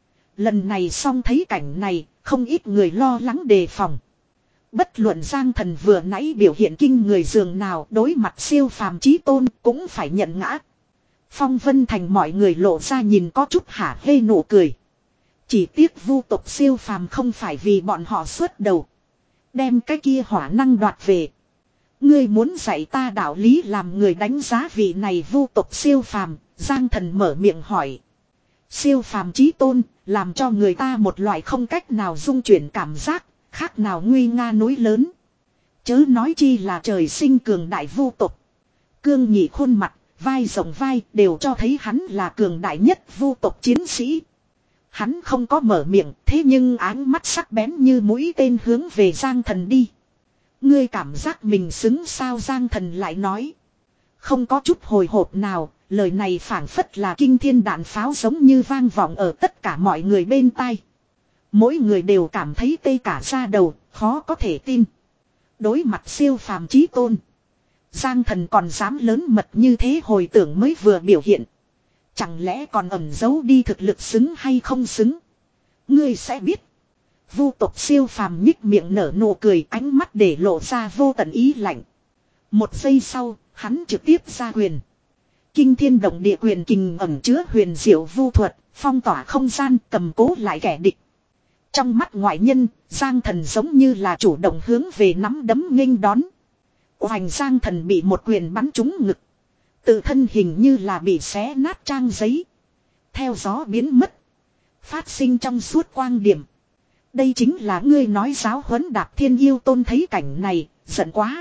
Lần này xong thấy cảnh này, không ít người lo lắng đề phòng. Bất luận Giang Thần vừa nãy biểu hiện kinh người dường nào, đối mặt siêu phàm chí tôn cũng phải nhận ngã. Phong Vân Thành mọi người lộ ra nhìn có chút hả hê nụ cười. Chỉ tiếc vu tộc siêu phàm không phải vì bọn họ xuất đầu, đem cái kia hỏa năng đoạt về. Ngươi muốn dạy ta đạo lý làm người, đánh giá vị này vu tộc siêu phàm. Giang Thần mở miệng hỏi. Siêu phàm chí tôn làm cho người ta một loại không cách nào dung chuyển cảm giác, khác nào nguy nga núi lớn. Chớ nói chi là trời sinh cường đại vu tộc. Cương nhị khuôn mặt, vai rộng vai đều cho thấy hắn là cường đại nhất vu tộc chiến sĩ. Hắn không có mở miệng, thế nhưng áng mắt sắc bén như mũi tên hướng về Giang Thần đi. Ngươi cảm giác mình xứng sao, Giang Thần lại nói. Không có chút hồi hộp nào, lời này phảng phất là kinh thiên đạn pháo giống như vang vọng ở tất cả mọi người bên tai. Mỗi người đều cảm thấy tê cả da đầu, khó có thể tin. Đối mặt siêu phàm chí tôn, Giang Thần còn dám lớn mật như thế, hồi tưởng mới vừa biểu hiện. Chẳng lẽ còn ẩn giấu đi thực lực xứng hay không xứng? Ngươi sẽ biết. Vu tộc siêu phàm nhích miệng nở nụ cười, ánh mắt để lộ ra vô tận ý lạnh. Một giây sau, hắn trực tiếp ra quyền. Kinh thiên động địa quyền kình ẩn chứa huyền diệu vu thuật, phong tỏa không gian, cầm cố lại kẻ địch. Trong mắt ngoại nhân, Giang Thần giống như là chủ động hướng về nắm đấm nghênh đón. Oành Giang Thần bị một quyền bắn trúng ngực. Tự thân hình như là bị xé nát trang giấy. Theo gió biến mất. Phát sinh trong suốt quang điểm. Đây chính là ngươi nói giáo huấn Đạp Thiên Yêu Tôn thấy cảnh này, giận quá.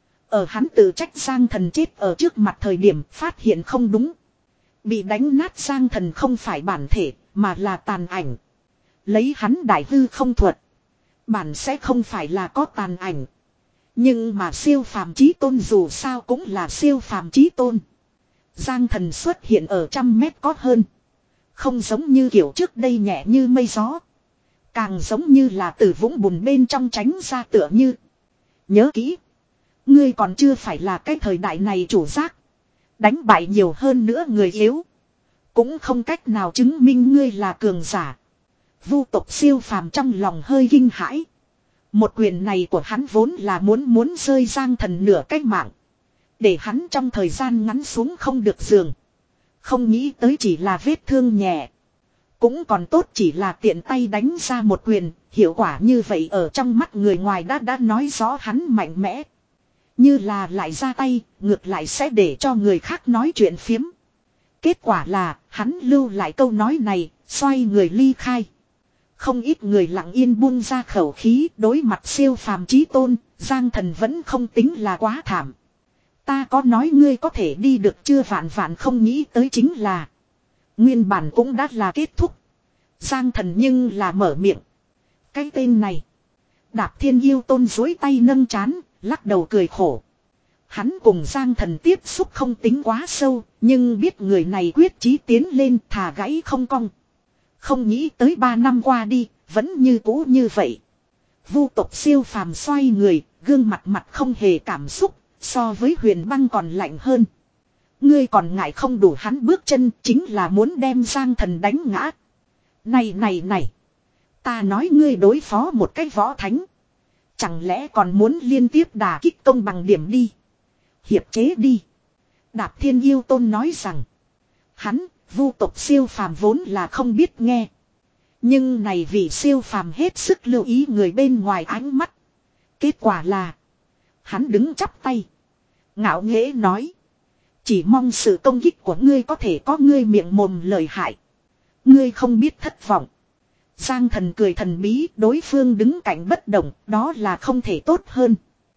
Ở hắn tự trách Giang Thần chết ở trước mặt thời điểm phát hiện không đúng. Bị đánh nát Giang Thần không phải bản thể, mà là tàn ảnh. Lấy hắn đại hư không thuật. Bản sẽ không phải là có tàn ảnh. Nhưng mà siêu phàm chí tôn dù sao cũng là siêu phàm chí tôn. Giang Thần xuất hiện ở trăm mét có hơn. Không giống như kiểu trước đây nhẹ như mây gió. Càng giống như là từ vũng bùn bên trong tránh ra tựa như. Nhớ kỹ. Ngươi còn chưa phải là cái thời đại này chủ giác. Đánh bại nhiều hơn nữa người yếu. Cũng không cách nào chứng minh ngươi là cường giả. Vu tộc siêu phàm trong lòng hơi kinh hãi. Một quyền này của hắn vốn là muốn muốn rơi Giang Thần nửa cách mạng. Để hắn trong thời gian ngắn xuống không được giường. Không nghĩ tới chỉ là vết thương nhẹ. Cũng còn tốt chỉ là tiện tay đánh ra một quyền. Hiệu quả như vậy ở trong mắt người ngoài đã đã nói rõ hắn mạnh mẽ. Như là lại ra tay, ngược lại sẽ để cho người khác nói chuyện phiếm. Kết quả là, hắn lưu lại câu nói này, xoay người ly khai. Không ít người lặng yên buông ra khẩu khí, đối mặt siêu phàm chí tôn, Giang Thần vẫn không tính là quá thảm. Ta có nói ngươi có thể đi được chưa, vạn vạn không nghĩ tới chính là. Nguyên bản cũng đã là kết thúc. Giang Thần nhưng là mở miệng. Cái tên này. Đạp Thiên Yêu Tôn duỗi tay nâng trán, lắc đầu cười khổ. Hắn cùng Giang Thần tiếp xúc không tính quá sâu, nhưng biết người này quyết chí tiến lên thà gãy không cong. Không nghĩ tới ba năm qua đi, vẫn như cũ như vậy. Vu tộc siêu phàm xoay người, gương mặt mặt không hề cảm xúc, so với Huyền Băng còn lạnh hơn. Ngươi còn ngại không đủ, hắn bước chân chính là muốn đem Giang Thần đánh ngã. Này này này, ta nói ngươi đối phó một cái võ thánh. Chẳng lẽ còn muốn liên tiếp đả kích công bằng điểm đi. Hiệp chế đi. Đạp Thiên Yêu Tôn nói rằng. Hắn, vu tộc siêu phàm vốn là không biết nghe. Nhưng này vì siêu phàm hết sức lưu ý người bên ngoài ánh mắt. Kết quả là. Hắn đứng chắp tay. Ngạo nghễ nói. Chỉ mong sự công kích của ngươi có thể có ngươi miệng mồm lời hại. Ngươi không biết thất vọng. Giang Thần cười thần bí, đối phương đứng cạnh bất động, đó là không thể tốt hơn.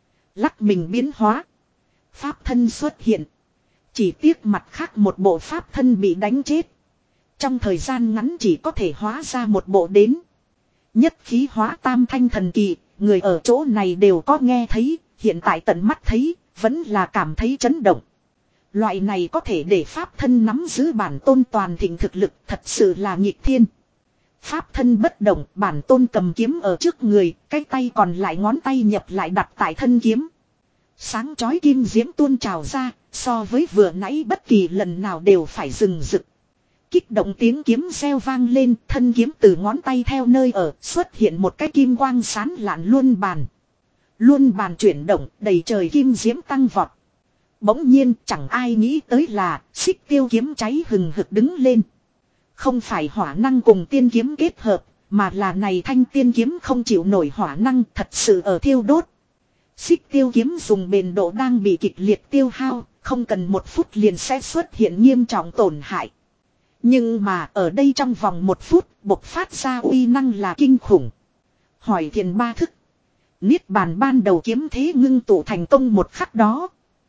Lắc mình biến hóa. Pháp thân xuất hiện. Chỉ tiếc mặt khác một bộ pháp thân bị đánh chết. Trong thời gian ngắn chỉ có thể hóa ra một bộ đến. Nhất khí hóa tam thanh thần kỳ, người ở chỗ này đều có nghe thấy, hiện tại tận mắt thấy, vẫn là cảm thấy chấn động. Loại này có thể để pháp thân nắm giữ bản tôn toàn thịnh thực lực, thật sự là nghịch thiên. Pháp thân bất động, bản tôn cầm kiếm ở trước người, cái tay còn lại ngón tay nhập lại đặt tại thân kiếm. Sáng chói kim diễm tuôn trào ra, so với vừa nãy bất kỳ lần nào đều phải rừng rực. Kích động tiếng kiếm reo vang lên, thân kiếm từ ngón tay theo nơi ở, xuất hiện một cái kim quang sán lạn luân bàn. Luân bàn chuyển động, đầy trời kim diễm tăng vọt. Bỗng nhiên chẳng ai nghĩ tới là, xích tiêu kiếm cháy hừng hực đứng lên. Không phải hỏa năng cùng tiên kiếm kết hợp, mà là này thanh tiên kiếm không chịu nổi hỏa năng, thật sự ở thiêu đốt. Xích tiêu kiếm dùng bền độ đang bị kịch liệt tiêu hao, không cần một phút liền sẽ xuất hiện nghiêm trọng tổn hại. Nhưng mà ở đây trong vòng một phút, bộc phát ra uy năng là kinh khủng. Hỏi thiền ba thức. Niết bàn ban đầu kiếm thế ngưng tụ thành công một khắc đó.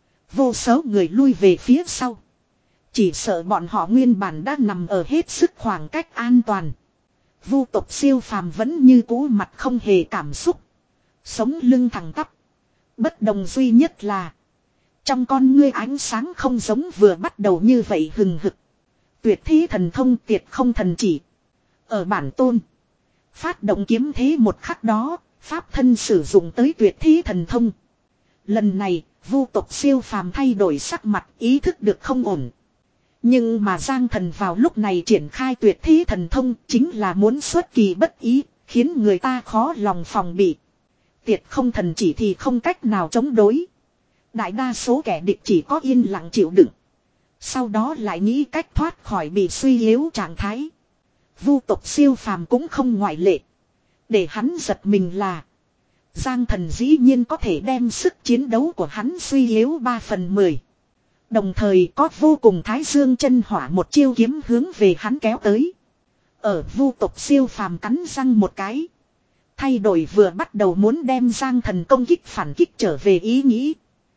Vô số người lui về phía sau. Chỉ sợ bọn họ nguyên bản đã nằm ở hết sức khoảng cách an toàn. Vu tộc siêu phàm vẫn như cũ mặt không hề cảm xúc. Sống lưng thẳng tắp. Bất đồng duy nhất là. Trong con ngươi ánh sáng không giống vừa bắt đầu như vậy hừng hực. Tuyệt thế thần thông tiệt không thần chỉ. Ở bản tôn. Phát động kiếm thế một khắc đó. Pháp thân sử dụng tới tuyệt thế thần thông. Lần này vu tộc siêu phàm thay đổi sắc mặt, ý thức được không ổn. Nhưng mà Giang Thần vào lúc này triển khai tuyệt thế thần thông chính là muốn xuất kỳ bất ý, khiến người ta khó lòng phòng bị. Tiệt không thần chỉ thì không cách nào chống đối. Đại đa số kẻ địch chỉ có yên lặng chịu đựng. Sau đó lại nghĩ cách thoát khỏi bị suy yếu trạng thái. Vu tộc siêu phàm cũng không ngoại lệ. Để hắn giật mình là Giang Thần dĩ nhiên có thể đem sức chiến đấu của hắn suy yếu ba phần mười. Đồng thời có vô cùng thái dương chân hỏa một chiêu kiếm hướng về hắn kéo tới. Ở vu tộc siêu phàm cắn răng một cái. Thay đổi vừa bắt đầu muốn đem Giang Thần công kích phản kích trở về ý nghĩ.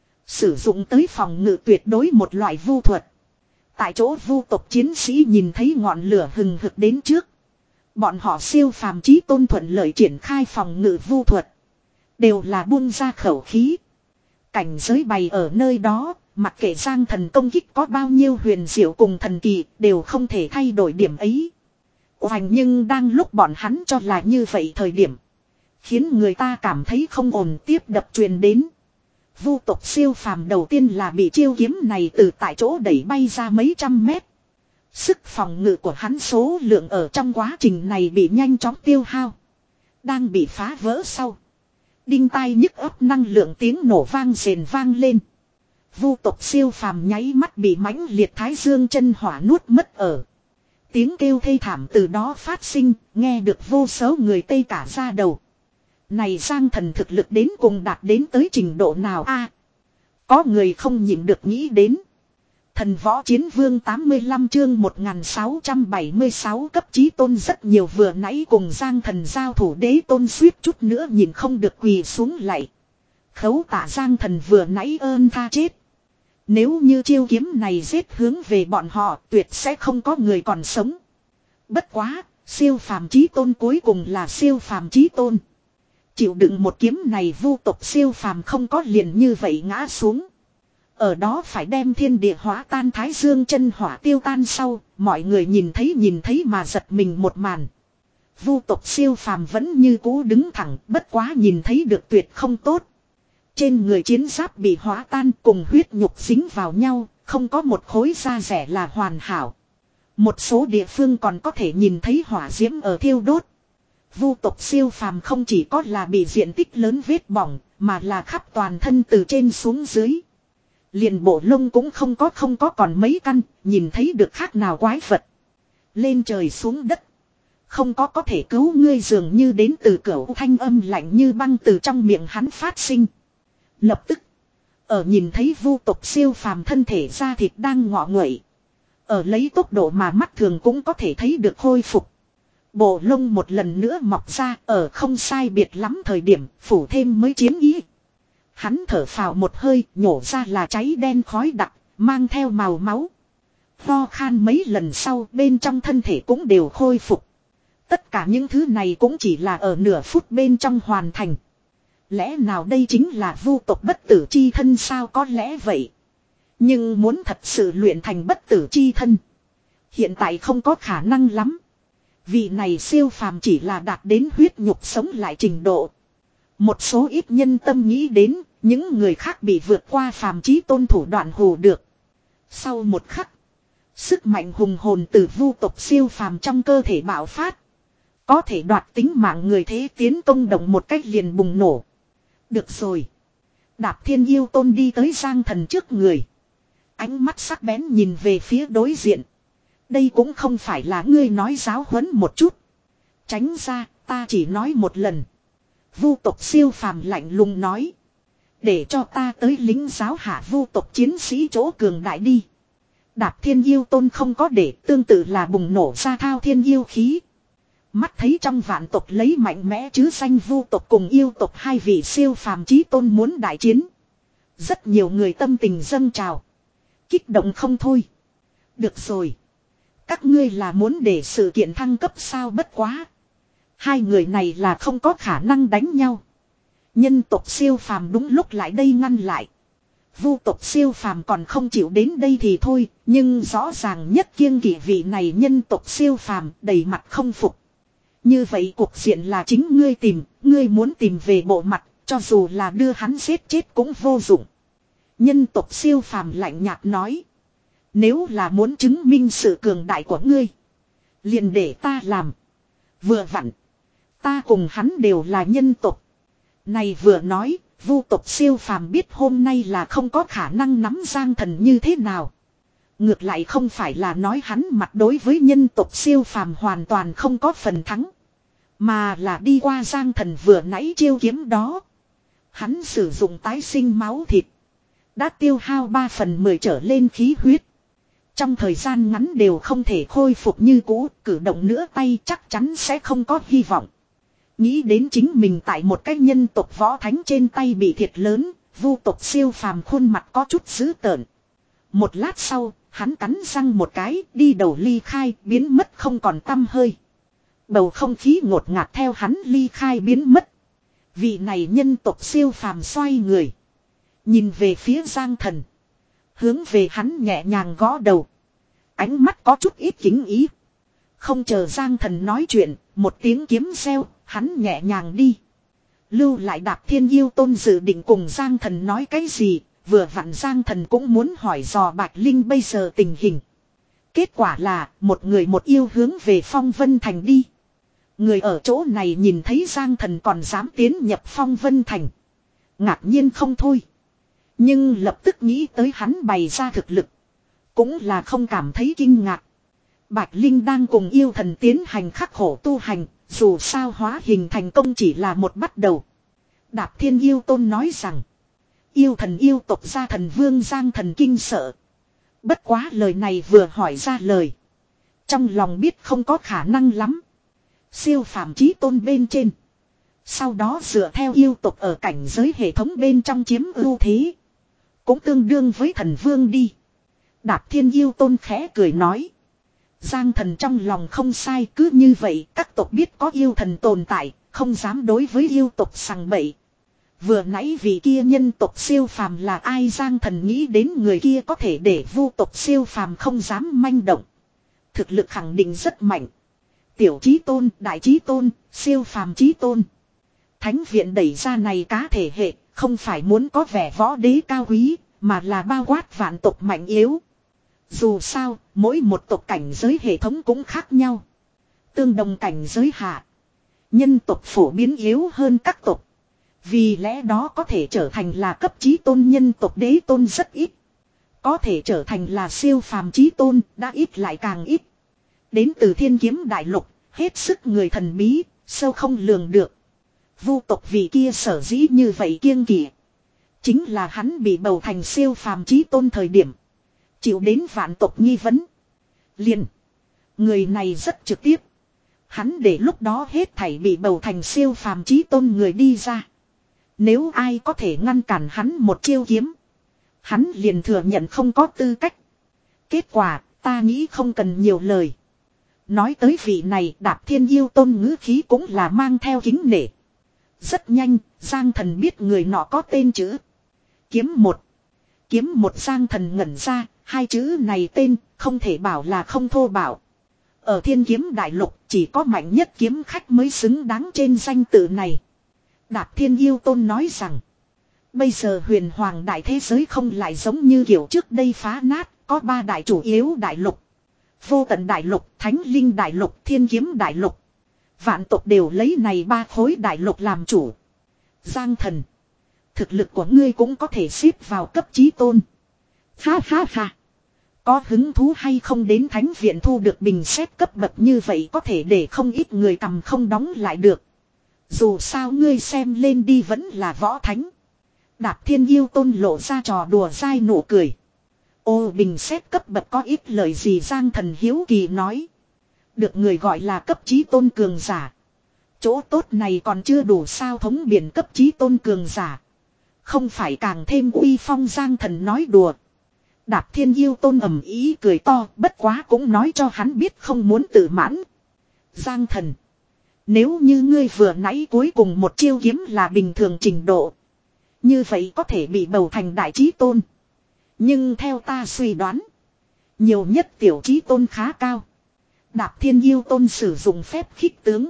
Sử dụng tới phòng ngự tuyệt đối một loại vu thuật. Tại chỗ vu tộc chiến sĩ nhìn thấy ngọn lửa hừng hực đến trước. Bọn họ siêu phàm chí tôn thuận lợi triển khai phòng ngự vu thuật. Đều là buông ra khẩu khí. Cảnh giới bày ở nơi đó, mặc kệ Giang Thần công kích có bao nhiêu huyền diệu cùng thần kỳ, đều không thể thay đổi điểm ấy. Hoành nhưng đang lúc bọn hắn cho là như vậy thời điểm, khiến người ta cảm thấy không ổn tiếp đập truyền đến. Vu tộc siêu phàm đầu tiên là bị chiêu kiếm này từ tại chỗ đẩy bay ra mấy trăm mét. Sức phòng ngự của hắn số lượng ở trong quá trình này bị nhanh chóng tiêu hao. Đang bị phá vỡ sau. Đinh tai nhức ấp năng lượng tiếng nổ vang rền vang lên. Vu tộc siêu phàm nháy mắt bị mãnh liệt thái dương chân hỏa nuốt mất ở. Tiếng kêu thê thảm từ đó phát sinh, nghe được vô số người tê cả da đầu. Này Giang Thần thực lực đến cùng đạt đến tới trình độ nào a? Có người không nhịn được nghĩ đến. Thần võ chiến vương tám mươi lăm chương một nghìn sáu trăm bảy mươi sáu cấp chí tôn rất nhiều vừa nãy cùng Giang Thần giao thủ đế tôn suýt chút nữa nhìn không được quỳ xuống lại. Khấu tạ Giang Thần vừa nãy ơn tha chết. Nếu như chiêu kiếm này giết hướng về bọn họ tuyệt sẽ không có người còn sống. Bất quá, siêu phàm chí tôn cuối cùng là siêu phàm chí tôn. Chịu đựng một kiếm này vu tộc siêu phàm không có liền như vậy ngã xuống. Ở đó phải đem thiên địa hóa tan thái dương chân hỏa tiêu tan sau, mọi người nhìn thấy nhìn thấy mà giật mình một màn. Vu tộc siêu phàm vẫn như cũ đứng thẳng, bất quá nhìn thấy được tuyệt không tốt. Trên người chiến giáp bị hóa tan cùng huyết nhục dính vào nhau, không có một khối da rẻ là hoàn hảo. Một số địa phương còn có thể nhìn thấy hỏa diễm ở thiêu đốt. Vu tộc siêu phàm không chỉ có là bị diện tích lớn vết bỏng, mà là khắp toàn thân từ trên xuống dưới. Liền bộ lông cũng không có không có còn mấy căn, nhìn thấy được khác nào quái vật. Lên trời xuống đất. Không có có thể cứu ngươi dường như đến từ cửu thanh âm lạnh như băng từ trong miệng hắn phát sinh. Lập tức, ở nhìn thấy vu tộc siêu phàm thân thể da thịt đang ngọ nguậy. Ở lấy tốc độ mà mắt thường cũng có thể thấy được khôi phục. Bộ lông một lần nữa mọc ra ở không sai biệt lắm thời điểm phủ thêm mới chiến ý. Hắn thở phào một hơi nhổ ra là cháy đen khói đặc, mang theo màu máu. Ho khan mấy lần sau bên trong thân thể cũng đều khôi phục. Tất cả những thứ này cũng chỉ là ở nửa phút bên trong hoàn thành. Lẽ nào đây chính là vu tộc bất tử chi thân sao? Có lẽ vậy. Nhưng muốn thật sự luyện thành bất tử chi thân, hiện tại không có khả năng lắm. Vị này siêu phàm chỉ là đạt đến huyết nhục sống lại trình độ. Một số ít nhân tâm nghĩ đến, những người khác bị vượt qua phàm chí tôn thủ đoạn hù được. Sau một khắc, sức mạnh hùng hồn từ vu tộc siêu phàm trong cơ thể bạo phát. Có thể đoạt tính mạng người thế tiến công động một cách liền bùng nổ. Được rồi. Đạp Thiên Yêu Tôn đi tới Giang Thần trước người. Ánh mắt sắc bén nhìn về phía đối diện. Đây cũng không phải là ngươi nói giáo huấn một chút. Tránh ra, ta chỉ nói một lần. Vu tộc siêu phàm lạnh lùng nói. Để cho ta tới lính giáo hạ vu tộc chiến sĩ chỗ cường đại đi. Đạp Thiên Yêu Tôn không có để tương tự là bùng nổ ra thao thiên yêu khí. Mắt thấy trong vạn tộc lấy mạnh mẽ chứ danh vu tộc cùng yêu tộc hai vị siêu phàm chí tôn muốn đại chiến. Rất nhiều người tâm tình dâng trào. Kích động không thôi. Được rồi. Các ngươi là muốn để sự kiện thăng cấp sao? Bất quá. Hai người này là không có khả năng đánh nhau. Nhân tộc siêu phàm đúng lúc lại đây ngăn lại. Vu tộc siêu phàm còn không chịu đến đây thì thôi. Nhưng rõ ràng nhất kiêng kỵ vị này nhân tộc siêu phàm đầy mặt không phục. Như vậy cuộc diện là chính ngươi tìm. Ngươi muốn tìm về bộ mặt. Cho dù là đưa hắn giết chết cũng vô dụng. Nhân tộc siêu phàm lạnh nhạt nói. Nếu là muốn chứng minh sự cường đại của ngươi, liền để ta làm. Vừa vặn, ta cùng hắn đều là nhân tộc. Này vừa nói, vu tộc siêu phàm biết hôm nay là không có khả năng nắm Giang Thần như thế nào. Ngược lại không phải là nói hắn mặt đối với nhân tộc siêu phàm hoàn toàn không có phần thắng. Mà là đi qua Giang Thần vừa nãy chiêu kiếm đó. Hắn sử dụng tái sinh máu thịt. Đã tiêu hao ba phần mười trở lên khí huyết. Trong thời gian ngắn đều không thể khôi phục như cũ, cử động nữa tay chắc chắn sẽ không có hy vọng. Nghĩ đến chính mình tại một cái nhân tộc võ thánh trên tay bị thiệt lớn, vu tộc siêu phàm khuôn mặt có chút dữ tợn. Một lát sau, hắn cắn răng một cái, đi đầu ly khai, biến mất không còn tăm hơi. Bầu không khí ngột ngạt theo hắn ly khai biến mất. Vị này nhân tộc siêu phàm xoay người. Nhìn về phía Giang Thần. Hướng về hắn nhẹ nhàng gõ đầu. Ánh mắt có chút ít kính ý. Không chờ Giang Thần nói chuyện, một tiếng kiếm reo, hắn nhẹ nhàng đi. Lưu lại Đạp Thiên Yêu Tôn dự định cùng Giang Thần nói cái gì, vừa vặn Giang Thần cũng muốn hỏi dò Bạch Linh bây giờ tình hình. Kết quả là, một người một yêu hướng về Phong Vân Thành đi. Người ở chỗ này nhìn thấy Giang Thần còn dám tiến nhập Phong Vân Thành. Ngạc nhiên không thôi. Nhưng lập tức nghĩ tới hắn bày ra thực lực. Cũng là không cảm thấy kinh ngạc. Bạch Linh đang cùng yêu thần tiến hành khắc khổ tu hành. Dù sao hóa hình thành công chỉ là một bắt đầu. Đạp Thiên Yêu Tôn nói rằng. Yêu thần yêu tộc gia thần vương Giang Thần kinh sợ. Bất quá lời này vừa hỏi ra lời. Trong lòng biết không có khả năng lắm. Siêu phàm chí tôn bên trên. Sau đó dựa theo yêu tộc ở cảnh giới hệ thống bên trong chiếm ưu thế. Cũng tương đương với thần vương đi. Đạp Thiên Yêu Tôn khẽ cười nói. Giang Thần trong lòng không sai, cứ như vậy các tộc biết có yêu thần tồn tại, không dám đối với yêu tộc sằng bậy. Vừa nãy vị kia nhân tộc siêu phàm là ai? Giang Thần nghĩ đến người kia có thể để vu tộc siêu phàm không dám manh động. Thực lực khẳng định rất mạnh. Tiểu chí tôn, đại chí tôn, siêu phàm chí tôn. Thánh viện đẩy ra này cá thể hệ, không phải muốn có vẻ võ đế cao quý, mà là bao quát vạn tộc mạnh yếu. Dù sao, mỗi một tộc cảnh giới hệ thống cũng khác nhau. Tương đồng cảnh giới hạ. Nhân tộc phổ biến yếu hơn các tộc. Vì lẽ đó có thể trở thành là cấp chí tôn nhân tộc đế tôn rất ít. Có thể trở thành là siêu phàm chí tôn đã ít lại càng ít. Đến từ Thiên Kiếm Đại Lục, hết sức người thần bí, sâu không lường được. Vu tộc vì kia sở dĩ như vậy kiêng kỵ. Chính là hắn bị bầu thành siêu phàm chí tôn thời điểm. Chịu đến vạn tộc nghi vấn. Liền. Người này rất trực tiếp. Hắn để lúc đó hết thảy bị bầu thành siêu phàm chí tôn người đi ra. Nếu ai có thể ngăn cản hắn một chiêu kiếm. Hắn liền thừa nhận không có tư cách. Kết quả ta nghĩ không cần nhiều lời. Nói tới vị này Đạp Thiên Yêu Tôn ngữ khí cũng là mang theo kính nể. Rất nhanh, Giang Thần biết người nọ có tên chữ. Kiếm một. Kiếm một Giang Thần ngẩn ra, hai chữ này tên, không thể bảo là không thô bạo. Ở Thiên Kiếm Đại Lục, chỉ có mạnh nhất kiếm khách mới xứng đáng trên danh tự này. Đạp Thiên Yêu Tôn nói rằng, bây giờ huyền hoàng đại thế giới không lại giống như kiểu trước đây phá nát, có ba đại chủ yếu đại lục. Vô tận đại lục, thánh linh đại lục, thiên kiếm đại lục. Vạn tộc đều lấy này ba khối đại lục làm chủ. Giang Thần, thực lực của ngươi cũng có thể xếp vào cấp chí tôn. Ha ha ha. Có hứng thú hay không đến thánh viện thu được bình xét cấp bậc như vậy có thể để không ít người cầm không đóng lại được. Dù sao ngươi xem lên đi vẫn là võ thánh. Đạp Thiên Yêu Tôn lộ ra trò đùa dai nụ cười. Ô bình xét cấp bậc có ít lời gì Giang Thần hiếu kỳ nói. Được người gọi là cấp chí tôn cường giả. Chỗ tốt này còn chưa đủ sao thống biển cấp chí tôn cường giả. Không phải càng thêm uy phong Giang Thần nói đùa. Đạp Thiên Yêu Tôn ầm ý cười to bất quá cũng nói cho hắn biết không muốn tự mãn. Giang Thần. Nếu như ngươi vừa nãy cuối cùng một chiêu kiếm là bình thường trình độ. Như vậy có thể bị bầu thành đại chí tôn. Nhưng theo ta suy đoán. Nhiều nhất tiểu chí tôn khá cao. Đạp Thiên Yêu Tôn sử dụng phép khích tướng.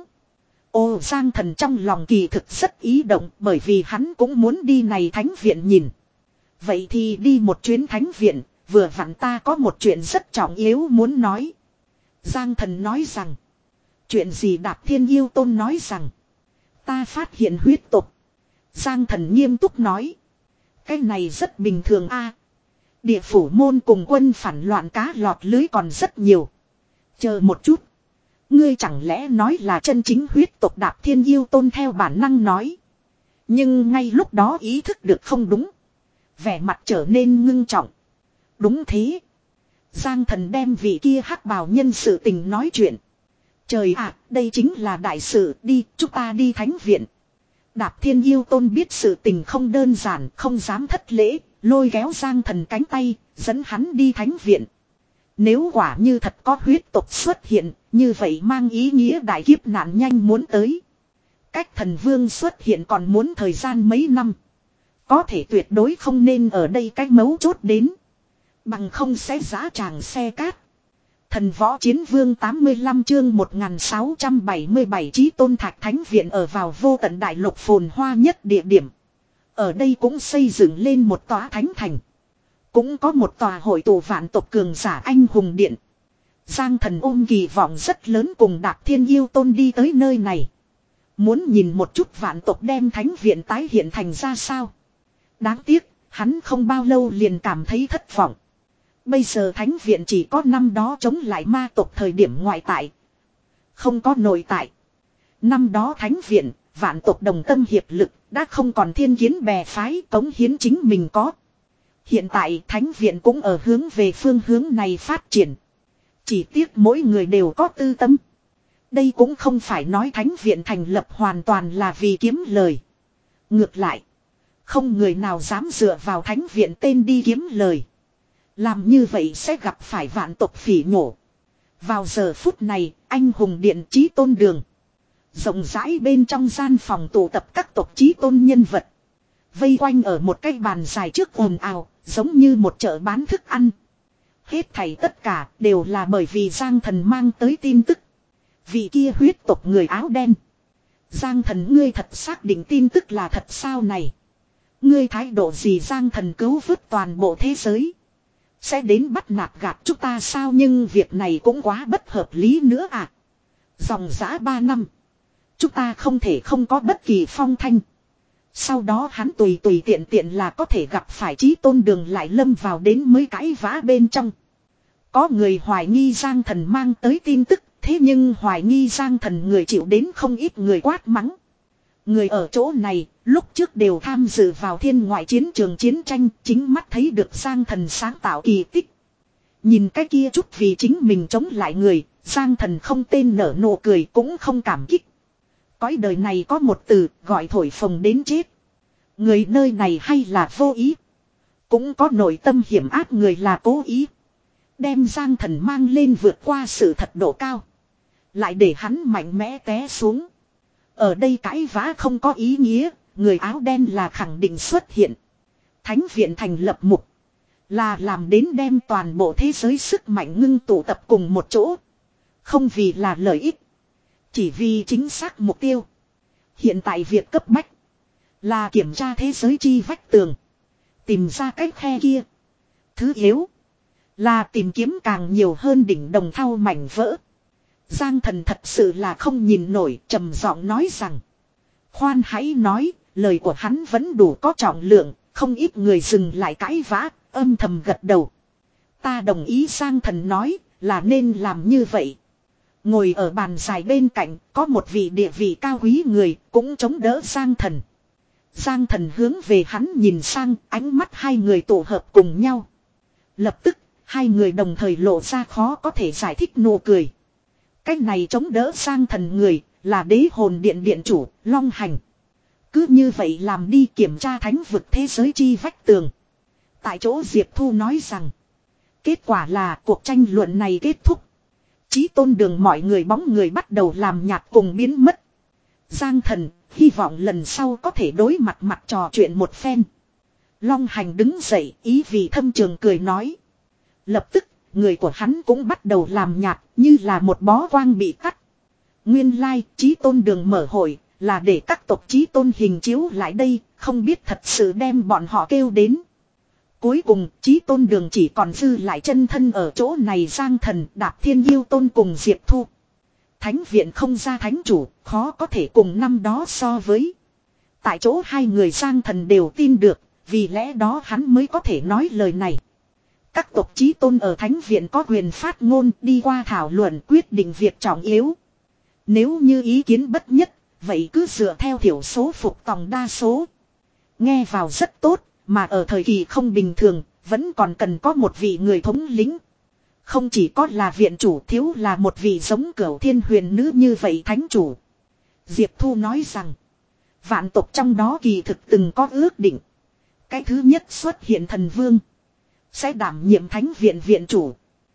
Ô Giang Thần trong lòng kỳ thực rất ý động bởi vì hắn cũng muốn đi này thánh viện nhìn. Vậy thì đi một chuyến thánh viện, Vừa vặn ta có một chuyện rất trọng yếu muốn nói. Giang Thần nói rằng. Chuyện gì Đạp Thiên Yêu Tôn nói rằng. Ta phát hiện huyết tục. Giang Thần nghiêm túc nói. Cái này rất bình thường a. Địa phủ môn cùng quân phản loạn cá lọt lưới còn rất nhiều. Chờ một chút. Ngươi chẳng lẽ nói là chân chính huyết tục Đạp Thiên Yêu Tôn theo bản năng nói. Nhưng ngay lúc đó ý thức được không đúng. Vẻ mặt trở nên ngưng trọng. Đúng thế. Giang Thần đem vị kia hắc bào nhân sự tình nói chuyện. Trời ạ, đây chính là đại sự, đi, chúng ta đi thánh viện. Đạp Thiên Yêu Tôn biết sự tình không đơn giản, không dám thất lễ, lôi kéo Giang Thần cánh tay, dẫn hắn đi thánh viện. Nếu quả như thật có huyết tục xuất hiện, như vậy mang ý nghĩa đại kiếp nạn nhanh muốn tới. Cách thần vương xuất hiện còn muốn thời gian mấy năm. Có thể tuyệt đối không nên ở đây cách mấu chốt đến. Bằng không sẽ giã tràng xe cát. Thần võ chiến vương tám mươi lăm chương một nghìn sáu trăm bảy mươi bảy Chí Tôn Thạch Thánh Viện ở vào vô tận đại lục phồn hoa nhất địa điểm. Ở đây cũng xây dựng lên một tòa thánh thành. Cũng có một tòa hội tụ vạn tộc cường giả anh hùng điện. Giang Thần ôm kỳ vọng rất lớn cùng Đạp Thiên Yêu Tôn đi tới nơi này. Muốn nhìn một chút vạn tộc đem thánh viện tái hiện thành ra sao. Đáng tiếc, hắn không bao lâu liền cảm thấy thất vọng. Bây giờ thánh viện chỉ có năm đó chống lại ma tộc thời điểm ngoại tại. Không có nội tại. Năm đó thánh viện, vạn tộc đồng tâm hiệp lực, đã không còn thiên kiến bè phái cống hiến chính mình có. Hiện tại thánh viện cũng ở hướng về phương hướng này phát triển. Chỉ tiếc mỗi người đều có tư tâm. Đây cũng không phải nói thánh viện thành lập hoàn toàn là vì kiếm lời. Ngược lại, không người nào dám dựa vào thánh viện tên đi kiếm lời. Làm như vậy sẽ gặp phải vạn tộc phỉ nhổ. Vào giờ phút này, anh hùng điện Chí Tôn đường. Rộng rãi bên trong gian phòng tụ tập các tộc Chí Tôn nhân vật. Vây quanh ở một cái bàn dài trước ồn ào, giống như một chợ bán thức ăn. Hết thảy tất cả đều là bởi vì Giang Thần mang tới tin tức. Vị kia huyết tộc người áo đen. Giang Thần ngươi thật xác định tin tức là thật sao này. Ngươi thái độ gì Giang Thần cứu vớt toàn bộ thế giới. Sẽ đến bắt nạt gạt chúng ta sao nhưng việc này cũng quá bất hợp lý nữa à. Dòng dã ba năm. Chúng ta không thể không có bất kỳ phong thanh. Sau đó hắn tùy tùy tiện tiện là có thể gặp phải Chí Tôn đường lại lâm vào đến mới cãi vã bên trong. Có người hoài nghi Giang Thần mang tới tin tức. Thế nhưng hoài nghi Giang Thần người chịu đến không ít người quát mắng. Người ở chỗ này lúc trước đều tham dự vào thiên ngoại chiến trường chiến tranh. Chính mắt thấy được Giang Thần sáng tạo kỳ tích. Nhìn cái kia chút vì chính mình chống lại người. Giang Thần không tên nở nụ cười cũng không cảm kích. Cõi đời này có một từ gọi thổi phồng đến chết. Người nơi này hay là vô ý. Cũng có nội tâm hiểm ác người là cố ý. Đem Giang Thần mang lên vượt qua sự thật độ cao. Lại để hắn mạnh mẽ té xuống. Ở đây cãi vã không có ý nghĩa. Người áo đen là khẳng định xuất hiện. Thánh viện thành lập mục. Là làm đến đem toàn bộ thế giới sức mạnh ngưng tụ tập cùng một chỗ. Không vì là lợi ích. Chỉ vì chính xác mục tiêu. Hiện tại việc cấp bách. Là kiểm tra thế giới chi vách tường. Tìm ra cách khe kia. Thứ yếu. Là tìm kiếm càng nhiều hơn đỉnh đồng thau mảnh vỡ. Giang Thần thật sự là không nhìn nổi trầm giọng nói rằng. Khoan hãy nói, lời của hắn vẫn đủ có trọng lượng, không ít người dừng lại cãi vã, âm thầm gật đầu. Ta đồng ý Giang Thần nói, là nên làm như vậy. Ngồi ở bàn dài bên cạnh, có một vị địa vị cao quý người, cũng chống đỡ Giang Thần. Giang Thần hướng về hắn nhìn sang, ánh mắt hai người tổ hợp cùng nhau. Lập tức, hai người đồng thời lộ ra khó có thể giải thích nụ cười. Cách này chống đỡ Giang Thần người, là đế hồn điện điện chủ, Long Hành. Cứ như vậy làm đi kiểm tra thánh vực thế giới chi vách tường. Tại chỗ Diệp Thu nói rằng, kết quả là cuộc tranh luận này kết thúc. Chí Tôn đường mọi người bóng người bắt đầu làm nhạt cùng biến mất. Giang Thần, hy vọng lần sau có thể đối mặt mặt trò chuyện một phen. Long Hành đứng dậy, ý vị thâm trường cười nói. Lập tức, người của hắn cũng bắt đầu làm nhạt, như là một bó quang bị cắt. Nguyên lai, Chí Tôn đường mở hội, là để các tộc Chí Tôn hình chiếu lại đây, không biết thật sự đem bọn họ kêu đến. Cuối cùng, Chí Tôn Đường chỉ còn dư lại chân thân ở chỗ này Giang Thần, Đạp Thiên Yêu Tôn cùng Diệp Thu. Thánh viện không ra thánh chủ, khó có thể cùng năm đó so với. Tại chỗ hai người Giang Thần đều tin được, vì lẽ đó hắn mới có thể nói lời này. Các tộc Chí Tôn ở thánh viện có quyền phát ngôn, đi qua thảo luận quyết định việc trọng yếu. Nếu như ý kiến bất nhất, vậy cứ dựa theo thiểu số phục tòng đa số. Nghe vào rất tốt, mà ở thời kỳ không bình thường, vẫn còn cần có một vị người thống lĩnh. Không chỉ có là viện chủ, thiếu là một vị giống Cửu Thiên Huyền Nữ như vậy thánh chủ. Diệp Thu nói rằng, vạn tộc trong đó kỳ thực từng có ước định. Cái thứ nhất xuất hiện thần vương, sẽ đảm nhiệm thánh viện viện chủ.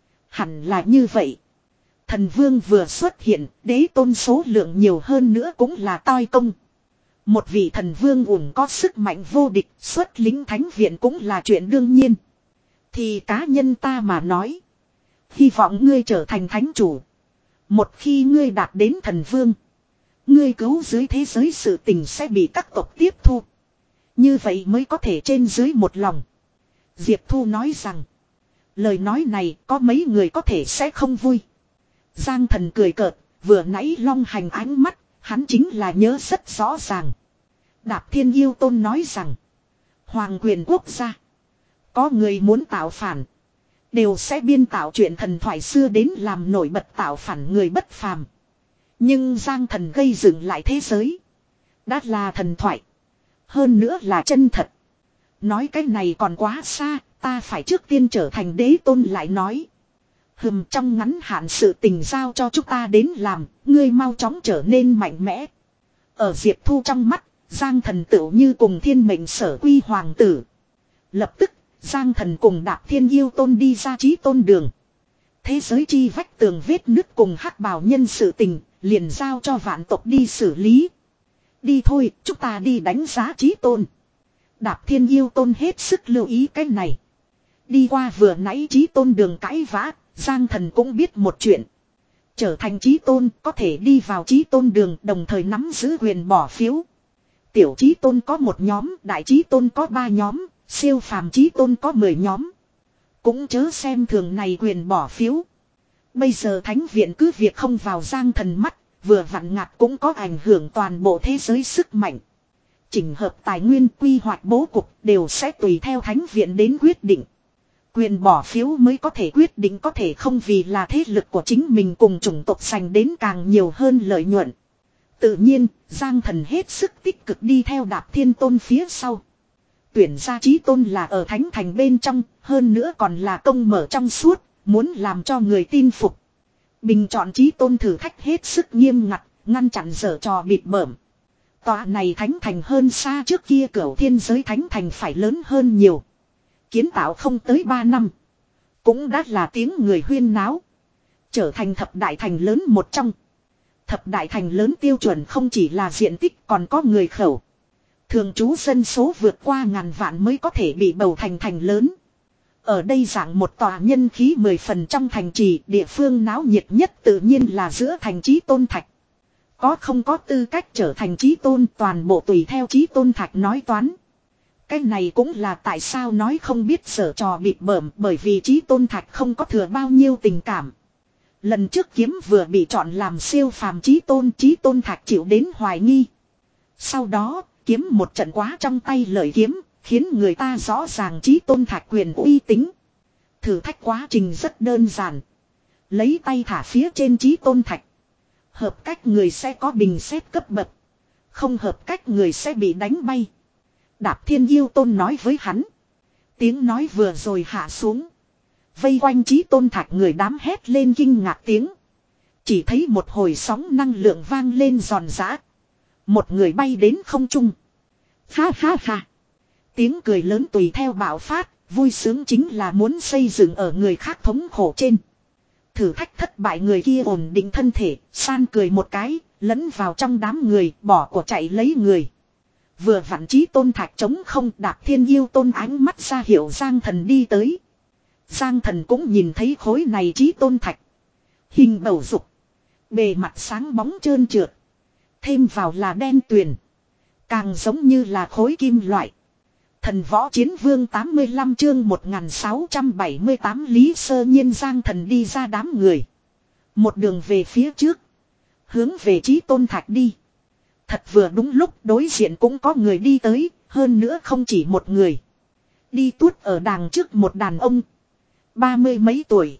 Hẳn là như vậy. Thần vương vừa xuất hiện, đế tôn số lượng nhiều hơn nữa cũng là toi công. Một vị thần vương ủng có sức mạnh vô địch, xuất lính thánh viện cũng là chuyện đương nhiên. Thì cá nhân ta mà nói, hy vọng ngươi trở thành thánh chủ. Một khi ngươi đạt đến thần vương, ngươi cứu dưới thế giới sự tình sẽ bị các tộc tiếp thu. Như vậy mới có thể trên dưới một lòng. Diệp Thu nói rằng, lời nói này có mấy người có thể sẽ không vui. Giang Thần cười cợt, vừa nãy Long Hành ánh mắt, hắn chính là nhớ rất rõ ràng. Đạp Thiên Yêu Tôn nói rằng, hoàng quyền quốc gia, có người muốn tạo phản, đều sẽ biên tạo chuyện thần thoại xưa đến làm nổi bật tạo phản người bất phàm. Nhưng Giang Thần gây dựng lại thế giới, đã là thần thoại, hơn nữa là chân thật. Nói cái này còn quá xa, ta phải trước tiên trở thành đế tôn lại nói. Hừm, trong ngắn hạn sự tình giao cho chúng ta đến làm, ngươi mau chóng trở nên mạnh mẽ. Ở Diệp Thu trong mắt, Giang Thần tựu như cùng thiên mệnh sở quy hoàng tử. Lập tức, Giang Thần cùng Đạp Thiên Yêu Tôn đi ra Chí Tôn Đường. Thế giới chi vách tường vết nứt cùng hắc bào nhân sự tình, liền giao cho vạn tộc đi xử lý. Đi thôi, chúng ta đi đánh giá Chí Tôn. Đạp Thiên Yêu Tôn hết sức lưu ý cái này. Đi qua vừa nãy Chí Tôn Đường cãi vã, Giang Thần cũng biết một chuyện. Trở thành Chí Tôn có thể đi vào Chí Tôn Đường, đồng thời nắm giữ quyền bỏ phiếu. Tiểu Chí Tôn có một nhóm, Đại Chí Tôn có ba nhóm, siêu phàm Chí Tôn có mười nhóm. Cũng chớ xem thường này quyền bỏ phiếu. Bây giờ thánh viện cứ việc không vào Giang Thần mắt, vừa vặn ngặt cũng có ảnh hưởng toàn bộ thế giới sức mạnh. Chỉnh hợp tài nguyên, quy hoạch bố cục đều sẽ tùy theo thánh viện đến quyết định. Quyền bỏ phiếu mới có thể quyết định có thể không vì là thế lực của chính mình cùng chủng tộc giành đến càng nhiều hơn lợi nhuận. Tự nhiên, Giang Thần hết sức tích cực đi theo Đạp Thiên Tôn phía sau. Tuyển ra Chí Tôn là ở thánh thành bên trong, hơn nữa còn là công mở trong suốt, muốn làm cho người tin phục. Bình chọn Chí Tôn thử thách hết sức nghiêm ngặt, ngăn chặn dở trò bịt bợm. Tòa này thánh thành hơn xa trước kia Cửu Thiên giới thánh thành phải lớn hơn nhiều. Kiến tạo không tới ba năm, cũng đã là tiếng người huyên náo. Trở thành thập đại thành lớn một trong. Thập đại thành lớn tiêu chuẩn không chỉ là diện tích còn có người khẩu. Thường trú dân số vượt qua ngàn vạn mới có thể bị bầu thành thành lớn. Ở đây dạng một tòa nhân khí mười phần trong thành trì, địa phương náo nhiệt nhất tự nhiên là giữa thành Chí Tôn Thạch. Có không có tư cách trở thành Chí Tôn toàn bộ tùy theo Chí Tôn Thạch nói toán. Cái này cũng là tại sao nói không biết sở trò bịt bợm, bởi vì Chí Tôn Thạch không có thừa bao nhiêu tình cảm. Lần trước kiếm vừa bị chọn làm siêu phàm Chí Tôn, Chí Tôn Thạch chịu đến hoài nghi. Sau đó, kiếm một trận quá trong tay lợi kiếm, khiến người ta rõ ràng Chí Tôn Thạch quyền uy tín. Thử thách quá trình rất đơn giản. Lấy tay thả phía trên Chí Tôn Thạch. Hợp cách người sẽ có bình xét cấp bậc. Không hợp cách người sẽ bị đánh bay. Đạp Thiên Yêu Tôn nói với hắn. Tiếng nói vừa rồi hạ xuống. Vây quanh Chí Tôn Thạch người đám hét lên kinh ngạc tiếng. Chỉ thấy một hồi sóng năng lượng vang lên giòn giã. Một người bay đến không trung. Ha ha ha. Tiếng cười lớn tùy theo bạo phát. Vui sướng chính là muốn xây dựng ở người khác thống khổ trên. Thử thách thất bại người kia ổn định thân thể. San cười một cái. Lẫn vào trong đám người. Bỏ của chạy lấy người. Vừa vặn Chí Tôn Thạch trống không. Đạp Thiên Yêu Tôn ánh mắt ra hiệu Giang Thần đi tới. Giang Thần cũng nhìn thấy khối này Chí Tôn Thạch. Hình bầu dục. Bề mặt sáng bóng trơn trượt. Thêm vào là đen tuyền. Càng giống như là khối kim loại. Thần võ chiến vương tám mươi lăm chương một nghìn sáu trăm bảy mươi tám Lý Sơ Nhiên Giang Thần đi ra đám người. Một đường về phía trước. Hướng về Chí Tôn Thạch đi. Thật vừa đúng lúc đối diện cũng có người đi tới, hơn nữa không chỉ một người. Đi tuốt ở đàng trước một đàn ông. Ba mươi mấy tuổi.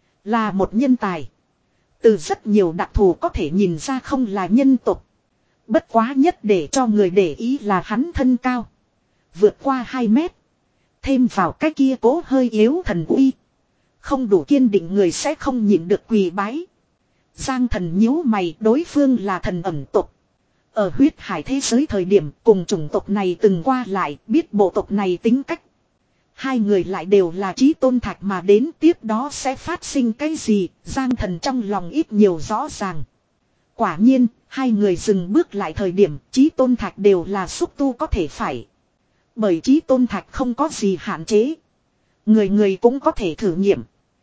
Là một nhân tài. Từ rất nhiều đặc thù có thể nhìn ra không là nhân tộc. Bất quá nhất để cho người để ý là hắn thân cao. Vượt qua hai mét. Thêm vào cái kia cố hơi yếu thần uy. Không đủ kiên định người sẽ không nhịn được quỳ bái. Giang Thần nhíu mày, đối phương là thần ẩm tộc. Ở huyết hải thế giới thời điểm cùng chủng tộc này từng qua lại, biết bộ tộc này tính cách. Hai người lại đều là Chí Tôn Thạch mà đến, tiếp đó sẽ phát sinh cái gì, Giang Thần trong lòng ít nhiều rõ ràng. Quả nhiên, hai người dừng bước lại thời điểm Chí Tôn Thạch đều là xúc tu có thể phải. Bởi Chí Tôn Thạch không có gì hạn chế. Người người cũng có thể thử nghiệm.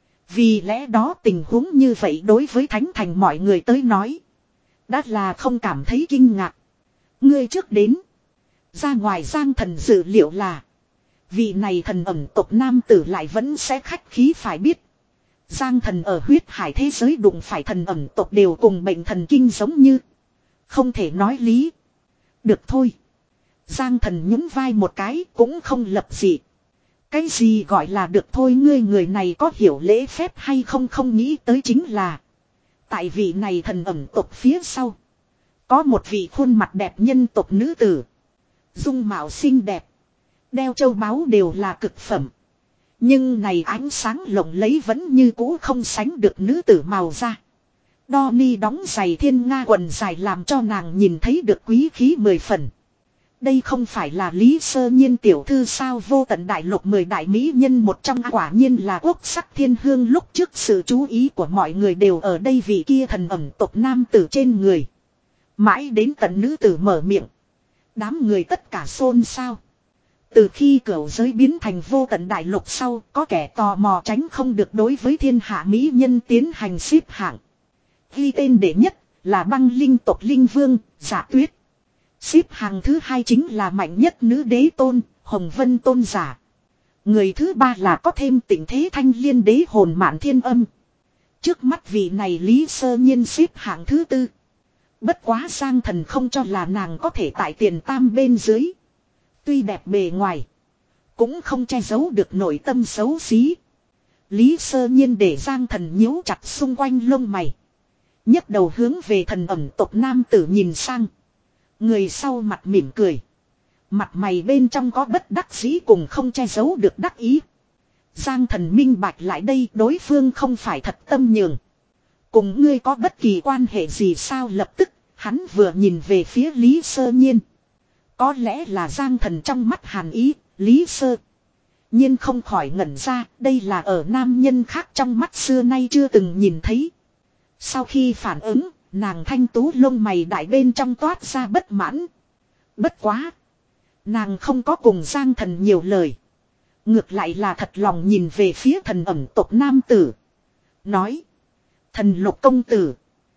Vì lẽ đó tình huống như vậy đối với Thánh Thành mọi người tới nói. Đã là không cảm thấy kinh ngạc. Ngươi trước đến. Ra ngoài Giang Thần dự liệu là. Vị này thần ẩm tộc nam tử lại vẫn sẽ khách khí phải biết. Giang Thần ở huyết hải thế giới đụng phải thần ẩm tộc đều cùng bệnh thần kinh giống như. Không thể nói lý. Được thôi. Giang Thần nhún vai một cái cũng không lập dị. Cái gì gọi là được thôi, ngươi người này có hiểu lễ phép hay không, không nghĩ tới chính là. Tại vị này thần ẩm tộc phía sau. Có một vị khuôn mặt đẹp nhân tộc nữ tử. Dung mạo xinh đẹp. Đeo châu báu đều là cực phẩm. Nhưng này ánh sáng lộng lẫy vẫn như cũ không sánh được nữ tử màu da. Đo ni đóng giày thiên nga quần dài làm cho nàng nhìn thấy được quý khí mười phần. Đây không phải là Lý Sơ Nhiên tiểu thư sao, vô tận đại lục mười đại mỹ nhân một trong, quả nhiên là quốc sắc thiên hương. Lúc trước sự chú ý của mọi người đều ở đây vị kia thần ẩm tộc nam tử trên người. Mãi đến tận nữ tử mở miệng. Đám người tất cả xôn xao. Từ khi cửu giới biến thành vô tận đại lục sau, có kẻ tò mò tránh không được đối với thiên hạ mỹ nhân tiến hành xếp hạng. Ghi tên đệ nhất là băng linh tộc linh vương, Dạ Tuyết. Xếp hàng thứ hai chính là mạnh nhất nữ đế tôn, Hồng Vân tôn giả. Người thứ ba là có thêm tình thế thanh liên đế hồn Mạn Thiên Âm. Trước mắt vị này Lý Sơ Nhiên xếp hạng thứ tư. Bất quá Giang Thần không cho là nàng có thể tại tiền tam bên dưới. Tuy đẹp bề ngoài, cũng không che giấu được nội tâm xấu xí. Lý Sơ Nhiên để Giang Thần nhíu chặt xung quanh lông mày. nhấc đầu hướng về thần ẩm tộc nam tử nhìn sang. Người sau mặt mỉm cười. Mặt mày bên trong có bất đắc dĩ cùng không che giấu được đắc ý. Giang Thần minh bạch lại đây, đối phương không phải thật tâm nhường. Cùng ngươi có bất kỳ quan hệ gì sao? Lập tức, hắn vừa nhìn về phía Lý Sơ Nhiên. Có lẽ là Giang Thần trong mắt hàn ý, Lý Sơ Nhiên không khỏi ngẩn ra, đây là ở nam nhân khác trong mắt xưa nay chưa từng nhìn thấy. Sau khi phản ứng, nàng thanh tú lông mày đại bên trong toát ra bất mãn. Bất quá. Nàng không có cùng Giang Thần nhiều lời. Ngược lại là thật lòng nhìn về phía thần ẩm tộc nam tử. Nói. Thần Lục công tử.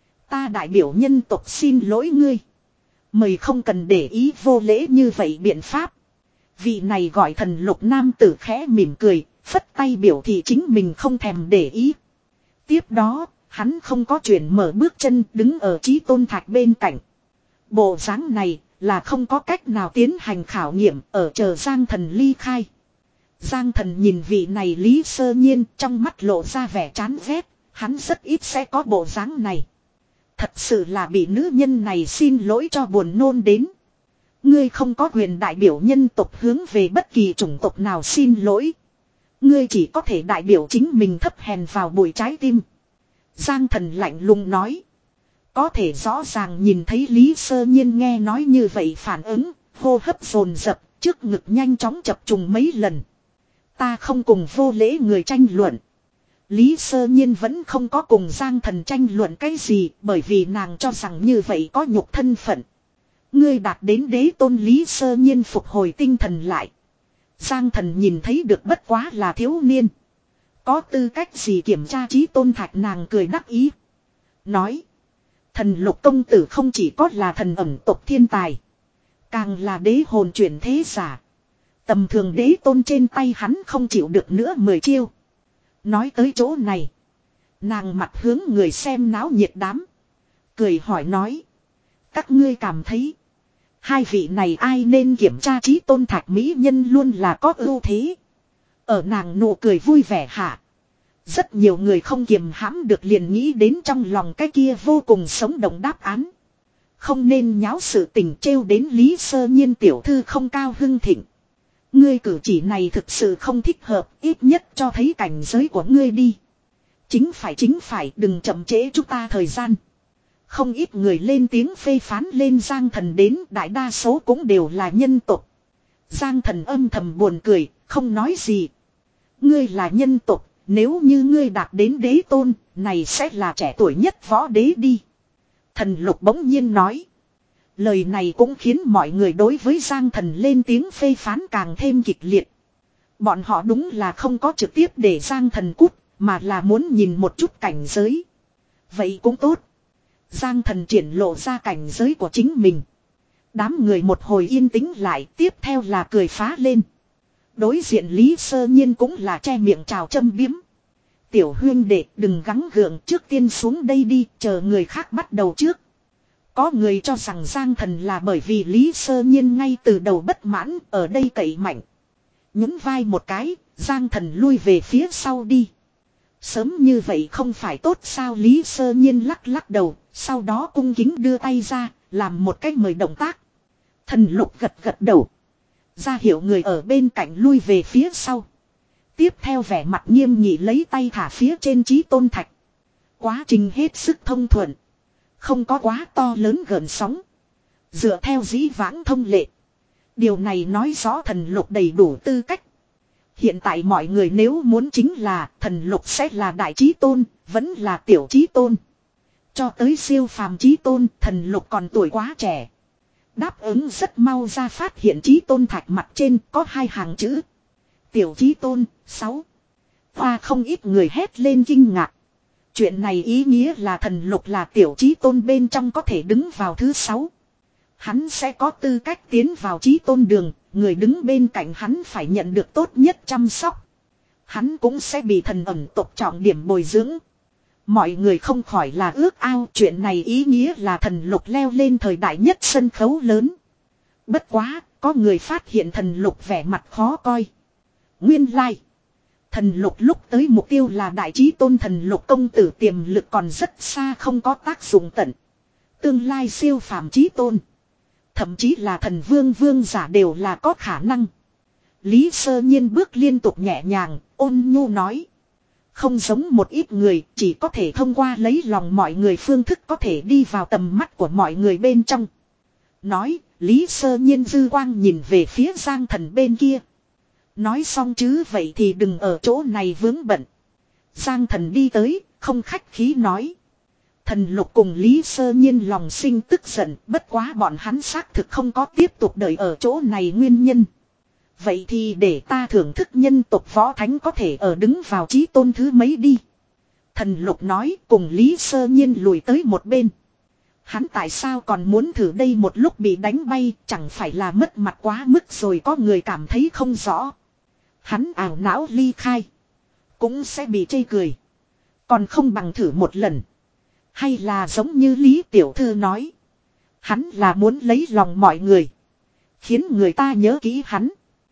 Ta đại biểu nhân tộc xin lỗi ngươi. Mời không cần để ý vô lễ như vậy biện pháp. Vị này gọi thần Lục nam tử khẽ mỉm cười, phất tay biểu thị chính mình không thèm để ý. Tiếp đó, hắn không có chuyện mở bước chân đứng ở Chí Tôn Thạch bên cạnh. Bộ dáng này là không có cách nào tiến hành khảo nghiệm, ở chờ Giang Thần ly khai. Giang Thần nhìn vị này Lý Sơ Nhiên trong mắt lộ ra vẻ chán ghét, hắn rất ít sẽ có bộ dáng này. Thật sự là bị nữ nhân này xin lỗi cho buồn nôn đến. Ngươi không có quyền đại biểu nhân tộc hướng về bất kỳ chủng tộc nào xin lỗi. Ngươi chỉ có thể đại biểu chính mình thấp hèn vào bụi trái tim. Giang Thần lạnh lùng nói. Có thể rõ ràng nhìn thấy Lý Sơ Nhiên nghe nói như vậy phản ứng, hô hấp dồn dập, trước ngực nhanh chóng chập trùng mấy lần. Ta không cùng vô lễ người tranh luận. Lý Sơ Nhiên vẫn không có cùng Giang Thần tranh luận cái gì, bởi vì nàng cho rằng như vậy có nhục thân phận. Ngươi đạt đến đế tôn. Lý Sơ Nhiên phục hồi tinh thần lại. Giang Thần nhìn thấy được bất quá là thiếu niên. Có tư cách gì kiểm tra Chí Tôn Thạch? Nàng cười đắc ý. Nói. Thần Lục công tử không chỉ có là thần ẩm tộc thiên tài. Càng là đế hồn chuyển thế giả. Tầm thường đế tôn trên tay hắn không chịu được nữa mười chiêu. Nói tới chỗ này. Nàng mặt hướng người xem náo nhiệt đám. Cười hỏi nói. Các ngươi cảm thấy. Hai vị này ai nên kiểm tra trí tôn thạch mỹ nhân luôn là có ưu thế. Ở nàng nụ cười vui vẻ hạ. Rất nhiều người không kiềm hãm được liền nghĩ đến trong lòng cái kia vô cùng sống động đáp án. Không nên nháo sự tình trêu đến Lý Sơ Nhiên tiểu thư không cao hưng thịnh. Ngươi cử chỉ này thực sự không thích hợp, ít nhất cho thấy cảnh giới của ngươi đi. Chính phải chính phải, đừng chậm trễ chúng ta thời gian. Không ít người lên tiếng phê phán lên Giang Thần đến, đại đa số cũng đều là nhân tộc. Giang Thần âm thầm buồn cười, không nói gì. Ngươi là nhân tộc, nếu như ngươi đạt đến đế tôn, này sẽ là trẻ tuổi nhất võ đế đi. Thần Lục bỗng nhiên nói. Lời này cũng khiến mọi người đối với Giang Thần lên tiếng phê phán càng thêm kịch liệt. Bọn họ đúng là không có trực tiếp để Giang Thần cút, mà là muốn nhìn một chút cảnh giới. Vậy cũng tốt. Giang Thần triển lộ ra cảnh giới của chính mình. Đám người một hồi yên tĩnh lại, tiếp theo là cười phá lên. Đối diện Lý Sơ Nhiên cũng là che miệng chào châm biếm. Tiểu huyên đệ đừng gắng gượng, trước tiên xuống đây đi, chờ người khác bắt đầu trước. Có người cho rằng Giang Thần là bởi vì Lý Sơ Nhiên ngay từ đầu bất mãn, ở đây cậy mạnh. Nhún vai một cái, Giang Thần lui về phía sau đi. Sớm như vậy không phải tốt sao? Lý Sơ Nhiên lắc lắc đầu, sau đó cung kính đưa tay ra, làm một cái mời động tác. Thần Lục gật gật đầu, ra hiệu người ở bên cạnh lui về phía sau. Tiếp theo vẻ mặt nghiêm nghị lấy tay thả phía trên chí tôn thạch. Quá trình hết sức thông thuận, không có quá to lớn gợn sóng. Dựa theo dĩ vãng thông lệ, điều này nói rõ Thần Lục đầy đủ tư cách. Hiện tại mọi người nếu muốn chính là Thần Lục sẽ là đại chí tôn, vẫn là tiểu chí tôn. Cho tới siêu phàm chí tôn, Thần Lục còn tuổi quá trẻ. Đáp ứng rất mau ra phát hiện chí tôn thạch mặt trên có hai hàng chữ. Tiểu chí tôn, sáu. Hoa không ít người hét lên kinh ngạc. Chuyện này ý nghĩa là Thần Lục là tiểu chí tôn bên trong có thể đứng vào thứ sáu. Hắn sẽ có tư cách tiến vào chí tôn đường, người đứng bên cạnh hắn phải nhận được tốt nhất chăm sóc. Hắn cũng sẽ bị thần ẩn tộc trọng điểm bồi dưỡng. Mọi người không khỏi là ước ao, chuyện này ý nghĩa là Thần Lục leo lên thời đại nhất sân khấu lớn. Bất quá, có người phát hiện Thần Lục vẻ mặt khó coi. Nguyên lai, like. Thần Lục lúc tới mục tiêu là đại chí tôn, Thần Lục công tử tiềm lực còn rất xa không có tác dụng tận. Tương lai siêu phàm chí tôn, thậm chí là thần vương vương giả đều là có khả năng. Lý Sơ Nhiên bước liên tục nhẹ nhàng, ôn nhu nói. Không giống một ít người, chỉ có thể thông qua lấy lòng mọi người phương thức có thể đi vào tầm mắt của mọi người bên trong. Nói, Lý Sơ Nhiên dư quang nhìn về phía Giang Thần bên kia. Nói xong chứ vậy thì đừng ở chỗ này vướng bận. Giang Thần đi tới, không khách khí nói. Thần Lục cùng Lý Sơ Nhiên lòng sinh tức giận, bất quá bọn hắn xác thực không có tiếp tục đợi ở chỗ này nguyên nhân. Vậy thì để ta thưởng thức nhân tộc võ thánh có thể ở đứng vào chí tôn thứ mấy đi. Thần Lục nói, cùng Lý Sơ Nhiên lùi tới một bên. Hắn tại sao còn muốn thử đây, một lúc bị đánh bay, chẳng phải là mất mặt quá mức rồi, có người cảm thấy không rõ. Hắn ảo não ly khai, cũng sẽ bị chê cười. Còn không bằng thử một lần. Hay là giống như Lý Tiểu Thư nói, hắn là muốn lấy lòng mọi người, khiến người ta nhớ kỹ hắn.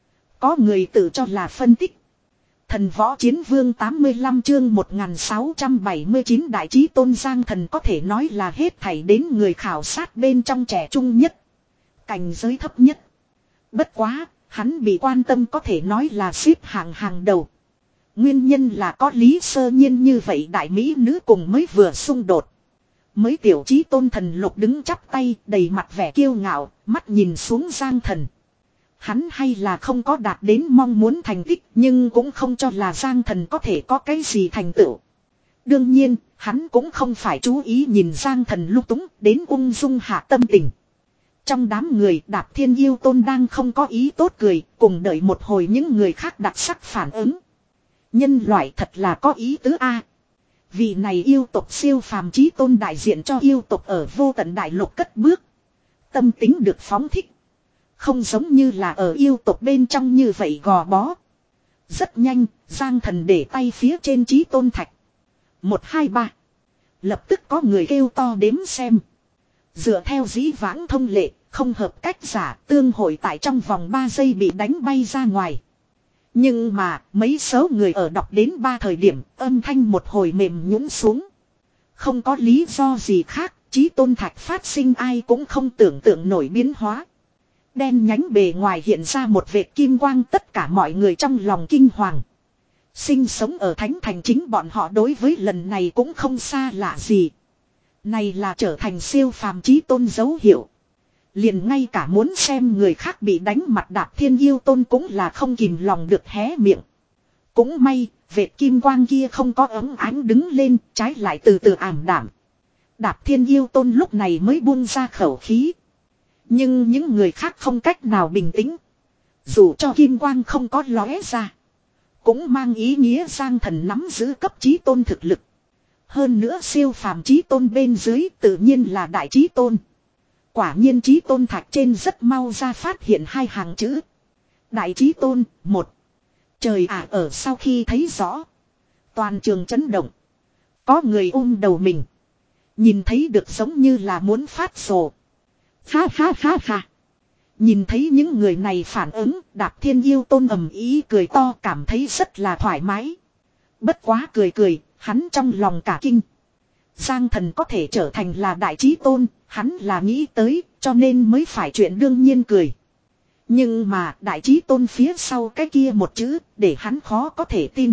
Có người tự cho là phân tích. Thần Võ Chiến Vương tám mươi lăm chương một nghìn sáu trăm bảy mươi chín đại chí tôn Giang Thần có thể nói là hết thảy đến người khảo sát bên trong trẻ trung nhất, cảnh giới thấp nhất. Bất quá, hắn bị quan tâm có thể nói là xếp hạng hàng đầu. Nguyên nhân là có Lý Sơ Nhiên như vậy đại mỹ nữ cùng mới vừa xung đột. Mới tiểu chí tôn Thần Lục đứng chắp tay, đầy mặt vẻ kiêu ngạo, mắt nhìn xuống Giang Thần. Hắn hay là không có đạt đến mong muốn thành tích, nhưng cũng không cho là Giang Thần có thể có cái gì thành tựu. Đương nhiên, hắn cũng không phải chú ý nhìn Giang Thần lung túng đến ung dung hạ tâm tình. Trong đám người, Đạp Thiên Yêu Tôn đang không có ý tốt cười, cùng đợi một hồi những người khác đặc sắc phản ứng. Nhân loại thật là có ý tứ a. Vị này yêu tộc siêu phàm chí tôn đại diện cho yêu tộc ở vô tận đại lục cất bước. Tâm tính được phóng thích. Không giống như là ở yêu tộc bên trong như vậy gò bó. Rất nhanh, Giang Thần để tay phía trên Chí Tôn Thạch. Một hai ba. Lập tức có người kêu to đếm xem. Dựa theo dĩ vãng thông lệ, không hợp cách giả tương hội tại trong vòng ba giây bị đánh bay ra ngoài. Nhưng mà, mấy số người ở đọc đến ba thời điểm, âm thanh một hồi mềm nhũn xuống. Không có lý do gì khác, Chí Tôn Thạch phát sinh ai cũng không tưởng tượng nổi biến hóa. Đen nhánh bề ngoài hiện ra một vệt kim quang, tất cả mọi người trong lòng kinh hoàng. Sinh sống ở Thánh Thành chính bọn họ đối với lần này cũng không xa lạ gì. Này là trở thành siêu phàm Chí Tôn dấu hiệu. Liền ngay cả muốn xem người khác bị đánh mặt Đạp Thiên Yêu Tôn cũng là không kìm lòng được hé miệng. Cũng may, vệt kim quang kia không có ấm ánh đứng lên, trái lại từ từ ảm đạm. Đạp Thiên Yêu Tôn lúc này mới buông ra khẩu khí. Nhưng những người khác không cách nào bình tĩnh. Dù cho kim quang không có lóe ra, cũng mang ý nghĩa Giang Thần nắm giữ cấp Chí Tôn thực lực. Hơn nữa siêu phàm Chí Tôn bên dưới tự nhiên là Đại Chí Tôn. Quả nhiên Chí Tôn Thạch trên rất mau ra phát hiện hai hàng chữ. Đại Chí Tôn, một. Trời ạ, ở sau khi thấy rõ, toàn trường chấn động. Có người ôm đầu mình. Nhìn thấy được giống như là muốn phát rồ. Ha ha ha ha. Nhìn thấy những người này phản ứng, Đạp Thiên Yêu Tôn ầm ý cười to, cảm thấy rất là thoải mái. Bất quá cười cười, hắn trong lòng cả kinh. Giang Thần có thể trở thành là Đại Chí Tôn, hắn là nghĩ tới, cho nên mới phải chuyện đương nhiên cười. Nhưng mà Đại Chí Tôn phía sau cái kia một chữ, để hắn khó có thể tin.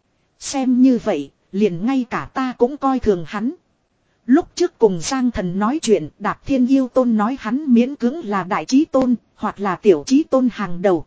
Xem như vậy, liền ngay cả ta cũng coi thường hắn. Lúc trước cùng Giang Thần nói chuyện, Đạp Thiên Yêu Tôn nói hắn miễn cưỡng là Đại Chí Tôn, hoặc là Tiểu Chí Tôn hàng đầu.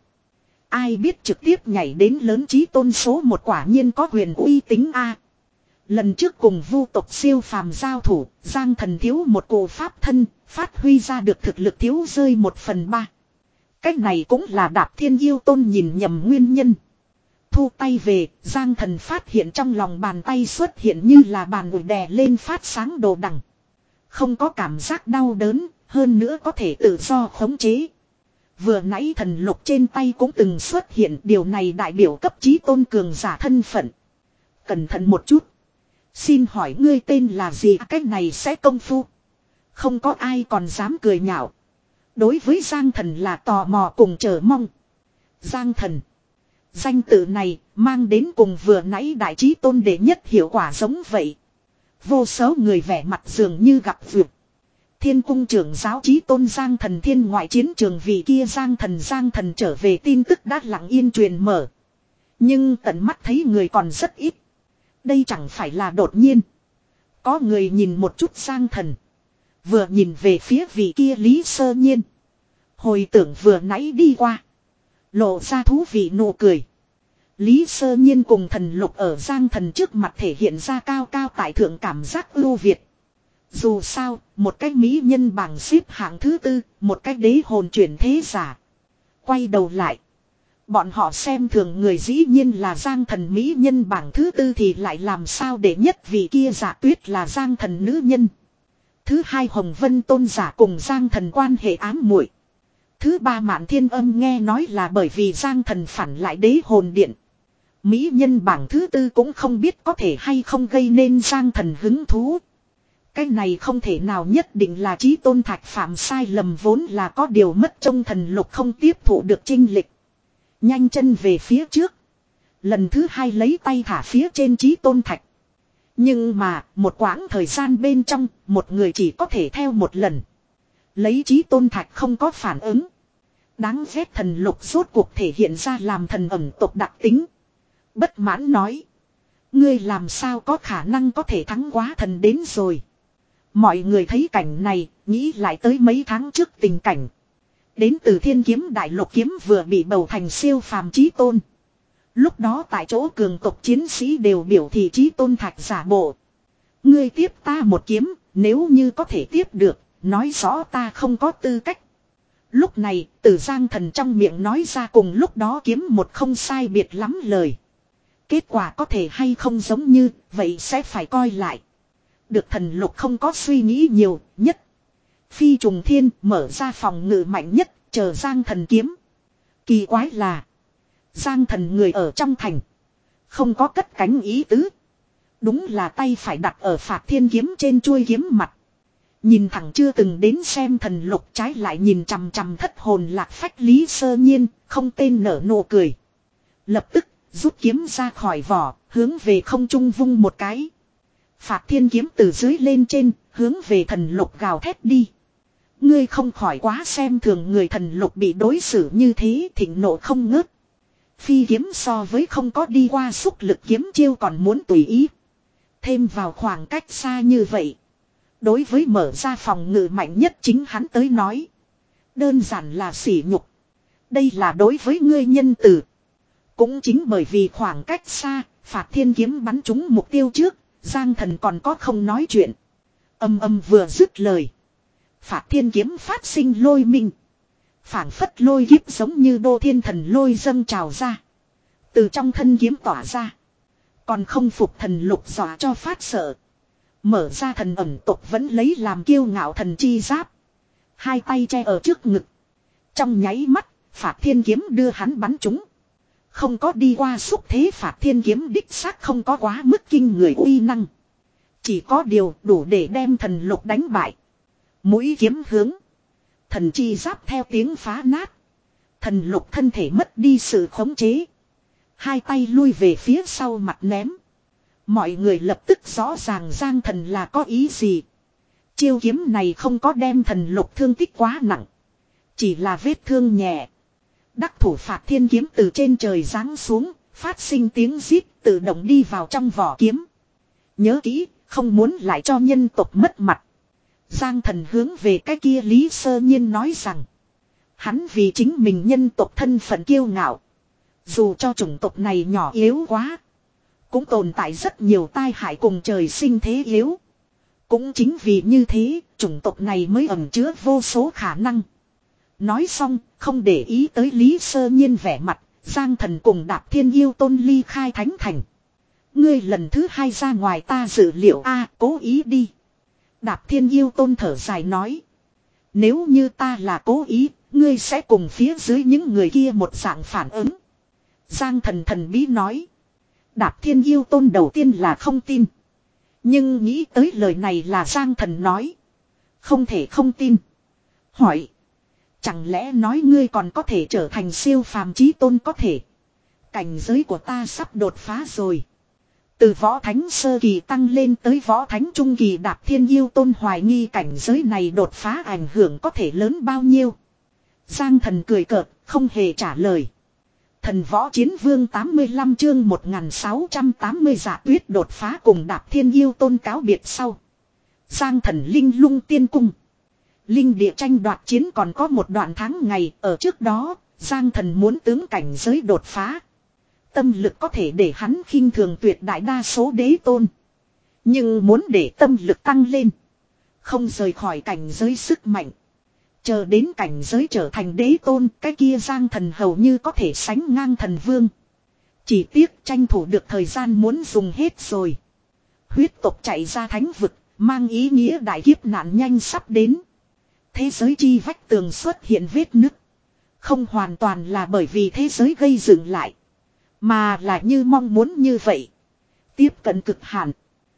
Ai biết trực tiếp nhảy đến lớn Chí Tôn số một, quả nhiên có quyền uy tín a. Lần trước cùng vu tộc siêu phàm giao thủ, Giang Thần thiếu một cổ pháp thân, phát huy ra được thực lực thiếu rơi một phần ba. Cách này cũng là Đạp Thiên Yêu Tôn nhìn nhầm nguyên nhân. Thu tay về, Giang Thần phát hiện trong lòng bàn tay xuất hiện như là bàn ủi đè lên phát sáng đồ đằng. Không có cảm giác đau đớn, hơn nữa có thể tự do khống chế. Vừa nãy thần lục trên tay cũng từng xuất hiện, điều này đại biểu cấp Chí Tôn cường giả thân phận. Cẩn thận một chút. Xin hỏi ngươi tên là gì? Cách này sẽ công phu. Không có ai còn dám cười nhạo. Đối với Giang Thần là tò mò cùng chờ mong. Giang Thần. Danh tự này mang đến cùng vừa nãy Đại Chí Tôn đệ nhất hiệu quả giống vậy. Vô số người vẻ mặt dường như gặp vượt. Thiên cung trưởng giáo Chí Tôn Giang Thần thiên ngoại chiến trường vì kia Giang Thần Giang Thần trở về tin tức đã lặng yên truyền mở. Nhưng tận mắt thấy người còn rất ít. Đây chẳng phải là đột nhiên. Có người nhìn một chút Giang Thần. Vừa nhìn về phía vị kia Lý Sơ Nhiên. Hồi tưởng vừa nãy đi qua. Lộ ra thú vị nụ cười. Lý Sơ Nhiên cùng thần lục ở Giang Thần trước mặt thể hiện ra cao cao tại thượng cảm giác ưu việt. Dù sao, một cái mỹ nhân bảng xếp hạng thứ tư, một cái đế hồn chuyển thế giả. Quay đầu lại. Bọn họ xem thường người dĩ nhiên là Giang Thần mỹ nhân bảng thứ tư thì lại làm sao để nhất vì kia giả tuyết là Giang Thần nữ nhân. Thứ hai Hồng Vân Tôn giả cùng Giang Thần quan hệ ám muội. Thứ ba Mạn Thiên Âm nghe nói là bởi vì Giang Thần phản lại đế hồn điện. Mỹ nhân bảng thứ tư cũng không biết có thể hay không gây nên Giang Thần hứng thú. Cái này không thể nào nhất định là Chí Tôn Thạch phạm sai lầm, vốn là có điều mất trông thần lục không tiếp thụ được chinh lịch. Nhanh chân về phía trước. Lần thứ hai lấy tay thả phía trên Chí Tôn Thạch. Nhưng mà một quãng thời gian bên trong một người chỉ có thể theo một lần. Lấy Chí Tôn Thạch không có phản ứng. Đáng ghét thần lục rốt cuộc thể hiện ra làm thần ẩm tộc đặc tính. Bất mãn nói. Ngươi làm sao có khả năng có thể thắng quá thần đến rồi. Mọi người thấy cảnh này, nghĩ lại tới mấy tháng trước tình cảnh. Đến từ Thiên Kiếm Đại Lục kiếm vừa bị bầu thành siêu phàm Chí Tôn. Lúc đó tại chỗ cường tộc chiến sĩ đều biểu thị Chí Tôn Thạch giả bộ. Ngươi tiếp ta một kiếm, nếu như có thể tiếp được, nói rõ ta không có tư cách. Lúc này, từ Giang Thần trong miệng nói ra cùng lúc đó kiếm một không sai biệt lắm lời. Kết quả có thể hay không giống như, vậy sẽ phải coi lại. Được thần lục không có suy nghĩ nhiều, nhất. Phi trùng thiên mở ra phòng ngự mạnh nhất, Chờ Giang Thần kiếm. Kỳ quái là. Giang Thần người ở trong thành. Không có cất cánh ý tứ. Đúng là tay phải đặt ở Phạt Thiên kiếm trên chuôi kiếm mặt. Nhìn thẳng chưa từng đến xem thần lục, trái lại nhìn chằm chằm thất hồn lạc phách Lý Sơ Nhiên, không tên nở nụ cười. Lập tức, rút kiếm ra khỏi vỏ, hướng về không trung vung một cái. Phạt Thiên kiếm từ dưới lên trên, hướng về thần lục gào thét đi. Ngươi không khỏi quá xem thường người, thần lục bị đối xử như thế thịnh nộ không ngớt. Phi kiếm so với không có đi qua xúc lực kiếm chiêu còn muốn tùy ý. Thêm vào khoảng cách xa như vậy. Đối với mở ra phòng ngự mạnh nhất chính hắn tới nói. Đơn giản là sỉ nhục. Đây là đối với ngươi nhân từ. Cũng chính bởi vì khoảng cách xa, Phạt Thiên kiếm bắn trúng mục tiêu trước, Giang Thần còn có không nói chuyện. Âm âm vừa dứt lời. Phạt Thiên kiếm phát sinh lôi minh. Phảng phất lôi kiếp giống như đô thiên thần lôi dâng trào ra. Từ trong thân kiếm tỏa ra. Còn không phục thần lục dọa cho phát sợ. Mở ra thần ẩm tộc vẫn lấy làm kiêu ngạo thần chi giáp. Hai tay che ở trước ngực. Trong nháy mắt, Phạt Thiên kiếm đưa hắn bắn trúng. Không có đi qua xúc thế, Phạt Thiên kiếm đích xác không có quá mức kinh người uy năng. Chỉ có điều đủ để đem thần lục đánh bại. Mũi kiếm hướng. Thần chi giáp theo tiếng phá nát. Thần lục thân thể mất đi sự khống chế. Hai tay lui về phía sau mặt ném. Mọi người lập tức rõ ràng Giang Thần là có ý gì. Chiêu kiếm này không có đem thần lục thương tích quá nặng. Chỉ là vết thương nhẹ. Đắc thủ Phạt Thiên kiếm từ trên trời giáng xuống. Phát sinh tiếng rít tự động đi vào trong vỏ kiếm. Nhớ kỹ, không muốn lại cho nhân tộc mất mặt. Giang Thần hướng về cái kia Lý Sơ Nhiên nói rằng. Hắn vì chính mình nhân tộc thân phận kiêu ngạo. Dù cho chủng tộc này nhỏ yếu quá. Cũng tồn tại rất nhiều tai hại cùng trời sinh thế yếu. Cũng chính vì như thế, chủng tộc này mới ẩn chứa vô số khả năng. Nói xong, không để ý tới Lý Sơ Nhiên vẻ mặt, Giang Thần cùng Đạp Thiên Yêu Tôn ly khai thánh thành. Ngươi lần thứ hai ra ngoài ta dự liệu a cố ý đi. Đạp Thiên Yêu Tôn thở dài nói. Nếu như ta là cố ý, ngươi sẽ cùng phía dưới những người kia một dạng phản ứng. Giang Thần thần bí nói. Đạp Thiên Yêu Tôn đầu tiên là không tin. Nhưng nghĩ tới lời này là Giang Thần nói. Không thể không tin. Hỏi. Chẳng lẽ nói ngươi còn có thể trở thành siêu phàm chí tôn có thể. Cảnh giới của ta sắp đột phá rồi. Từ võ thánh sơ kỳ tăng lên tới võ thánh trung kỳ, Đạp Thiên Yêu Tôn hoài nghi cảnh giới này đột phá ảnh hưởng có thể lớn bao nhiêu. Giang Thần cười cợt, không hề trả lời. Thần Võ Chiến Vương tám mươi lăm chương một nghìn sáu trăm tám mươi Dạ Tuyết đột phá cùng Đạp Thiên Yêu Tôn cáo biệt sau. Giang Thần Linh Lung Tiên Cung. Linh địa tranh đoạt chiến còn có một đoạn tháng ngày, ở trước đó, Giang Thần muốn tướng cảnh giới đột phá. Tâm lực có thể để hắn khinh thường tuyệt đại đa số đế tôn. Nhưng muốn để tâm lực tăng lên. Không rời khỏi cảnh giới sức mạnh. Chờ đến cảnh giới trở thành đế tôn, cái kia Giang Thần hầu như có thể sánh ngang thần vương. Chỉ tiếc tranh thủ được thời gian muốn dùng hết rồi. Huyết tộc chạy ra thánh vực, mang ý nghĩa đại kiếp nạn nhanh sắp đến. Thế giới chi vách tường xuất hiện vết nứt. Không hoàn toàn là bởi vì thế giới gây dựng lại. Mà là như mong muốn như vậy. Tiếp cận cực hạn.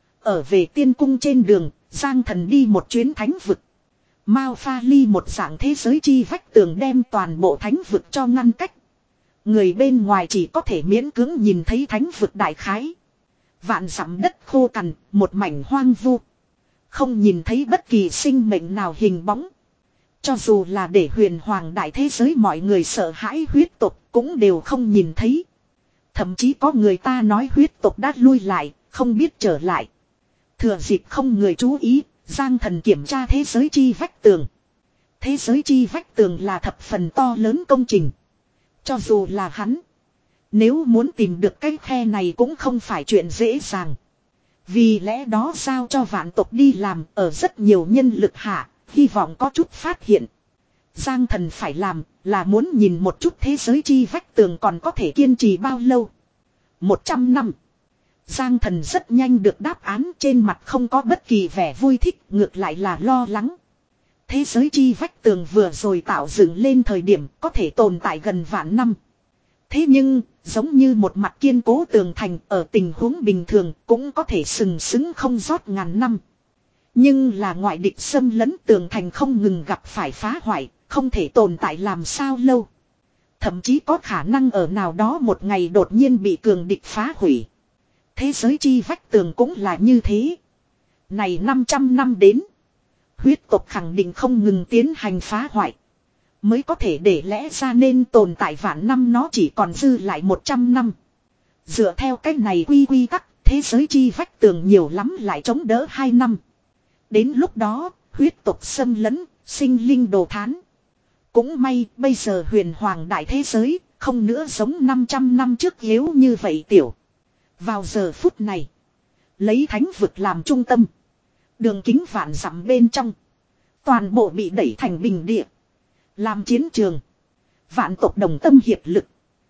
Ở về tiên cung trên đường, Giang Thần đi một chuyến thánh vực. Mao pha ly một dạng thế giới chi vách tường đem toàn bộ thánh vực cho ngăn cách. Người bên ngoài chỉ có thể miễn cưỡng nhìn thấy thánh vực đại khái. Vạn dặm đất khô cằn, một mảnh hoang vu. Không nhìn thấy bất kỳ sinh mệnh nào hình bóng. Cho dù là để huyền hoàng đại thế giới mọi người sợ hãi huyết tộc cũng đều không nhìn thấy. Thậm chí có người ta nói huyết tộc đã lui lại, không biết trở lại. Thừa dịp không người chú ý, Giang Thần kiểm tra thế giới chi vách tường. Thế giới chi vách tường là thập phần to lớn công trình. Cho dù là hắn, nếu muốn tìm được cái khe này cũng không phải chuyện dễ dàng. Vì lẽ đó giao cho vạn tộc đi làm ở rất nhiều nhân lực hạ, hy vọng có chút phát hiện. Giang Thần phải làm là muốn nhìn một chút thế giới chi vách tường còn có thể kiên trì bao lâu. Một trăm năm. Giang Thần rất nhanh được đáp án, trên mặt không có bất kỳ vẻ vui thích, ngược lại là lo lắng. Thế giới chi vách tường vừa rồi tạo dựng lên thời điểm có thể tồn tại gần vạn năm. Thế nhưng, giống như một mặt kiên cố tường thành ở tình huống bình thường cũng có thể sừng sững không rót ngàn năm. Nhưng là ngoại địch xâm lấn tường thành không ngừng gặp phải phá hoại, không thể tồn tại làm sao lâu. Thậm chí có khả năng ở nào đó một ngày đột nhiên bị cường địch phá hủy. Thế giới chi vách tường cũng là như thế. Này năm trăm năm đến, huyết tộc khẳng định không ngừng tiến hành phá hoại. Mới có thể để lẽ ra nên tồn tại vạn năm nó chỉ còn dư lại một trăm năm. Dựa theo cách này quy quy tắc, thế giới chi vách tường nhiều lắm lại chống đỡ hai năm. Đến lúc đó, huyết tộc xâm lấn, sinh linh đồ thán. Cũng may, bây giờ huyền hoàng đại thế giới, không nữa giống năm trăm năm trước yếu như vậy tiểu. Vào giờ phút này, lấy thánh vực làm trung tâm. Đường kính vạn dặm bên trong. Toàn bộ bị đẩy thành bình địa. Làm chiến trường. Vạn tộc đồng tâm hiệp lực.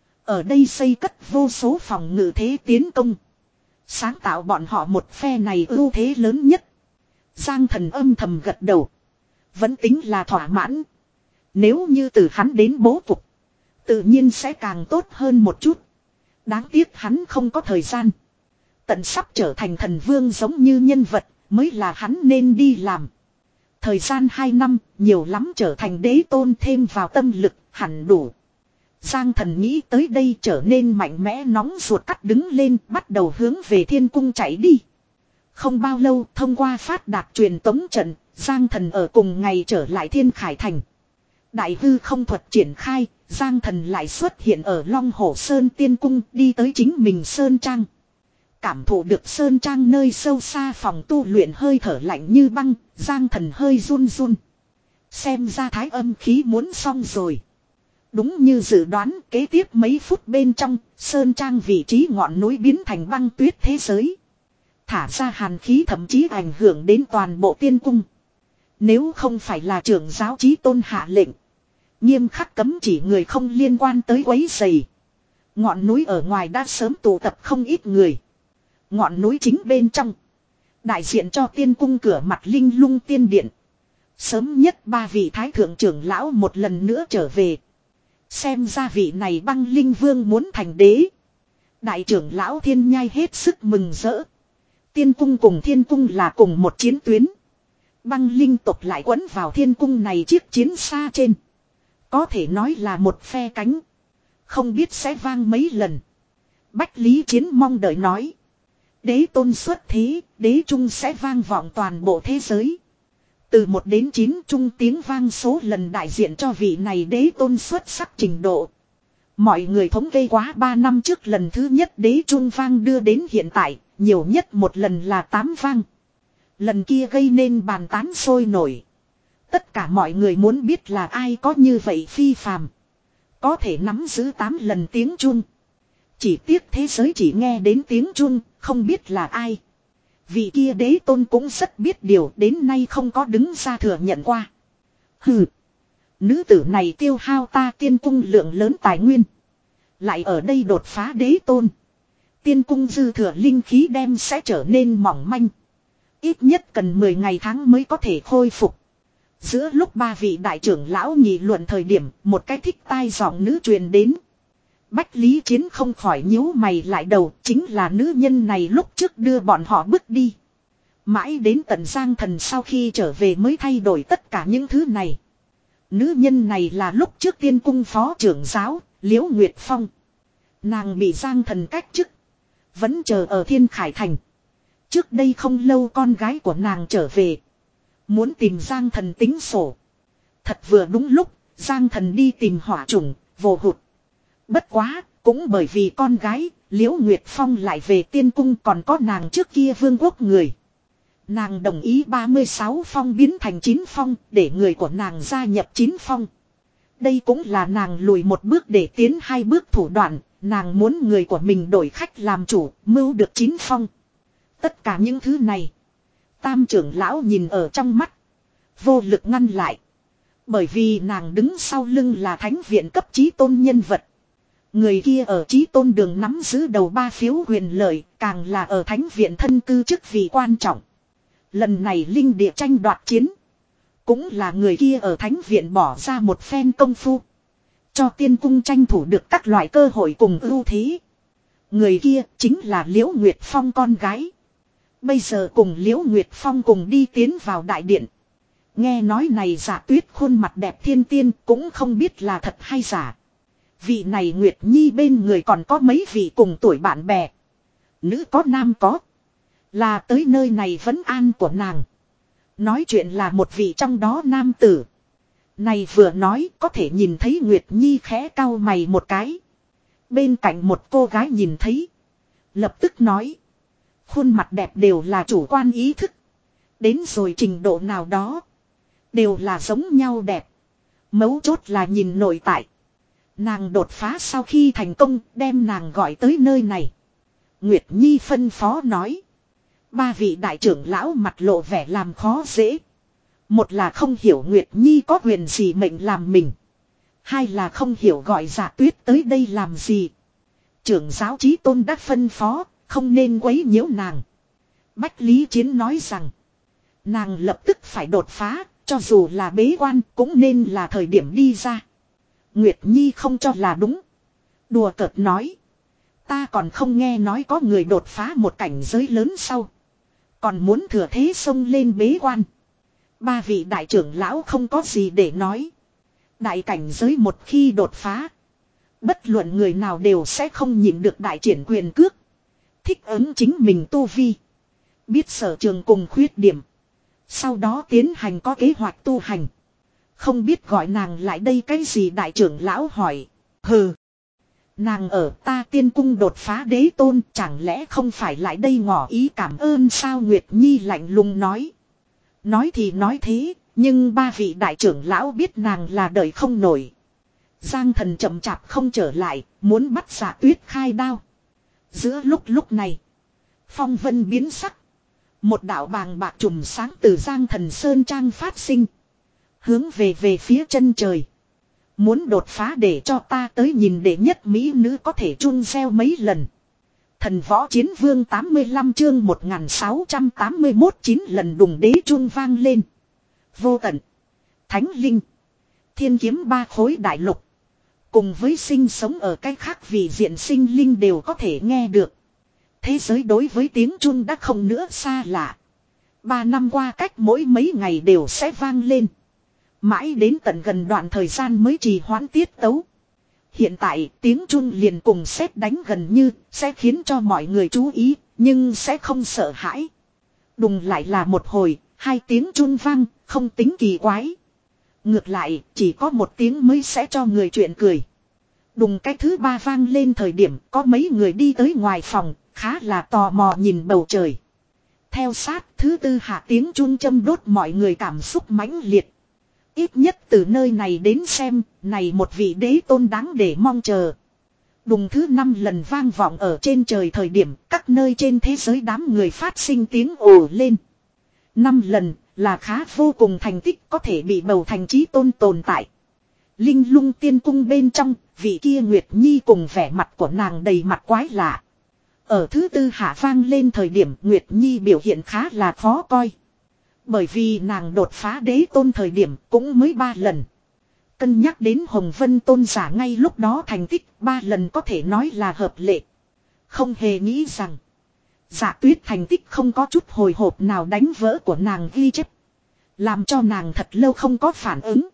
Ở đây xây cất vô số phòng ngự thế tiến công. Sáng tạo bọn họ một phe này ưu thế lớn nhất. Giang Thần âm thầm gật đầu. Vẫn tính là thỏa mãn. Nếu như từ hắn đến bố cục, tự nhiên sẽ càng tốt hơn một chút. Đáng tiếc hắn không có thời gian. Tận sắp trở thành thần vương giống như nhân vật, mới là hắn nên đi làm. Thời gian hai năm, nhiều lắm trở thành đế tôn thêm vào tâm lực, hẳn đủ. Giang Thần nghĩ tới đây trở nên mạnh mẽ nóng ruột cắt đứng lên, bắt đầu hướng về thiên cung chạy đi. Không bao lâu, thông qua phát đạt truyền tống trận, Giang Thần ở cùng ngày trở lại Thiên Khải Thành. Đại hư không thuật triển khai, Giang Thần lại xuất hiện ở Long Hổ Sơn Tiên Cung, đi tới chính mình Sơn Trang. Cảm thụ được Sơn Trang nơi sâu xa phòng tu luyện hơi thở lạnh như băng, Giang Thần hơi run run. Xem ra thái âm khí muốn xong rồi. Đúng như dự đoán, kế tiếp mấy phút bên trong, Sơn Trang vị trí ngọn núi biến thành băng tuyết thế giới. Thả ra hàn khí thậm chí ảnh hưởng đến toàn bộ tiên cung. Nếu không phải là trưởng giáo chí tôn hạ lệnh, nghiêm khắc cấm chỉ người không liên quan tới quấy rầy. Ngọn núi ở ngoài đã sớm tụ tập không ít người. Ngọn núi chính bên trong, đại diện cho tiên cung cửa mặt linh lung tiên điện. Sớm nhất ba vị thái thượng trưởng lão một lần nữa trở về. Xem ra vị này băng linh vương muốn thành đế. Đại trưởng lão Thiên Nhai hết sức mừng rỡ. Tiên cung cùng thiên cung là cùng một chiến tuyến. Băng linh tộc lại quấn vào thiên cung này chiếc chiến xa trên. Có thể nói là một phe cánh. Không biết sẽ vang mấy lần. Bách Lý Chiến mong đợi nói. Đế tôn xuất thế, đế trung sẽ vang vọng toàn bộ thế giới. Từ một đến chín trung tiếng vang số lần đại diện cho vị này đế tôn xuất sắc trình độ. Mọi người thống kê quá ba năm trước lần thứ nhất đế trung vang đưa đến hiện tại, nhiều nhất một lần là tám vang. Lần kia gây nên bàn tán sôi nổi. Tất cả mọi người muốn biết là ai có như vậy phi phàm. Có thể nắm giữ tám lần tiếng chuông. Chỉ tiếc thế giới chỉ nghe đến tiếng chuông, không biết là ai. Vị kia đế tôn cũng rất biết điều, đến nay không có đứng ra thừa nhận qua. Hừ. Nữ tử này tiêu hao ta tiên cung lượng lớn tài nguyên. Lại ở đây đột phá đế tôn. Tiên cung dư thừa linh khí đem sẽ trở nên mỏng manh. Ít nhất cần mười ngày tháng mới có thể khôi phục. Giữa lúc ba vị đại trưởng lão nghị luận thời điểm, một cái thích tai giọng nữ truyền đến. Bách Lý Chiến không khỏi nhíu mày lại đầu, chính là nữ nhân này lúc trước đưa bọn họ bước đi. Mãi đến tận Giang Thần sau khi trở về mới thay đổi tất cả những thứ này. Nữ nhân này là lúc trước tiên cung phó trưởng giáo, Liễu Nguyệt Phong. Nàng bị Giang Thần cách chức, vẫn chờ ở Thiên Khải Thành. Trước đây không lâu con gái của nàng trở về, muốn tìm Giang Thần tính sổ. Thật vừa đúng lúc, Giang Thần đi tìm hỏa chủng, vô hụt. Bất quá, cũng bởi vì con gái, Liễu Nguyệt Phong lại về tiên cung còn có nàng trước kia vương quốc người. Nàng đồng ý ba mươi sáu phong biến thành chín phong, để người của nàng gia nhập chín phong. Đây cũng là nàng lùi một bước để tiến hai bước thủ đoạn, nàng muốn người của mình đổi khách làm chủ, mưu được chín phong. Tất cả những thứ này, tam trưởng lão nhìn ở trong mắt, vô lực ngăn lại. Bởi vì nàng đứng sau lưng là thánh viện cấp chí tôn nhân vật. Người kia ở chí tôn đường nắm giữ đầu ba phiếu quyền lợi, càng là ở thánh viện thân cư chức vị quan trọng. Lần này linh địa tranh đoạt chiến, Cũng là người kia ở thánh viện bỏ ra một phen công phu. Cho tiên cung tranh thủ được các loại cơ hội cùng ưu thế. Người kia chính là Liễu Nguyệt Phong con gái. Bây giờ cùng Liễu Nguyệt Phong cùng đi tiến vào đại điện. Nghe nói này Dạ Tuyết khuôn mặt đẹp thiên tiên cũng không biết là thật hay giả. Vị này Nguyệt Nhi bên người còn có mấy vị cùng tuổi bạn bè. Nữ có nam có. Là tới nơi này vấn an của nàng. Nói chuyện là một vị trong đó nam tử. Này vừa nói có thể nhìn thấy Nguyệt Nhi khẽ cau mày một cái. Bên cạnh một cô gái nhìn thấy. Lập tức nói. Khuôn mặt đẹp đều là chủ quan ý thức. Đến rồi trình độ nào đó. Đều là giống nhau đẹp. Mấu chốt là nhìn nội tại. Nàng đột phá sau khi thành công đem nàng gọi tới nơi này. Nguyệt Nhi phân phó nói. Ba vị đại trưởng lão mặt lộ vẻ làm khó dễ. Một là không hiểu Nguyệt Nhi có quyền gì mệnh làm mình. Hai là không hiểu gọi Dạ Tuyết tới đây làm gì. Trưởng giáo Chí Tôn đã phân phó, không nên quấy nhiễu nàng. Bách Lý Chiến nói rằng, nàng lập tức phải đột phá, cho dù là bế quan cũng nên là thời điểm đi ra. Nguyệt Nhi không cho là đúng. Đùa cợt nói, ta còn không nghe nói có người đột phá một cảnh giới lớn sau. Còn muốn thừa thế xông lên bế quan. Ba vị đại trưởng lão không có gì để nói. Đại cảnh giới một khi đột phá. Bất luận người nào đều sẽ không nhịn được đại triển quyền cước. Thích ứng chính mình tu vi. Biết sở trường cùng khuyết điểm. Sau đó tiến hành có kế hoạch tu hành. Không biết gọi nàng lại đây cái gì đại trưởng lão hỏi. Hừ. Nàng ở ta tiên cung đột phá đế tôn chẳng lẽ không phải lại đây ngỏ ý cảm ơn sao Nguyệt Nhi lạnh lùng nói. Nói thì nói thế, nhưng ba vị đại trưởng lão biết nàng là đời không nổi. Giang Thần chậm chạp không trở lại, muốn bắt Dạ Tuyết khai đao. Giữa lúc lúc này, phong vân biến sắc. Một đạo bàng bạc trùm sáng từ Giang Thần Sơn Trang phát sinh. Hướng về về phía chân trời. Muốn đột phá để cho ta tới nhìn để nhất mỹ nữ có thể chun gieo mấy lần. Thần võ chiến vương tám mươi lăm chương một nghìn sáu trăm tám mươi mốt chín lần đùng đế chun vang lên. Vô tận, thánh linh, thiên kiếm ba khối đại lục. Cùng với sinh sống ở cách khác vì diện sinh linh đều có thể nghe được. Thế giới đối với tiếng chun đã không nữa xa lạ. Ba năm qua cách mỗi mấy ngày đều sẽ vang lên. Mãi đến tận gần đoạn thời gian mới trì hoãn tiết tấu. Hiện tại tiếng chun liền cùng sét đánh gần như sẽ khiến cho mọi người chú ý, nhưng sẽ không sợ hãi. Đùng lại là một hồi, hai tiếng chun vang, không tính kỳ quái. Ngược lại, chỉ có một tiếng mới sẽ cho người chuyện cười. Đùng cái thứ ba vang lên thời điểm có mấy người đi tới ngoài phòng, khá là tò mò nhìn bầu trời. Theo sát thứ tư hạ tiếng chun châm đốt mọi người cảm xúc mãnh liệt. Ít nhất từ nơi này đến xem, này một vị đế tôn đáng để mong chờ. Đùng thứ năm lần vang vọng ở trên trời thời điểm, các nơi trên thế giới đám người phát sinh tiếng ồ lên. Năm lần là khá vô cùng thành tích có thể bị bầu thành chí tôn tồn tại. Linh Lung tiên cung bên trong, vị kia Nguyệt Nhi cùng vẻ mặt của nàng đầy mặt quái lạ. Ở thứ tư hạ vang lên thời điểm Nguyệt Nhi biểu hiện khá là khó coi. Bởi vì nàng đột phá đế tôn thời điểm cũng mới ba lần. Cân nhắc đến Hồng Vân tôn giả ngay lúc đó thành tích ba lần có thể nói là hợp lệ. Không hề nghĩ rằng Dạ Tuyết thành tích không có chút hồi hộp nào đánh vỡ của nàng ghi chép. Làm cho nàng thật lâu không có phản ứng.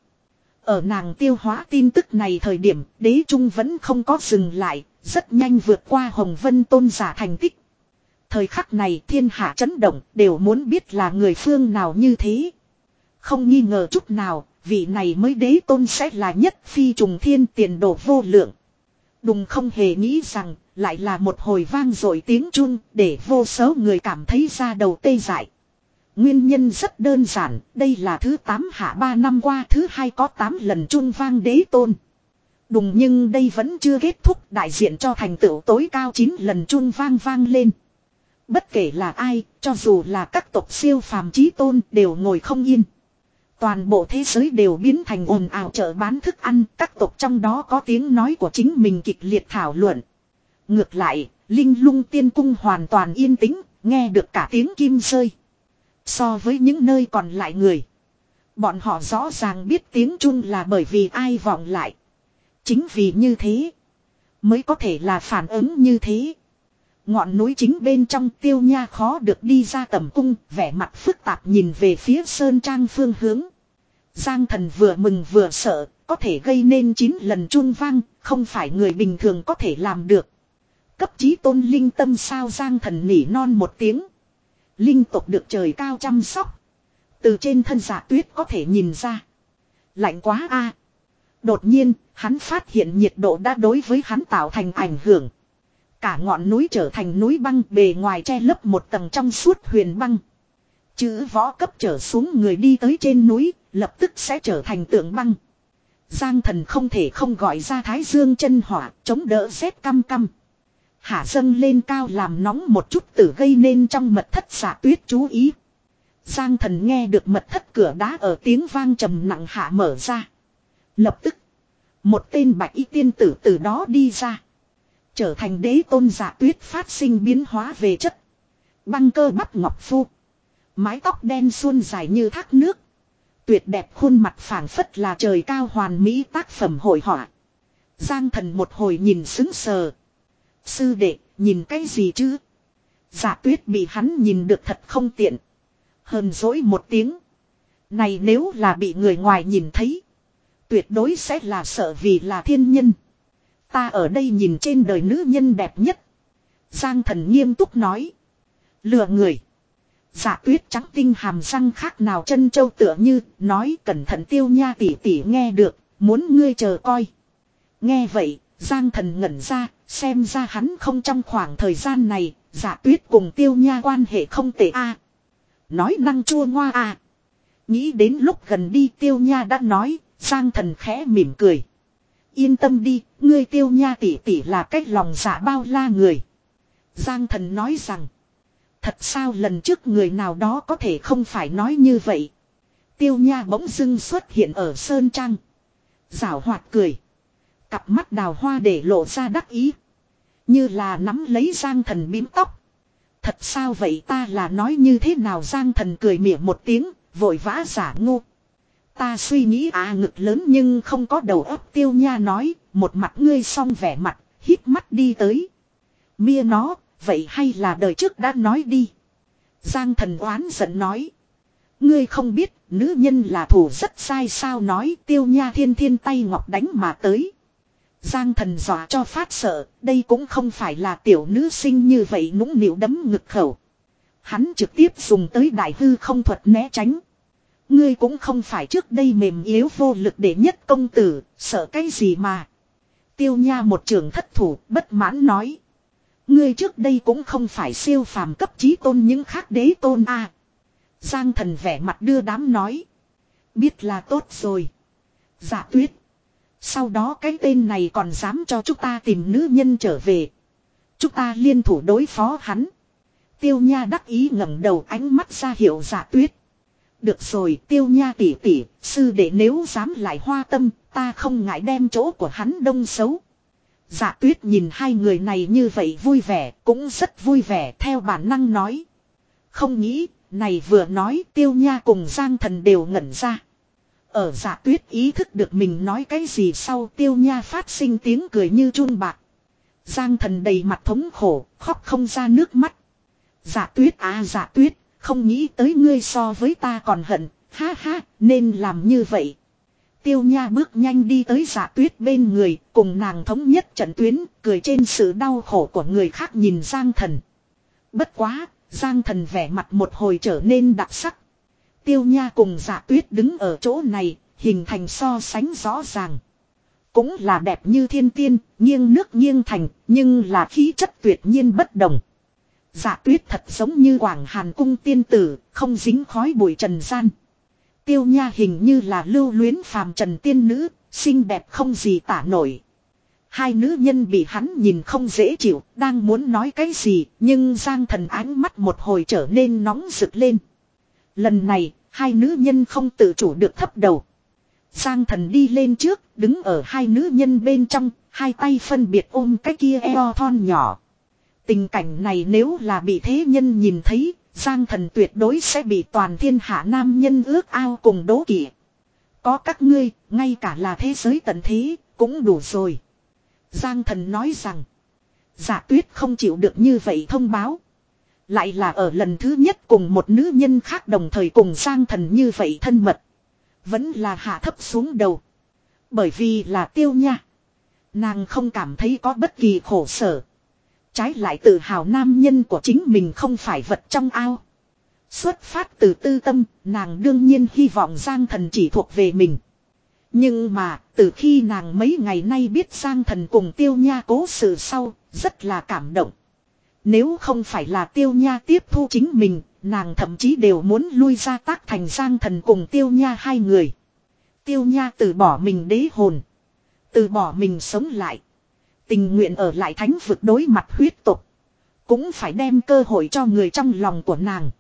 Ở nàng tiêu hóa tin tức này thời điểm đế trung vẫn không có dừng lại. Rất nhanh vượt qua Hồng Vân tôn giả thành tích. Thời khắc này thiên hạ chấn động đều muốn biết là người phương nào như thế. Không nghi ngờ chút nào, vị này mới đế tôn sẽ là nhất phi trùng thiên tiền đồ vô lượng. Đùng không hề nghĩ rằng, lại là một hồi vang dội tiếng chun để vô số người cảm thấy da đầu tê dại. Nguyên nhân rất đơn giản, đây là thứ tám hạ ba năm qua thứ hai có tám lần chun vang đế tôn. Đùng nhưng đây vẫn chưa kết thúc đại diện cho thành tựu tối cao chín lần chun vang vang lên. Bất kể là ai, cho dù là các tộc siêu phàm chí tôn đều ngồi không yên. Toàn bộ thế giới đều biến thành ồn ào chợ bán thức ăn, các tộc trong đó có tiếng nói của chính mình kịch liệt thảo luận. Ngược lại, Linh Lung tiên cung hoàn toàn yên tĩnh, nghe được cả tiếng kim rơi. So với những nơi còn lại người, Bọn họ rõ ràng biết tiếng Trung là bởi vì ai vọng lại. Chính vì như thế. Mới có thể là phản ứng như thế. Ngọn núi chính bên trong Tiêu Nha khó được đi ra tầm cung. Vẻ mặt phức tạp nhìn về phía Sơn Trang phương hướng. Giang Thần vừa mừng vừa sợ. Có thể gây nên chín lần chuông vang. Không phải người bình thường có thể làm được. Cấp chí tôn linh tâm sao Giang Thần nỉ non một tiếng. Linh tộc được trời cao chăm sóc. Từ trên thân Dạ Tuyết có thể nhìn ra. Lạnh quá a. Đột nhiên, hắn phát hiện nhiệt độ đã đối với hắn tạo thành ảnh hưởng. Cả ngọn núi trở thành núi băng, bề ngoài che lấp một tầng trong suốt huyền băng. Chữ võ cấp trở xuống người đi tới trên núi, lập tức sẽ trở thành tượng băng. Giang Thần không thể không gọi ra Thái Dương chân hỏa, chống đỡ rét căm căm. Hả dâng lên cao làm nóng một chút tử gây nên trong mật thất Dạ Tuyết chú ý. Giang Thần nghe được mật thất cửa đá ở tiếng vang trầm nặng hạ mở ra. Lập tức, một tên bạch y tiên tử từ đó đi ra. Trở thành đế tôn Dạ Tuyết phát sinh biến hóa về chất. Băng cơ bắp ngọc phu. Mái tóc đen suôn dài như thác nước. Tuyệt đẹp khuôn mặt phảng phất là trời cao hoàn mỹ tác phẩm hội họa. Giang Thần một hồi nhìn sững sờ. Sư đệ, nhìn cái gì chứ? Dạ Tuyết bị hắn nhìn được thật không tiện. Hờn dỗi một tiếng. Này nếu là bị người ngoài nhìn thấy. Tuyệt đối sẽ là sợ vì là thiên nhân. Ta ở đây nhìn trên đời nữ nhân đẹp nhất. Giang Thần nghiêm túc nói. Lừa người. Dạ Tuyết trắng tinh hàm răng khác nào chân châu tựa như. Nói cẩn thận Tiêu Nha tỷ tỷ nghe được. Muốn ngươi chờ coi. Nghe vậy Giang Thần ngẩn ra. Xem ra hắn không trong khoảng thời gian này. Dạ Tuyết cùng Tiêu Nha quan hệ không tệ a. Nói năng chua ngoa a. Nghĩ đến lúc gần đi Tiêu Nha đã nói. Giang Thần khẽ mỉm cười. Yên tâm đi, ngươi Tiêu Nha tỷ tỷ là cách lòng dạ bao la người. Giang Thần nói rằng. Thật sao lần trước người nào đó có thể không phải nói như vậy. Tiêu Nha bỗng dưng xuất hiện ở Sơn Trang. Giảo hoạt cười. Cặp mắt đào hoa để lộ ra đắc ý. Như là nắm lấy Giang Thần bím tóc. Thật sao vậy ta là nói như thế nào Giang Thần cười mỉa một tiếng, vội vã giả ngu. Ta suy nghĩ à ngực lớn nhưng không có đầu óc Tiêu Nha nói, một mặt ngươi xong vẻ mặt, hít mắt đi tới. Mia nó, vậy hay là đời trước đã nói đi. Giang Thần oán giận nói. Ngươi không biết, nữ nhân là thủ rất sai sao nói Tiêu Nha thiên thiên tay ngọc đánh mà tới. Giang Thần dọa cho phát sợ, đây cũng không phải là tiểu nữ sinh như vậy nũng nịu đấm ngực khẩu. Hắn trực tiếp dùng tới đại hư không thuật né tránh. Ngươi cũng không phải trước đây mềm yếu vô lực để nhất công tử, sợ cái gì mà. Tiêu Nha một trường thất thủ, bất mãn nói. Ngươi trước đây cũng không phải siêu phàm cấp chí tôn những khác đế tôn a. À. Giang Thần vẻ mặt đưa đám nói. Biết là tốt rồi. Dạ Tuyết. Sau đó cái tên này còn dám cho chúng ta tìm nữ nhân trở về. Chúng ta liên thủ đối phó hắn. Tiêu Nha đắc ý ngẩng đầu ánh mắt ra hiệu Dạ Tuyết. Được rồi Tiêu Nha tỷ tỷ, sư đệ nếu dám lại hoa tâm, ta không ngại đem chỗ của hắn đông xấu. Dạ Tuyết nhìn hai người này như vậy vui vẻ, cũng rất vui vẻ theo bản năng nói. Không nghĩ, này vừa nói Tiêu Nha cùng Giang Thần đều ngẩn ra. Ở Dạ Tuyết ý thức được mình nói cái gì sau Tiêu Nha phát sinh tiếng cười như chun bạc. Giang Thần đầy mặt thống khổ, khóc không ra nước mắt. Dạ Tuyết à Dạ Tuyết, không nghĩ tới ngươi so với ta còn hận, ha ha, nên làm như vậy. Tiêu Nha bước nhanh đi tới Dạ Tuyết bên người, cùng nàng thống nhất trận tuyến, cười trên sự đau khổ của người khác nhìn Giang Thần. Bất quá, Giang Thần vẻ mặt một hồi trở nên đặc sắc. Tiêu Nha cùng Dạ Tuyết đứng ở chỗ này, hình thành so sánh rõ ràng. Cũng là đẹp như thiên tiên, nghiêng nước nghiêng thành, nhưng là khí chất tuyệt nhiên bất đồng. Dạ Tuyết thật giống như Quảng Hàn cung tiên tử, không dính khói bụi trần gian. Tiêu Nha hình như là lưu luyến phàm trần tiên nữ, xinh đẹp không gì tả nổi. Hai nữ nhân bị hắn nhìn không dễ chịu, đang muốn nói cái gì, nhưng Giang Thần ánh mắt một hồi trở nên nóng rực lên. Lần này, hai nữ nhân không tự chủ được thấp đầu. Giang Thần đi lên trước, đứng ở hai nữ nhân bên trong, hai tay phân biệt ôm cái kia eo thon nhỏ. Tình cảnh này nếu là bị thế nhân nhìn thấy, Giang Thần tuyệt đối sẽ bị toàn thiên hạ nam nhân ước ao cùng đố kỵ. Có các ngươi, ngay cả là thế giới tận thế, cũng đủ rồi. Giang Thần nói rằng. Dạ Tuyết không chịu được như vậy thông báo. Lại là ở lần thứ nhất cùng một nữ nhân khác đồng thời cùng Giang Thần như vậy thân mật. Vẫn là hạ thấp xuống đầu. Bởi vì là Tiêu Nha. Nàng không cảm thấy có bất kỳ khổ sở. Trái lại tự hào nam nhân của chính mình không phải vật trong ao. Xuất phát từ tư tâm, nàng đương nhiên hy vọng Giang Thần chỉ thuộc về mình. Nhưng mà, từ khi nàng mấy ngày nay biết Giang Thần cùng Tiêu Nha cố sự sau, rất là cảm động. Nếu không phải là Tiêu Nha tiếp thu chính mình, nàng thậm chí đều muốn lui ra tác thành Giang Thần cùng Tiêu Nha hai người. Tiêu Nha từ bỏ mình đế hồn. Từ bỏ mình sống lại. Tình nguyện ở lại thánh vực đối mặt huyết tục. Cũng phải đem cơ hội cho người trong lòng của nàng.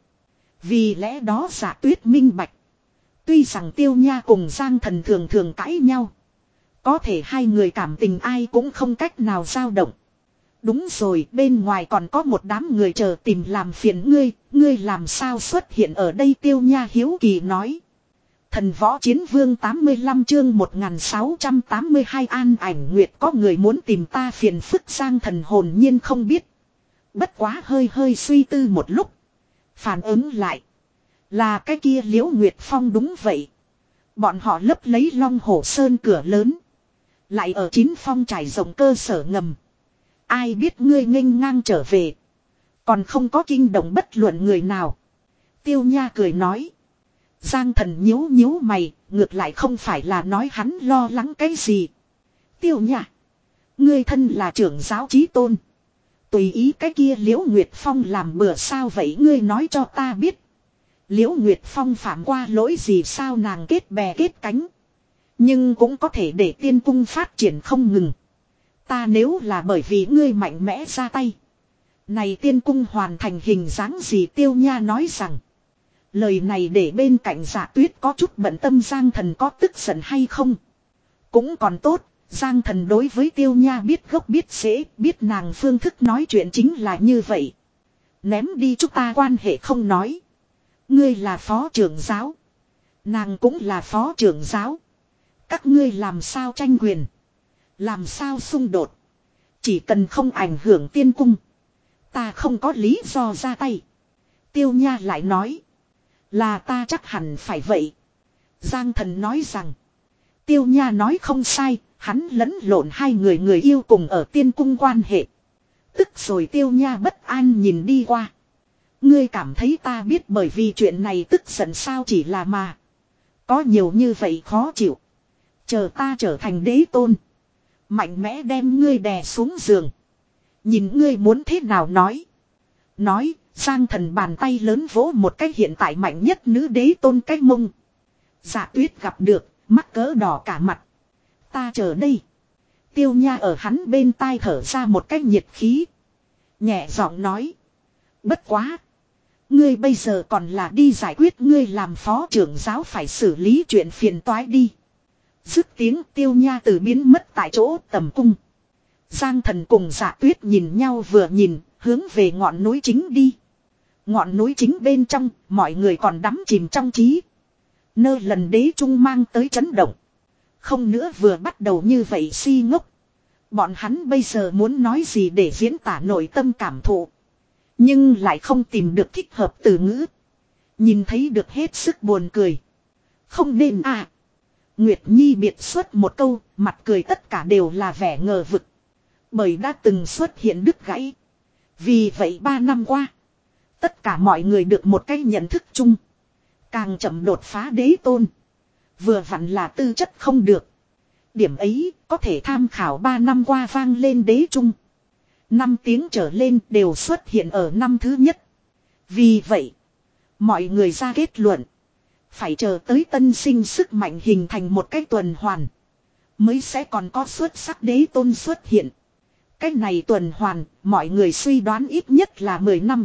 Vì lẽ đó Dạ Tuyết minh bạch. Tuy rằng Tiêu Nha cùng Giang Thần thường thường cãi nhau. Có thể hai người cảm tình ai cũng không cách nào dao động. Đúng rồi, bên ngoài còn có một đám người chờ tìm làm phiền ngươi, ngươi làm sao xuất hiện ở đây? Tiêu Nha hiếu kỳ nói. Thần Võ Chiến Vương tám mươi lăm chương một nghìn sáu trăm tám mươi hai An Ảnh Nguyệt, có người muốn tìm ta phiền phức. Giang Thần hồn nhiên không biết. Bất quá hơi hơi suy tư một lúc. Phản ứng lại. Là cái kia Liễu Nguyệt Phong đúng vậy. Bọn họ lấp lấy Long Hổ Sơn cửa lớn. Lại ở Chín Phong trải rộng cơ sở ngầm. Ai biết ngươi nghênh ngang trở về. Còn không có kinh động bất luận người nào. Tiêu Nha cười nói. Giang Thần nhíu nhíu mày, ngược lại không phải là nói hắn lo lắng cái gì. Tiêu Nha. Ngươi thân là trưởng giáo chí tôn. Tùy ý cái kia Liễu Nguyệt Phong làm bừa sao vậy, ngươi nói cho ta biết. Liễu Nguyệt Phong phạm qua lỗi gì sao? Nàng kết bè kết cánh. Nhưng cũng có thể để tiên cung phát triển không ngừng. Ta nếu là bởi vì ngươi mạnh mẽ ra tay. Này tiên cung hoàn thành hình dáng gì? Tiêu Nha nói rằng. Lời này để bên cạnh Dạ Tuyết có chút bận tâm Giang Thần có tức giận hay không. Cũng còn tốt, Giang Thần đối với Tiêu Nha biết gốc biết rễ, biết nàng phương thức nói chuyện chính là như vậy. Ném đi chúng ta quan hệ không nói. Ngươi là phó trưởng giáo. Nàng cũng là phó trưởng giáo. Các ngươi làm sao tranh quyền. Làm sao xung đột. Chỉ cần không ảnh hưởng tiên cung. Ta không có lý do ra tay. Tiêu Nha lại nói. Là ta chắc hẳn phải vậy. Giang Thần nói rằng. Tiêu Nha nói không sai. Hắn lẫn lộn hai người người yêu cùng ở tiên cung quan hệ. Tức rồi Tiêu Nha bất an nhìn đi qua. Ngươi cảm thấy ta biết bởi vì chuyện này tức giận sao? Chỉ là mà. Có nhiều như vậy khó chịu. Chờ ta trở thành đế tôn. Mạnh mẽ đem ngươi đè xuống giường. Nhìn ngươi muốn thế nào nói. Nói, Giang Thần bàn tay lớn vỗ một cái hiện tại mạnh nhất nữ đế tôn cái mông. Dạ Tuyết gặp được, mắt cỡ đỏ cả mặt. Ta chờ đây. Tiêu Nha ở hắn bên tai thở ra một cái nhiệt khí. Nhẹ giọng nói. Bất quá. Ngươi bây giờ còn là đi giải quyết ngươi làm phó trưởng giáo phải xử lý chuyện phiền toái đi. Dứt tiếng Tiêu Nha từ biến mất tại chỗ tầm cung. Giang Thần cùng Dạ Tuyết nhìn nhau vừa nhìn, hướng về ngọn núi chính đi. Ngọn núi chính bên trong, mọi người còn đắm chìm trong trí. Nơ lần đế trung mang tới chấn động. Không nữa vừa bắt đầu như vậy si ngốc. Bọn hắn bây giờ muốn nói gì để diễn tả nội tâm cảm thụ. Nhưng lại không tìm được thích hợp từ ngữ. Nhìn thấy được hết sức buồn cười. Không nên à. Nguyệt Nhi biệt xuất một câu, mặt cười tất cả đều là vẻ ngờ vực. Bởi đã từng xuất hiện đứt gãy. Vì vậy ba năm qua, tất cả mọi người được một cái nhận thức chung. Càng chậm đột phá đế tôn. Vừa vặn là tư chất không được. Điểm ấy có thể tham khảo ba năm qua vang lên đế trung. Năm tiếng trở lên đều xuất hiện ở năm thứ nhất. Vì vậy, mọi người ra kết luận. Phải chờ tới tân sinh sức mạnh hình thành một cái tuần hoàn. Mới sẽ còn có xuất sắc đế tôn xuất hiện. Cái này tuần hoàn, mọi người suy đoán ít nhất là mười năm.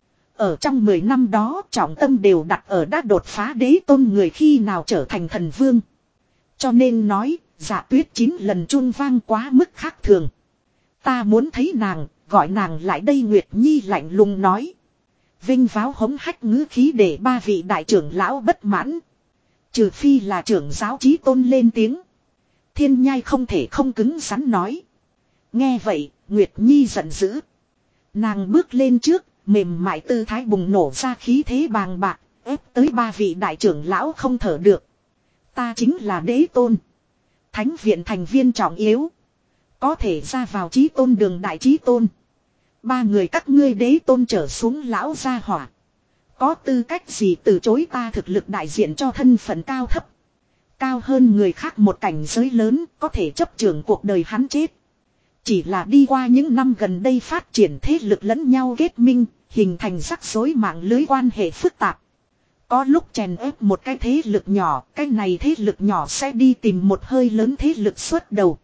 Ở trong mười năm đó, trọng tâm đều đặt ở đã đột phá đế tôn người khi nào trở thành thần vương. Cho nên nói, Dạ Tuyết chín lần chun vang quá mức khác thường. Ta muốn thấy nàng, gọi nàng lại đây. Nguyệt Nhi lạnh lùng nói. Vinh váo hống hách ngữ khí để ba vị đại trưởng lão bất mãn. Trừ phi là trưởng giáo chí tôn lên tiếng. Thiên nhai không thể không cứng rắn nói. Nghe vậy, Nguyệt Nhi giận dữ. Nàng bước lên trước, mềm mại tư thái bùng nổ ra khí thế bàng bạc, ép tới ba vị đại trưởng lão không thở được. Ta chính là đế tôn. Thánh viện thành viên trọng yếu. Có thể ra vào chí tôn đường đại chí tôn. Ba người các ngươi đế tôn trở xuống lão gia hỏa. Có tư cách gì từ chối ta thực lực đại diện cho thân phận cao thấp. Cao hơn người khác một cảnh giới lớn có thể chấp trường cuộc đời hắn chết. Chỉ là đi qua những năm gần đây phát triển thế lực lẫn nhau kết minh, hình thành rắc rối mạng lưới quan hệ phức tạp. Có lúc chèn ép một cái thế lực nhỏ, cái này thế lực nhỏ sẽ đi tìm một hơi lớn thế lực xuất đầu.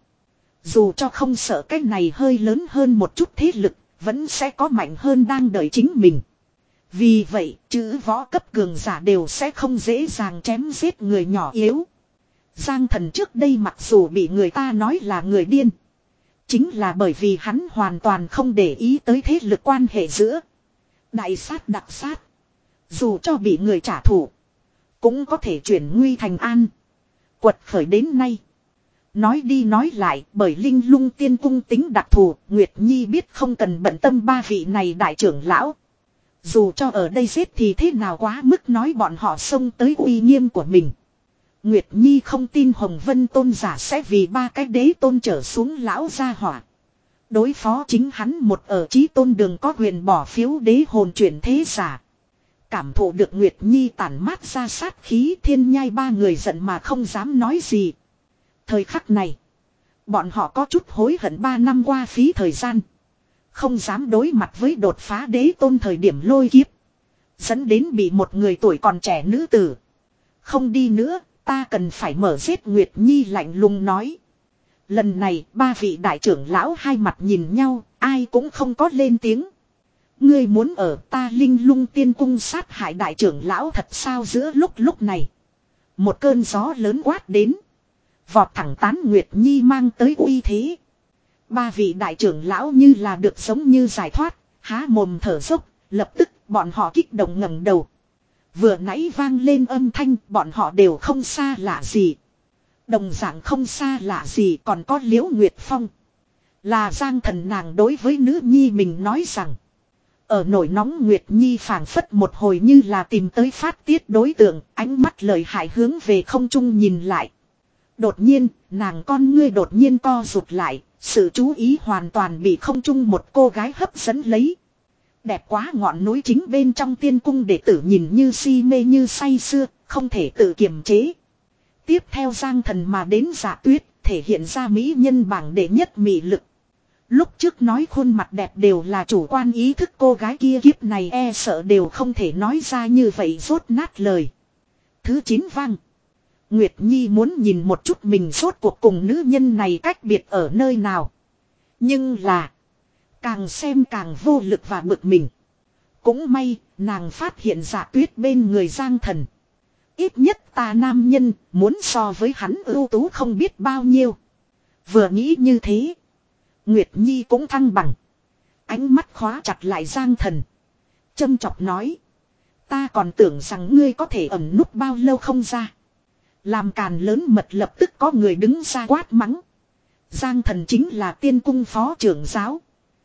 Dù cho không sợ cái này hơi lớn hơn một chút thế lực, vẫn sẽ có mạnh hơn đang đợi chính mình. Vì vậy, chữ võ cấp cường giả đều sẽ không dễ dàng chém giết người nhỏ yếu. Giang Thần trước đây mặc dù bị người ta nói là người điên. Chính là bởi vì hắn hoàn toàn không để ý tới thế lực quan hệ giữa. Đại sát đặc sát. Dù cho bị người trả thù, cũng có thể chuyển nguy thành an. Quật khởi đến nay. Nói đi nói lại, bởi Linh Lung Tiên Cung tính đặc thù, Nguyệt Nhi biết không cần bận tâm ba vị này đại trưởng lão. Dù cho ở đây giết thì thế nào quá mức nói bọn họ xông tới uy nghiêm của mình. Nguyệt Nhi không tin Hồng Vân tôn giả sẽ vì ba cái đế tôn trở xuống lão gia hỏa. Đối phó chính hắn một ở chí tôn đường có quyền bỏ phiếu đế hồn chuyển thế giả. Cảm thụ được Nguyệt Nhi tản mát ra sát khí, thiên nhai ba người giận mà không dám nói gì. Thời khắc này, bọn họ có chút hối hận ba năm qua phí thời gian. Không dám đối mặt với đột phá đế tôn thời điểm lôi kiếp. Dẫn đến bị một người tuổi còn trẻ nữ tử. Không đi nữa, ta cần phải mở giết, Nguyệt Nhi lạnh lùng nói. Lần này ba vị đại trưởng lão hai mặt nhìn nhau, ai cũng không có lên tiếng. Ngươi muốn ở ta Linh Lung Tiên Cung sát hại đại trưởng lão thật sao? Giữa lúc lúc này, một cơn gió lớn quát đến. Vọt thẳng tán Nguyệt Nhi mang tới uy thế. Ba vị đại trưởng lão như là được giống như giải thoát, há mồm thở dốc, lập tức bọn họ kích động ngẩng đầu. Vừa nãy vang lên âm thanh, bọn họ đều không xa lạ gì. Đồng dạng không xa lạ gì còn có Liễu Nguyệt Phong. Là Giang Thần nàng đối với nữ nhi mình nói rằng. Ở nổi nóng Nguyệt Nhi phảng phất một hồi như là tìm tới phát tiết đối tượng, ánh mắt lợi hại hướng về không trung nhìn lại. Đột nhiên, nàng con ngươi đột nhiên co rụt lại, sự chú ý hoàn toàn bị không trung một cô gái hấp dẫn lấy. Đẹp quá, ngọn núi chính bên trong tiên cung đệ tử nhìn như si mê như say sưa, không thể tự kiềm chế. Tiếp theo Giang Thần mà đến Dạ Tuyết, thể hiện ra mỹ nhân bảng đệ nhất mị lực. Lúc trước nói khuôn mặt đẹp đều là chủ quan ý thức, cô gái kia kiếp này e sợ đều không thể nói ra như vậy rốt nát lời. Thứ chín vang. Nguyệt Nhi muốn nhìn một chút mình rốt cuộc cùng nữ nhân này cách biệt ở nơi nào. Nhưng là, càng xem càng vô lực và bực mình. Cũng may, nàng phát hiện Dạ Tuyết bên người Giang Thần. Ít nhất ta nam nhân, muốn so với hắn ưu tú không biết bao nhiêu. Vừa nghĩ như thế, Nguyệt Nhi cũng thăng bằng. Ánh mắt khóa chặt lại Giang Thần. Châm chọc nói. Ta còn tưởng rằng ngươi có thể ẩn núp bao lâu không ra. Làm càn lớn mật, lập tức có người đứng ra quát mắng. Giang Thần chính là tiên cung phó trưởng giáo.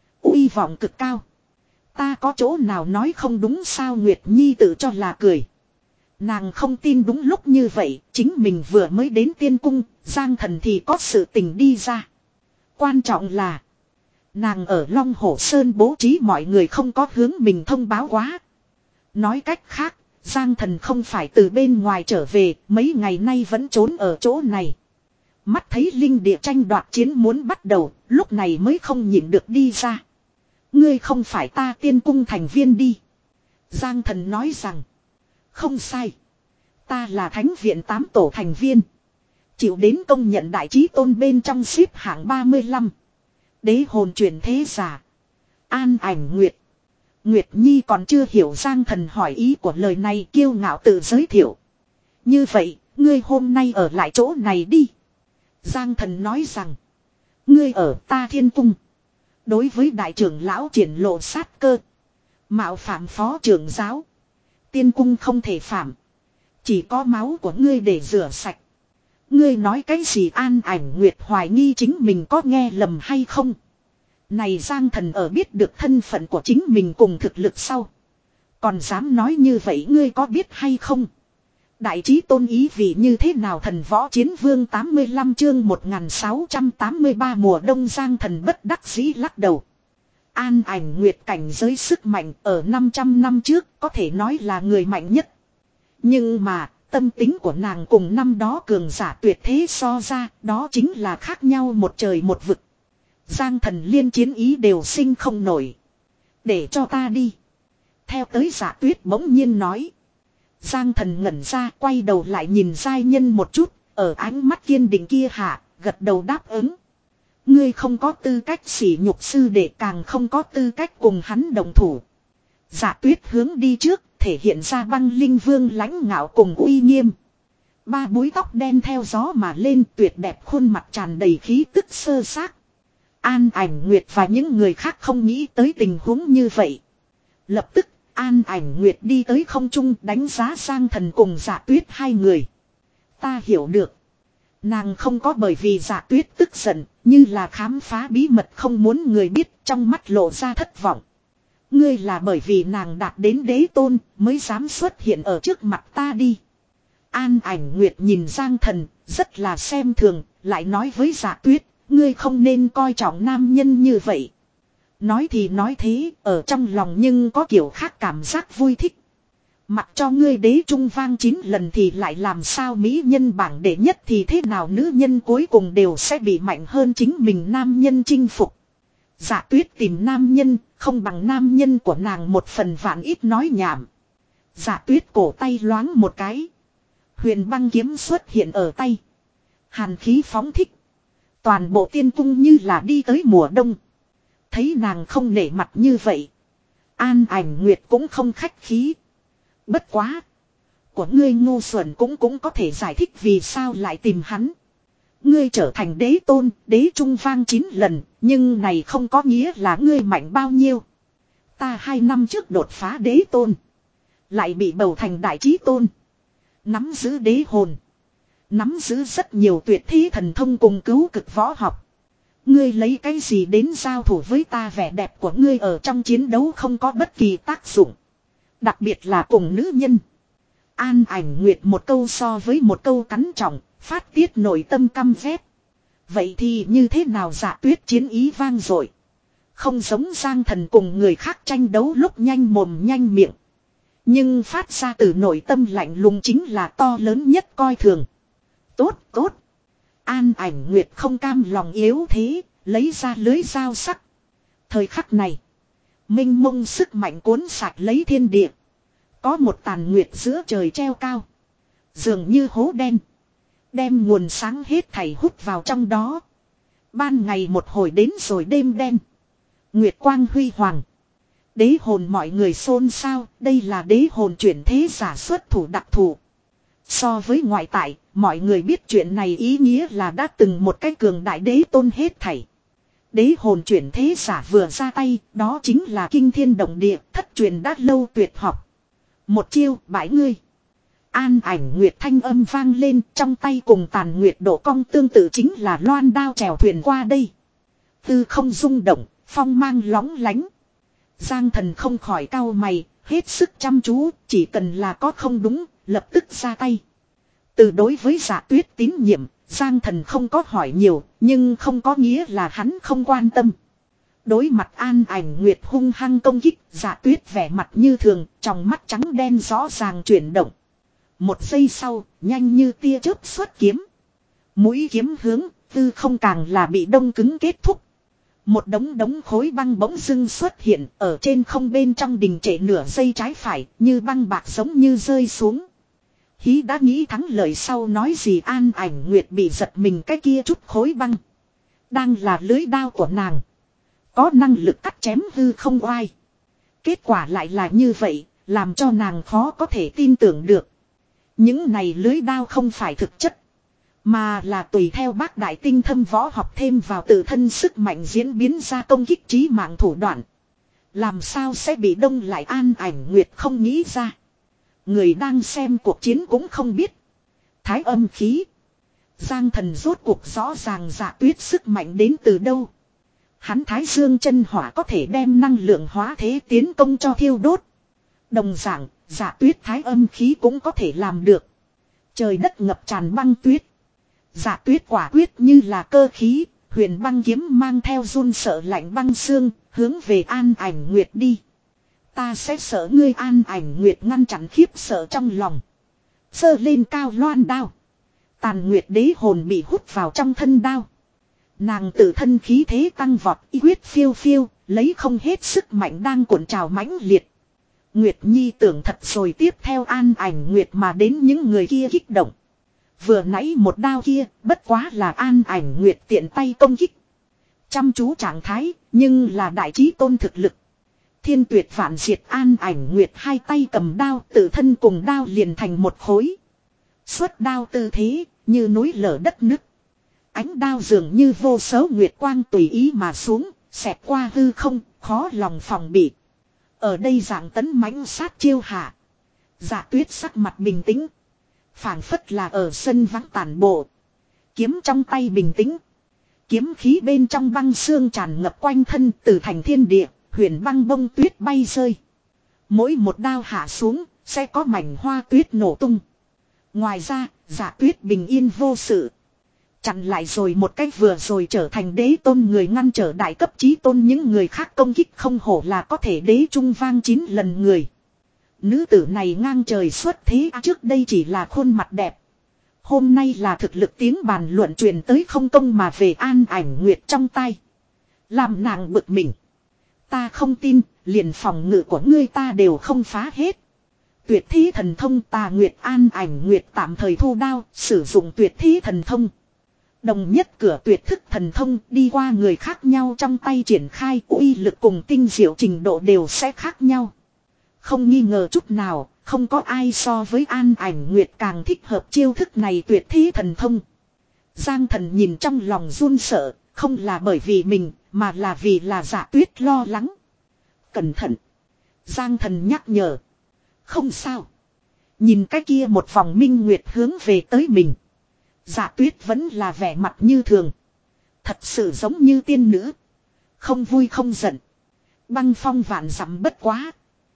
Uy vọng cực cao. Ta có chỗ nào nói không đúng sao? Nguyệt Nhi tự cho là cười. Nàng không tin đúng lúc như vậy, chính mình vừa mới đến tiên cung, Giang Thần thì có sự tình đi ra. Quan trọng là, nàng ở Long Hổ Sơn bố trí mọi người không có hướng mình thông báo quá. Nói cách khác, Giang Thần không phải từ bên ngoài trở về, mấy ngày nay vẫn trốn ở chỗ này. Mắt thấy linh địa tranh đoạt chiến muốn bắt đầu, lúc này mới không nhịn được đi ra. Ngươi không phải ta tiên cung thành viên đi. Giang Thần nói rằng, không sai. Ta là thánh viện tám tổ thành viên. Chịu đến công nhận đại chí tôn bên trong xếp hạng ba mươi lăm. Đế hồn chuyển thế giả. An Ảnh Nguyệt. Nguyệt Nhi còn chưa hiểu Giang Thần hỏi ý của lời này, kiêu ngạo tự giới thiệu. Như vậy, ngươi hôm nay ở lại chỗ này đi. Giang Thần nói rằng, ngươi ở ta thiên cung. Đối với đại trưởng lão triển lộ sát cơ. Mạo phạm phó trưởng giáo. Tiên cung không thể phạm. Chỉ có máu của ngươi để rửa sạch. Ngươi nói cái gì? An Ảnh Nguyệt hoài nghi chính mình có nghe lầm hay không. Này Giang Thần ở biết được thân phận của chính mình cùng thực lực sau. Còn dám nói như vậy, ngươi có biết hay không? Đại trí tôn ý vị như thế nào? Thần võ chiến vương tám mươi lăm chương một nghìn sáu trăm tám mươi ba mùa đông. Giang Thần bất đắc dĩ lắc đầu. An Ảnh Nguyệt cảnh giới sức mạnh ở năm trăm năm trước có thể nói là người mạnh nhất. Nhưng mà tâm tính của nàng cùng năm đó cường giả tuyệt thế so ra, đó chính là khác nhau một trời một vực. Giang Thần liên chiến ý đều sinh không nổi. Để cho ta đi. Theo tới Dạ Tuyết bỗng nhiên nói. Giang Thần ngẩn ra, quay đầu lại nhìn giai nhân một chút, ở ánh mắt kiên định kia hạ, gật đầu đáp ứng. Ngươi không có tư cách sỉ nhục sư đệ, càng không có tư cách cùng hắn đồng thủ. Dạ Tuyết hướng đi trước, thể hiện ra băng linh vương lãnh ngạo cùng uy nghiêm. Ba búi tóc đen theo gió mà lên, tuyệt đẹp khuôn mặt tràn đầy khí tức sơ xác. An Ảnh Nguyệt và những người khác không nghĩ tới tình huống như vậy. Lập tức An Ảnh Nguyệt đi tới không trung, đánh giá Giang Thần cùng Dạ Tuyết hai người. Ta hiểu được. Nàng không có bởi vì Dạ Tuyết tức giận, như là khám phá bí mật không muốn người biết, trong mắt lộ ra thất vọng. Ngươi là bởi vì nàng đạt đến đế tôn mới dám xuất hiện ở trước mặt ta đi. An Ảnh Nguyệt nhìn Giang Thần, rất là xem thường, lại nói với Dạ Tuyết, ngươi không nên coi trọng nam nhân như vậy. Nói thì nói thế, ở trong lòng nhưng có kiểu khác cảm giác vui thích. Mặc cho ngươi đế trung vang chín lần thì lại làm sao, mỹ nhân bảng đệ nhất thì thế nào, nữ nhân cuối cùng đều sẽ bị mạnh hơn chính mình nam nhân chinh phục. Dạ Tuyết tìm nam nhân, không bằng nam nhân của nàng một phần vạn ít nói nhảm. Dạ Tuyết cổ tay loáng một cái. Huyền băng kiếm xuất hiện ở tay. Hàn khí phóng thích. Toàn bộ tiên cung như là đi tới mùa đông. Thấy nàng không nể mặt như vậy, An Ảnh Nguyệt cũng không khách khí. Bất quá, của ngươi ngu xuẩn cũng cũng có thể giải thích vì sao lại tìm hắn. Ngươi trở thành đế tôn, đế trung vang chín lần, nhưng này không có nghĩa là ngươi mạnh bao nhiêu. Ta hai năm trước đột phá đế tôn, lại bị bầu thành đại chí tôn. Nắm giữ đế hồn, nắm giữ rất nhiều tuyệt thế thần thông cùng cứu cực võ học. Ngươi lấy cái gì đến giao thủ với ta? Vẻ đẹp của ngươi ở trong chiến đấu không có bất kỳ tác dụng. Đặc biệt là cùng nữ nhân. An Ảnh Nguyệt một câu so với một câu cắn trọng, phát tiết nội tâm căm ghét. Vậy thì như thế nào? Dạ Tuyết chiến ý vang dội. Không giống Giang Thần cùng người khác tranh đấu lúc nhanh mồm nhanh miệng. Nhưng phát ra từ nội tâm lạnh lùng chính là to lớn nhất coi thường. Tốt, tốt. An Ảnh Nguyệt không cam lòng yếu thế, lấy ra lưới dao sắc. Thời khắc này, minh mông sức mạnh cuốn sạch lấy thiên địa. Có một tàn nguyệt giữa trời treo cao, dường như hố đen, đem nguồn sáng hết thảy hút vào trong đó. Ban ngày một hồi đến rồi đêm đen, nguyệt quang huy hoàng. Đế hồn mọi người xôn xao, đây là đế hồn chuyển thế giả xuất thủ đặc thù. So với ngoại tại, mọi người biết chuyện này ý nghĩa là đã từng một cái cường đại đế tôn hết thảy. Đế hồn chuyển thế giả vừa ra tay, đó chính là kinh thiên động địa, thất truyền đã lâu tuyệt học. Một chiêu bãi ngươi. An Ảnh Nguyệt thanh âm vang lên, trong tay cùng tàn nguyệt độ cong tương tự chính là loan đao chèo thuyền qua đây. Tư không rung động, phong mang lóng lánh. Giang Thần không khỏi cau mày, hết sức chăm chú, chỉ cần là có không đúng, lập tức ra tay. Từ đối với Dạ Tuyết tín nhiệm, Giang Thần không có hỏi nhiều, nhưng không có nghĩa là hắn không quan tâm. Đối mặt An Ảnh Nguyệt hung hăng công kích, Dạ Tuyết vẻ mặt như thường, trong mắt trắng đen rõ ràng chuyển động. Một giây sau, nhanh như tia chớp xuất kiếm. Mũi kiếm hướng, tư không càng là bị đông cứng kết thúc. Một đống đống khối băng bỗng dưng xuất hiện ở trên không, bên trong đình trệ nửa giây trái phải, như băng bạc giống như rơi xuống. Hí đã nghĩ thắng lời sau nói gì? An Ảnh Nguyệt bị giật mình, cái kia chút khối băng đang là lưới đao của nàng, có năng lực cắt chém hư không oai. Kết quả lại là như vậy, làm cho nàng khó có thể tin tưởng được. Những này lưới đao không phải thực chất, mà là tùy theo bác đại tinh thâm võ học thêm vào tự thân sức mạnh diễn biến ra công kích chí mạng thủ đoạn. Làm sao sẽ bị đông lại An Ảnh Nguyệt không nghĩ ra. Người đang xem cuộc chiến cũng không biết. Thái âm khí. Giang thần rốt cuộc rõ ràng Dạ Tuyết sức mạnh đến từ đâu. Hắn Thái Dương chân hỏa có thể đem năng lượng hóa thế tiến công cho thiêu đốt. Đồng dạng, Dạ Tuyết thái âm khí cũng có thể làm được. Trời đất ngập tràn băng tuyết. Dạ Tuyết quả quyết như là cơ khí, huyền băng kiếm mang theo run sợ lạnh băng xương, hướng về An Ảnh Nguyệt đi. Ta sẽ sợ ngươi An Ảnh Nguyệt ngăn chặn khiếp sợ trong lòng. Sơ lên cao loan đao. Tàn Nguyệt đế hồn bị hút vào trong thân đao. Nàng tự thân khí thế tăng vọt, y quyết phiêu phiêu, lấy không hết sức mạnh đang cuộn trào mãnh liệt. Nguyệt Nhi tưởng thật rồi tiếp theo An Ảnh Nguyệt mà đến những người kia kích động. Vừa nãy một đao kia, bất quá là An Ảnh Nguyệt tiện tay công kích. Chăm chú trạng thái, nhưng là đại trí tôn thực lực. Thiên tuyệt vạn diệt An Ảnh Nguyệt hai tay cầm đao, tự thân cùng đao liền thành một khối. Xuất đao tư thế, như núi lở đất nứt. Ánh đao dường như vô số nguyệt quang tùy ý mà xuống, xẹt qua hư không, khó lòng phòng bị. Ở đây dạng tấn mãnh sát chiêu hạ. Dạ Tuyết sắc mặt bình tĩnh. Phảng phất là ở sân vắng tàn bộ. Kiếm trong tay bình tĩnh. Kiếm khí bên trong băng xương tràn ngập quanh thân từ thành thiên địa, huyền băng bông tuyết bay rơi. Mỗi một đao hạ xuống, sẽ có mảnh hoa tuyết nổ tung. Ngoài ra, Dạ Tuyết bình yên vô sự. Chặn lại rồi một cách vừa rồi trở thành đế tôn người ngăn trở đại cấp chí tôn những người khác công kích không hổ là có thể đế trung vang chín lần người. Nữ tử này ngang trời xuất thế trước đây chỉ là khuôn mặt đẹp. Hôm nay là thực lực tiếng bàn luận truyền tới không công mà về An Ảnh Nguyệt trong tay. Làm nàng bực mình. Ta không tin, liền phòng ngự của ngươi ta đều không phá hết. Tuyệt thí thần thông Tà Nguyệt An Ảnh Nguyệt tạm thời thu đao, sử dụng tuyệt thí thần thông. Đồng nhất cửa tuyệt thức thần thông đi qua người khác nhau trong tay triển khai uy lực cùng tinh diệu trình độ đều sẽ khác nhau. Không nghi ngờ chút nào, không có ai so với An Ảnh Nguyệt càng thích hợp chiêu thức này tuyệt thí thần thông. Giang thần nhìn trong lòng run sợ, không là bởi vì mình, mà là vì là Dạ Tuyết lo lắng. Cẩn thận! Giang thần nhắc nhở. Không sao. Nhìn cái kia một vòng minh nguyệt hướng về tới mình. Dạ Tuyết vẫn là vẻ mặt như thường. Thật sự giống như tiên nữ. Không vui không giận. Băng phong vạn dặm bất quá.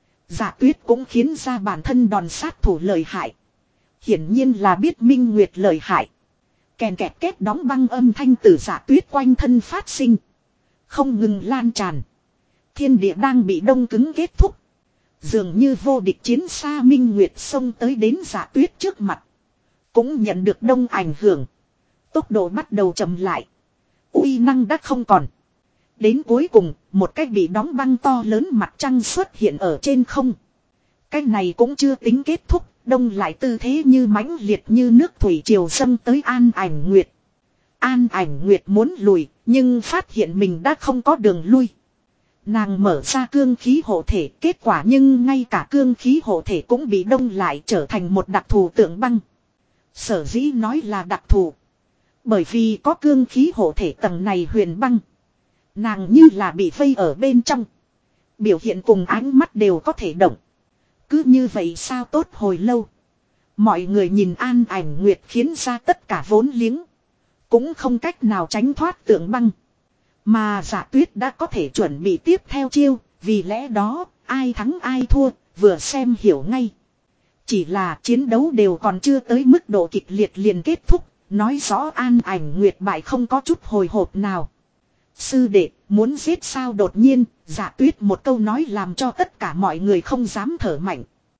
Dạ Tuyết cũng khiến ra bản thân đòn sát thủ lợi hại. Hiển nhiên là biết minh nguyệt lợi hại. Kèn kẹt kết đóng băng âm thanh từ Dạ Tuyết quanh thân phát sinh. Không ngừng lan tràn. Thiên địa đang bị đông cứng kết thúc. Dường như vô địch chiến xa minh nguyệt xông tới đến Dạ Tuyết trước mặt. Cũng nhận được đông ảnh hưởng. Tốc độ bắt đầu chậm lại. Uy năng đã không còn. Đến cuối cùng, một cái bị đóng băng to lớn mặt trăng xuất hiện ở trên không. Cái này cũng chưa tính kết thúc, đông lại tư thế như mãnh liệt như nước thủy triều xâm tới An Ảnh Nguyệt. An Ảnh Nguyệt muốn lùi, nhưng phát hiện mình đã không có đường lui. Nàng mở ra cương khí hộ thể, kết quả nhưng ngay cả cương khí hộ thể cũng bị đông lại trở thành một đặc thù tượng băng. Sở dĩ nói là đặc thù. Bởi vì có cương khí hộ thể tầng này huyền băng. Nàng như là bị vây ở bên trong. Biểu hiện cùng ánh mắt đều có thể động. Cứ như vậy sao tốt hồi lâu. Mọi người nhìn An Ảnh Nguyệt khiến ra tất cả vốn liếng. Cũng không cách nào tránh thoát tượng băng. Mà Dạ Tuyết đã có thể chuẩn bị tiếp theo chiêu. Vì lẽ đó ai thắng ai thua vừa xem hiểu ngay. Chỉ là chiến đấu đều còn chưa tới mức độ kịch liệt liền kết thúc. Nói rõ An Ảnh Nguyệt bại không có chút hồi hộp nào. Sư đệ muốn giết sao đột nhiên. Dạ Tuyết một câu nói làm cho tất cả mọi người không dám thở mạnh.